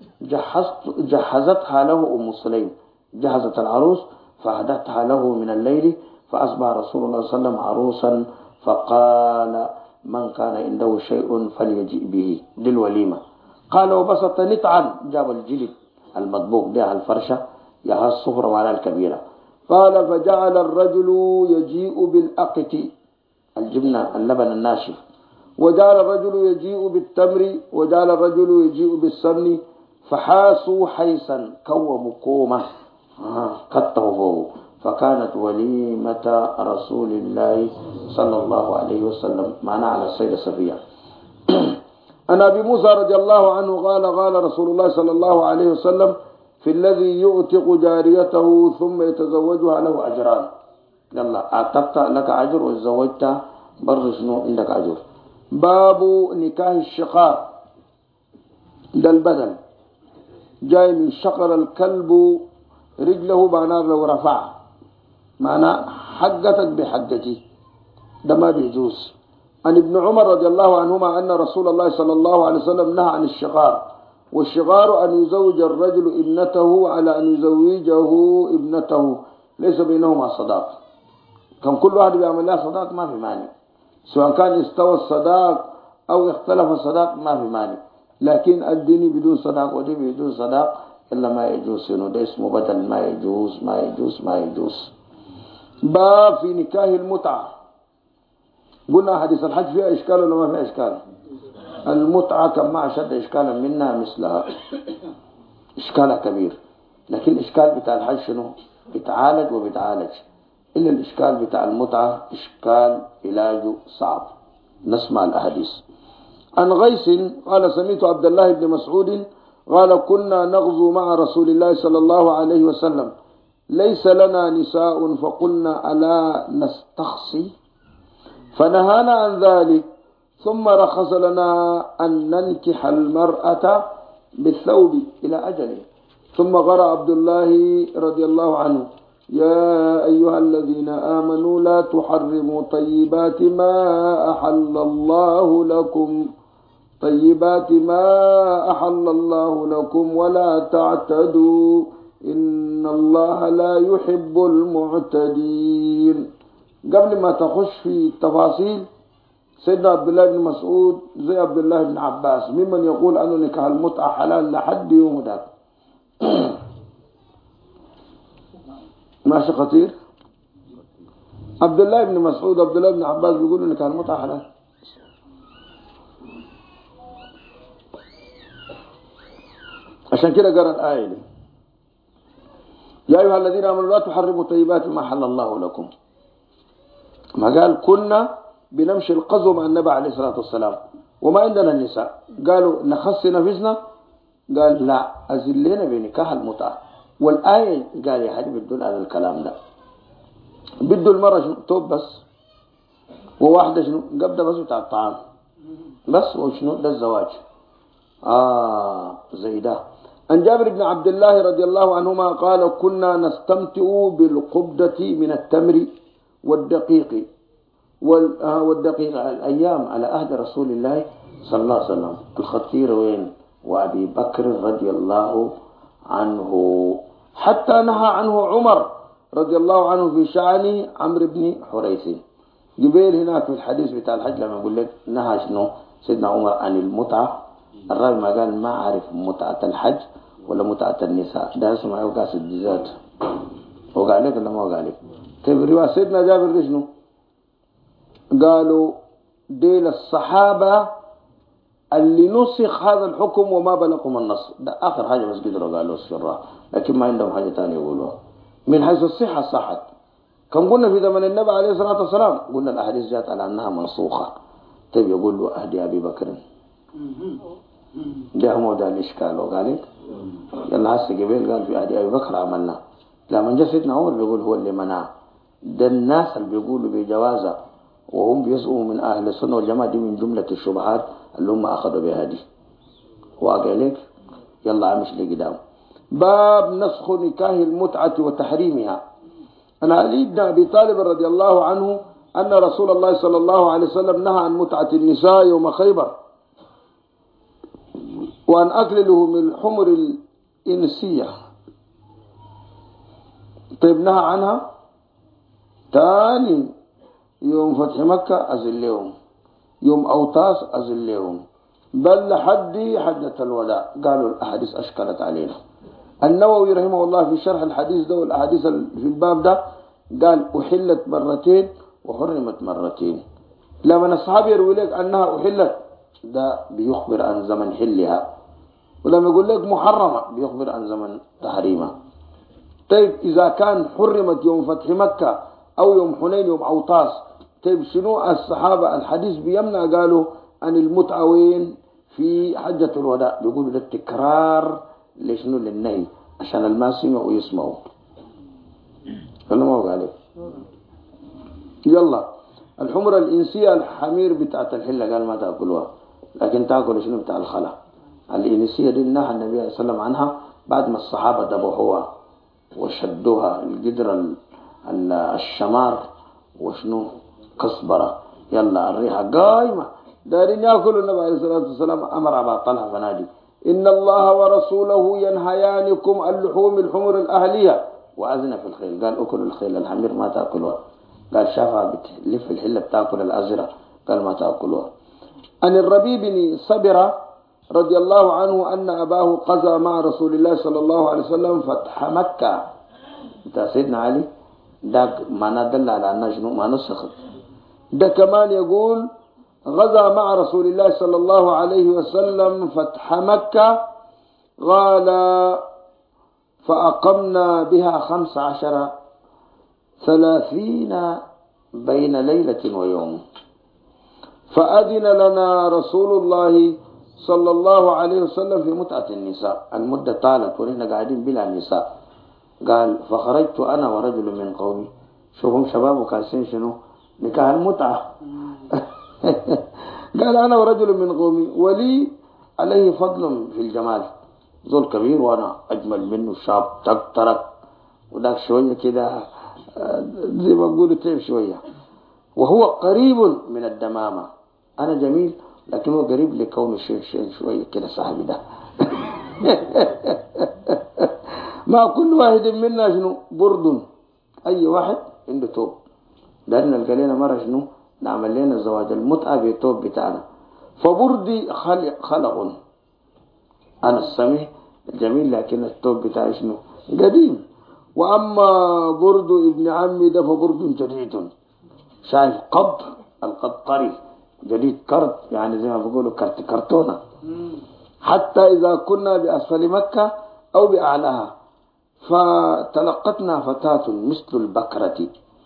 جهزتها له أم سليم، جهزت العروس فأهدتها له من الليل. فأصبح رسول الله صلى الله عليه وسلم عروسا، فقال من كان عنده شيء فليجئ به للوليمة. قال وبسط نطعا، جاب الجلد المطبوخ بها الفرشة يها الصفرة وعلى الكبيرة. قال فجعل الرجل يجيء بالأقت الجبنة اللبن الناشف، وجعل الرجل يجيء بالتمر، وجعل الرجل يجيء بالسمن، فحاسوا حيسا كوموا كومة كته فوق. فكانت وليمة رسول الله صلى الله عليه وسلم معنا على السيدة صفية. عن أبي موسى رضي الله عنه قال قال رسول الله صلى الله عليه وسلم في الذي يعتق جاريته ثم يتزوجها له أجران. يلا أعتقت لك أجر وتزوجت برضه شنو عندك أجر. باب نكاح الشقار. ده البدل جاي من شقر الكلب رجله، معناه لو رفع معناه حقتك بحقتي. ده ما بيجوز. عن ابن عمر رضي الله عنهما أن رسول الله صلى الله عليه وسلم نهى عن الشغار، والشغار أن يزوج الرجل ابنته على أن يزوجه ابنته ليس بينهما صداق. كان كل واحد بيعمل لها صداق ما في مانع، سواء كان استوى الصداق أو اختلف الصداق ما في مانع، لكن الديني بدون صداق ودي بدون صداق إلا ما يجوز. إنه ده اسمه بدل ما يجوز ما يجوز ما يجوز. باب في نكاح المتعة. قلنا حديث الحج فيها إشكال ولا ما فيها إشكال؟ المتعة كم ما أشد إشكالا منها مثلها، إشكالها كبير. لكن الإشكال بتاع الحج شنو؟ بتعالج وبتعالج، إلا الإشكال بتاع المتعة إشكال علاجه صعب. نسمع الأحاديث. عن غيث قال سمعت عبد الله بن مسعود قال كنا نغزو مع رسول الله صلى الله عليه وسلم ليس لنا نساء فقلنا ألا نستخصي فنهانا عن ذلك ثم رخص لنا أن ننكح المرأة بالثوب إلى أجله. ثم قرأ عبد الله رضي الله عنه يا أيها الذين آمنوا لا تحرموا طيبات ما أحل الله لكم ولا تعتدوا إن الله لا يحب المعتدين. قبل ما تخش في التفاصيل، سيدنا عبد الله بن مسعود زي عبد الله بن عباس ممن يقول أنه نكاح المتعة حلال لحد يوم ذاك. ماشي خطير. عبد الله بن مسعود عبد الله بن عباس بيقولوا نكاح المتعة حلال. عشان كده قرأ الآية دي يا أيها الذين آمنوا لا تحرموا طيبات ما حل الله لكم. ما قال كنا بنمشي القزو مع النبي عليه الصلاة والسلام وما عندنا النساء، قالوا نخص نفسنا، قال لا أزلنا بنكاح المتعة. والآية قال يا حبيبي بتدل على الكلام ده. بده المرة شنو؟ توب بس، وواحدة شنو؟ قبضة بس بتاع الطعام بس، وشنو ده الزواج. زي ده. عن جابر بن عبد الله رضي الله عنهما قال كنا نستمتع بالقبضة من التمر والدقيق الأيام على عهد رسول الله صلى الله عليه وسلم. الخطير وين؟ وأبي بكر رضي الله عنه، حتى نهى عنه عمر رضي الله عنه في شأن عمرو بن حريث. جبيل هناك في الحديث بتاع الحج لما يقول لك نهى شنو سيدنا عمر عن المتعة، الراجل ما قال ما عارف متعة الحج ولا متعة النساء، ده اسمه عوقاس الجزات. وقال لك ولا ما قال لك؟ طيب رواية سيدنا جابر دي شنو؟ قالوا ديل الصحابة اللي نسخ هذا الحكم وما بلغهم النص، ده آخر حاجة بس قدروا قالوا الشراء، لكن ما عندهم حاجة تانية يقولوها. من حيث الصحة صحت. كم قلنا في زمن النبي عليه الصلاة والسلام قلنا الأحاديث جاءت على أنها منسوخة. طيب يقول له أهدي أبي بكر، ده هو ده الإشكال. وقال لك يلا هسه قبيل قال في أهدي أبي بكر عملنا، لما جاء سيدنا عمر بيقول هو اللي منع. ده الناس اللي بيقولوا بجوازة وهم بيسقوا من أهل السنة والجماعة دي من جملة الشبهات اللي هم أخذوا بها دي. وقال لك يلا عمش لقدام. باب نسخ نكاح المتعة وتحريمها. أنا علي بن أبي طالب رضي الله عنه أن رسول الله صلى الله عليه وسلم نهى عن متعة النساء يوم خيبر وأن أكله من الحمر الإنسية. طيب نهى عنها تاني يوم فتح مكة أزلهم، يوم أوتاس أزلهم، بل لحد حجة الوداع. قالوا الأحاديث أشكلت علينا. النووي رحمه الله في شرح الحديث ده والأحاديث في الباب ده قال أحلت مرتين وحرمت مرتين. لما الصحابي يروي لك أنها أحلت ده بيخبر عن زمن حلها، ولما يقول لك محرمة بيخبر عن زمن تحريمها. طيب إذا كان حرمت يوم فتح مكة أو يوم حنين يوم أوطاس، طيب شنو الصحابة الحديث بيمنع قالوا عن المتعة وين؟ في حجة الوداع. بيقولوا للتكرار لشنو؟ للنهي عشان الناس يسمعوا ويسمعوا. ولا ما هو عليك؟ يلا الحمرة الإنسية الحمير بتاعت الحلة قال ما تأكلوها، لكن تأكل شنو بتاع الخلا. الإنسية دي نهى النبي صلى الله عليه وسلم عنها بعد ما الصحابة ذبحوها وشدوها القدر الشمار وشنو كصبرة يلا الريحة قايمة دارين يأكل. النبي عليه الصلاة والسلام أمر أبا طلحة فنادي إن الله ورسوله ينهيانكم اللحوم الحمر الأهلية وأذن في الخيل. قال أكلوا الخيل، الحمير ما تأكلوها. قال شافها بتلف الحلة بتأكل الأزرة، قال ما تأكلوها. عن الربيع بن صبرة رضي الله عنه أن أباه قضى مع رسول الله صلى الله عليه وسلم فتح مكة. ده سيدنا علي ده ما دل على أنه شنو ما نسخ. ده كمان يقول غزا مع رسول الله صلى الله عليه وسلم فتح مكة. قال فأقمنا بها 30 بين ليلة ويوم. فأذن لنا رسول الله صلى الله عليه وسلم في متعة النساء. المدة طالت ونحن قاعدين بلا نساء. قال فخرجت أنا ورجل من قومي. شوفهم شباب وكاسين شنو نكاح المتعة. قال أنا ورجل من قومي ولي عليه فضل في الجمال، زول كبير وأنا أجمل منه، شاب ترك وذاك شوية كده زي ما بقولوا تيم شوية، وهو قريب من الدمامة. أنا جميل لكنه قريب لكونه شيء شوية كده صاحبي ده. ما كل واحد منا شنو برد، أي واحد عنده توب. لأن القلينا مرة شنو نعمل لنا الزواج المتعة بتوب بتاعنا. فبردي خلق أنا السميع الجميل لكن التوب بتاعي شنو قديم. وأما برد ابن عمي ده فبرد جديد. شايف القد طري جديد كرت، يعني زي ما بيقولوا كرتونة. حتى إذا كنا بأسفل مكة أو بأعلاها فتلقتنا فتاة مثل البكرة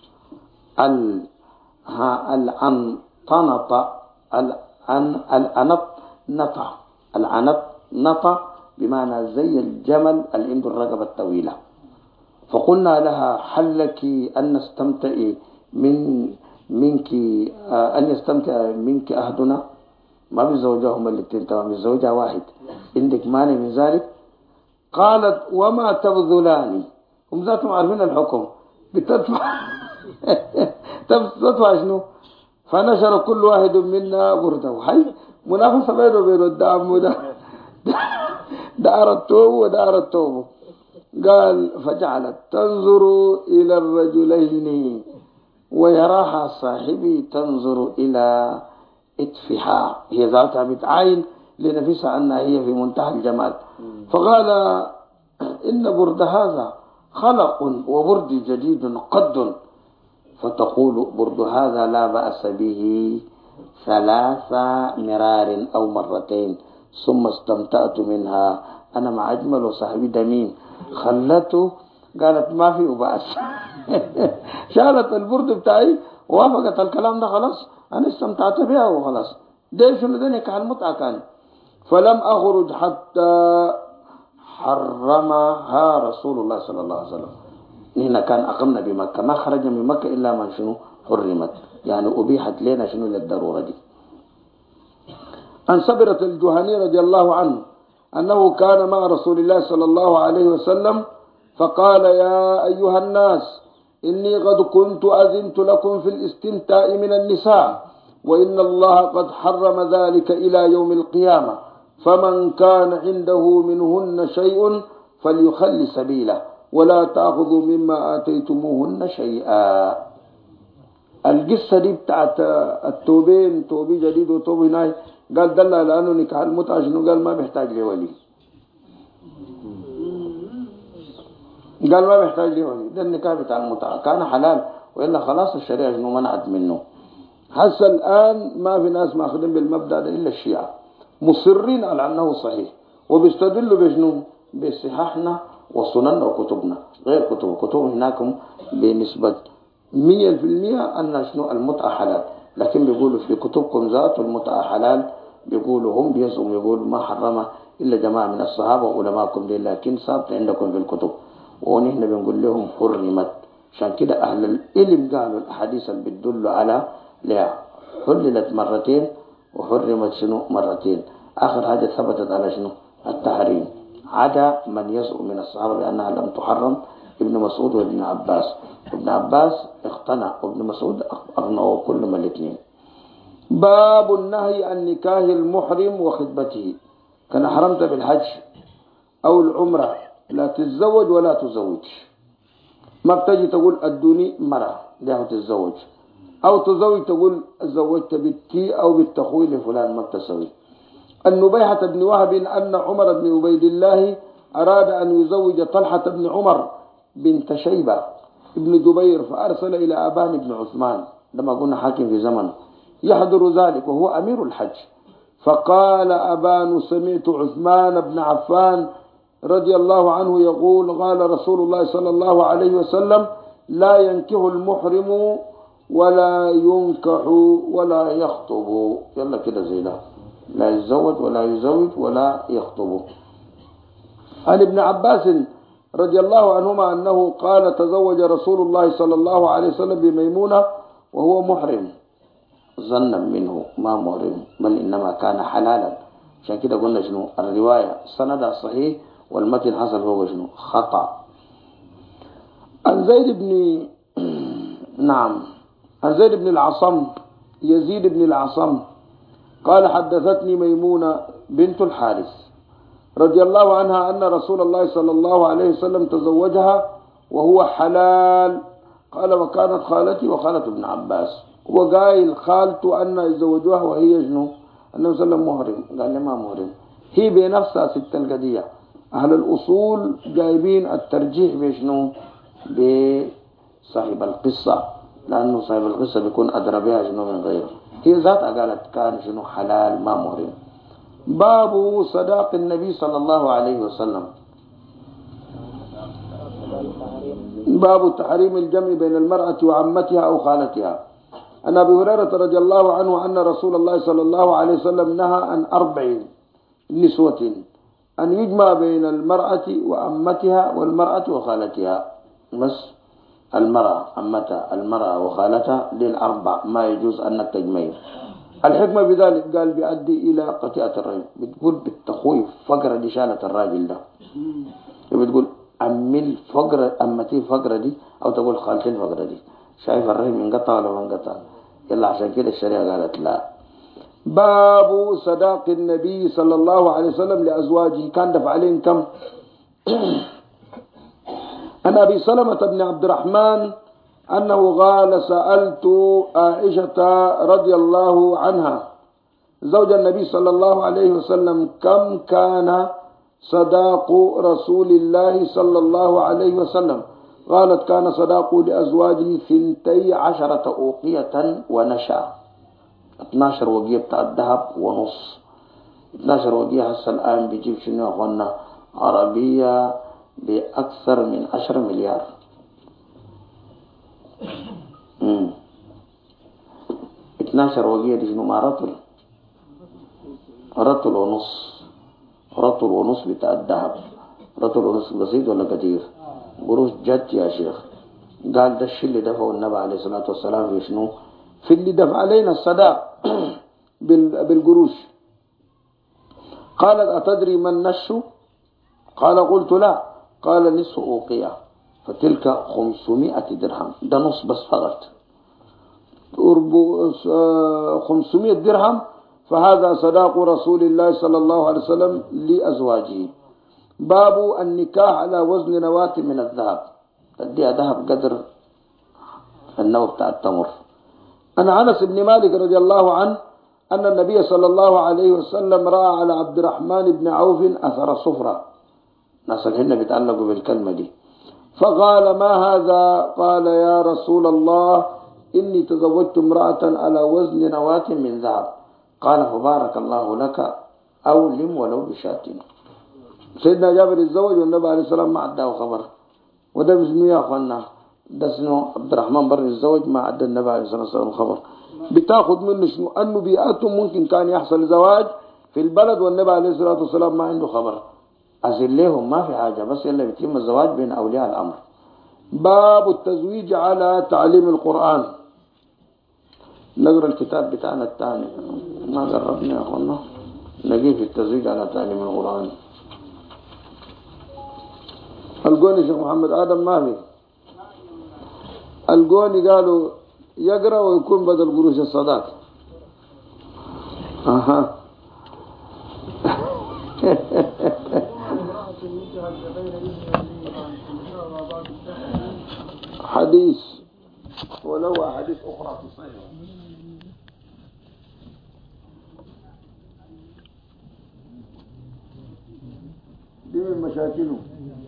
العنطنطة بمعنى زي الجمل اللي عنده الرقبة الطويلة. فقلنا لها هل لك أن نستمتع منك أحدنا؟ ما بيزوجهم الاثنين طبعا، بيزوجها واحد. عندك مانع من ذلك؟ قالت وما تبذلاني. هم ذاتهم عارفين الحكم بتدفع. تدفع شنو؟ فنشر كل واحد منا برده. حي منافسة بينه وبين الدعم دار التوب ودار التوب. قال فجعلت تنظر إلى الرجلين ويراها صاحبي تنظر إلى إتفها. هي ذاتها بتعاين لنفسها أنها هي في منتهى الجمال. فقال إن برد هذا خلق وبرد جديد قد. فتقول برد هذا لا بأس به 3 مرار أو مرتين ثم استمتعت منها أنا مع أجمل وصاحبي دمين. خلته قالت ما في بأس. شالت البرد بتاعي ووافقت الكلام ده خلاص، أنا استمتعت بها وخلاص. ده شنو ده نكاح المتعة كان. فلم أخرج حتى حرمها رسول الله صلى الله عليه وسلم. هنا كان أقمنا بمكة، ما خرج من مكة إلا من شنو حرمت، يعني أبيحت لنا شنو للضرورة دي. عن صبرة الجهني رضي الله عنه أنه كان مع رسول الله صلى الله عليه وسلم فقال يا أيها الناس إني قد كنت أذنت لكم في الاستمتاع من النساء وإن الله قد حرم ذلك إلى يوم القيامة، فمن كان عنده منهن شيء فليخل سبيله ولا تأخذوا مما آتيتموهن شيئا. القصة دي بتاعت التوبين، توبي جديد وتوبي ناي، قال دل على أنه نكاح المتعة شنو؟ قال ما بيحتاج لولي. قال ما بيحتاج لولي، ده النكاح بتاع المتعة كان حلال وإلا خلاص الشريعة شنو منعت منه. حتى الآن ما في ناس ماخذين بالمبدأ ده إلا الشيعة مصرين على أنه صحيح، وبيستدلوا بشنو؟ بصحاحنا وسنننا وكتبنا، غير كتب هناكم بنسبة 100% أن شنو المتعة حلال، لكن بيقولوا في كتبكم ذات المتعة حلال. بيقولوا هم بيزعموا يقولوا ما حرمها إلا جماعة من الصحابة وعلماءكم دي، لكن ثابت عندكم في الكتب، ونحن بنقول لهم حرمت. عشان كده أهل العلم قالوا الأحاديث اللي بتدل على لا حللت مرتين وحرمت شنو مرتين. آخر حاجة ثبتت على شنو التحريم، عدا من يزعم من الصحابة بأنها لم تحرم ابن مسعود وابن عباس. ابن عباس اقتنع وابن مسعود أغنوا كلهم الاثنين. باب النهي عن نكاه المحرم وخطبته. كان حرمت بالحج أو العمرة لا تتزوج ولا تزوج. ما بتجي تقول ادوني مرة ده تتزوج، أو تزوج تقول زوجت بنتي أو بنت أخوي لفلان، ما بتسوي. النبيحة بن وهب أن عمر بن عبيد الله أراد أن يزوج طلحة بن عمر بنت شيبة ابن جبير، فأرسل إلى أبان بن عثمان لما قلنا حاكم في زمن يحضر ذلك وهو أمير الحج. فقال أبان سمعت عثمان بن عفان رضي الله عنه يقول قال رسول الله صلى الله عليه وسلم لا ينكح المحرم ولا ينكح ولا يخطب. يلا كده زي ده، لا يتزوج ولا يزوج ولا يخطب. عن ابن عباس رضي الله عنهما أنه قال تزوج رسول الله صلى الله عليه وسلم بميمونة وهو محرم، ظنا منه ما محرم بل إنما كان حلالا. عشان كده قلنا شنو الرواية سندها صحيح والمتن حصل هو شنو خطأ. عن زيد بن العصم يزيد بن العصم قال حدثتني ميمونة بنت الحارث رضي الله عنها أن رسول الله صلى الله عليه وسلم تزوجها وهو حلال. قال وكانت خالتي وخالة ابن عباس. وقايل خالته أن يزوجوها وهي جنو النبي صلى الله عليه وسلم محرم، قال لي ما محرم. هي بنفسها ست القضية. أهل الأصول جايبين الترجيح بشنو بصاحب القصة، لأنه صاحب القصة بيكون أدرى بها شنو من غيره. هي ذاتها قالت كان شنو حلال ما محرم. باب صداق النبي صلى الله عليه وسلم. باب تحريم الجمع بين المرأة وعمتها أو خالتها. عن أبي هريرة رضي الله عنه أن رسول الله صلى الله عليه وسلم نهى عن 4 نسوة أن يجمع بين المرأة وعمتها والمرأة وخالتها. بس المرأة عمتها المرأة وخالتها للأربع ما يجوز أنك تجمعين. الحكمة بذلك قال بيؤدي إلى قطيعة الرجل. بتقول بالتخويف فقرة دي شالت الراجل ده، بتقول أمل فقرة أمتي فقرة دي أو تقول خالتين فقرة دي. شايف الرحم انقطع ولا ما انقطع؟ يلا عشان كده الشريعة قالت لا. باب صداق النبي صلى الله عليه وسلم لأزواجه كان دفع عليهم كم؟ عن أبي سلمة بن عبد الرحمن أنه قال سألت عائشة رضي الله عنها زوج النبي صلى الله عليه وسلم كم كان صداق رسول الله صلى الله عليه وسلم؟ قالت كان صداقه لأزواجه 12 أوقية ونشا. 12 وقية بتاع الذهب ونص. 12 وقية هسه الآن بيجيب شنو أخوانا عربية بأكثر من 10 مليار. 12 وقية دي شنو ما رطل ونص. رطل ونص بتاع الذهب. رطل ونص بسيط ولا كثير؟ قروش جد يا شيخ. قال ده الشيء اللي دفعه النبي عليه الصلاة والسلام في شنو؟ في اللي دفع علينا الصداق بالقروش. قالت أتدري من نشو؟ قال قلت لا. قال نصف أوقية فتلك 500 درهم. ده نص بس فقط 500 درهم. فهذا صداق رسول الله صلى الله عليه وسلم لأزواجه. باب النكاح على وزن نواة من الذهب. تديها ذهب قدر النوى بتاع التمر. أنا أنس بن مالك رضي الله عنه أن النبي صلى الله عليه وسلم رأى على عبد الرحمن بن عوف أثر صفرة. ناس الهن بيتعلقوا بالكلمة دي. فقال ما هذا؟ قال يا رسول الله إني تزوجت امرأة على وزن نواة من ذهب. قال فبارك الله لك أولم ولو بشاة. سيدنا جابر الزوج والنبي عليه السلام ما عداه خبر. وده باسمه يا أخوانا ده اسمه عبد الرحمن بر الزوج ما عدى النبي عليه الصلاة والسلام خبر. بتاخذ منه شنو؟ أنه بيئتهم ممكن كان يحصل زواج في البلد والنبي عليه الصلاة والسلام ما عنده خبر. أزلهم ما في حاجة بس يلا بيتم الزواج بين أولياء الأمر. باب التزويج على تعليم القرآن. نقرأ الكتاب بتاعنا الثاني ما قربنا يا أخوانا نجي في التزويج على تعليم القرآن. القوني شيخ محمد آدم ما في. القوني قالوا يقرأ ويكون بدل قروش الصداق. أها. حديث ولو أحاديث أخرى في الصحيح. دي من مشاكله.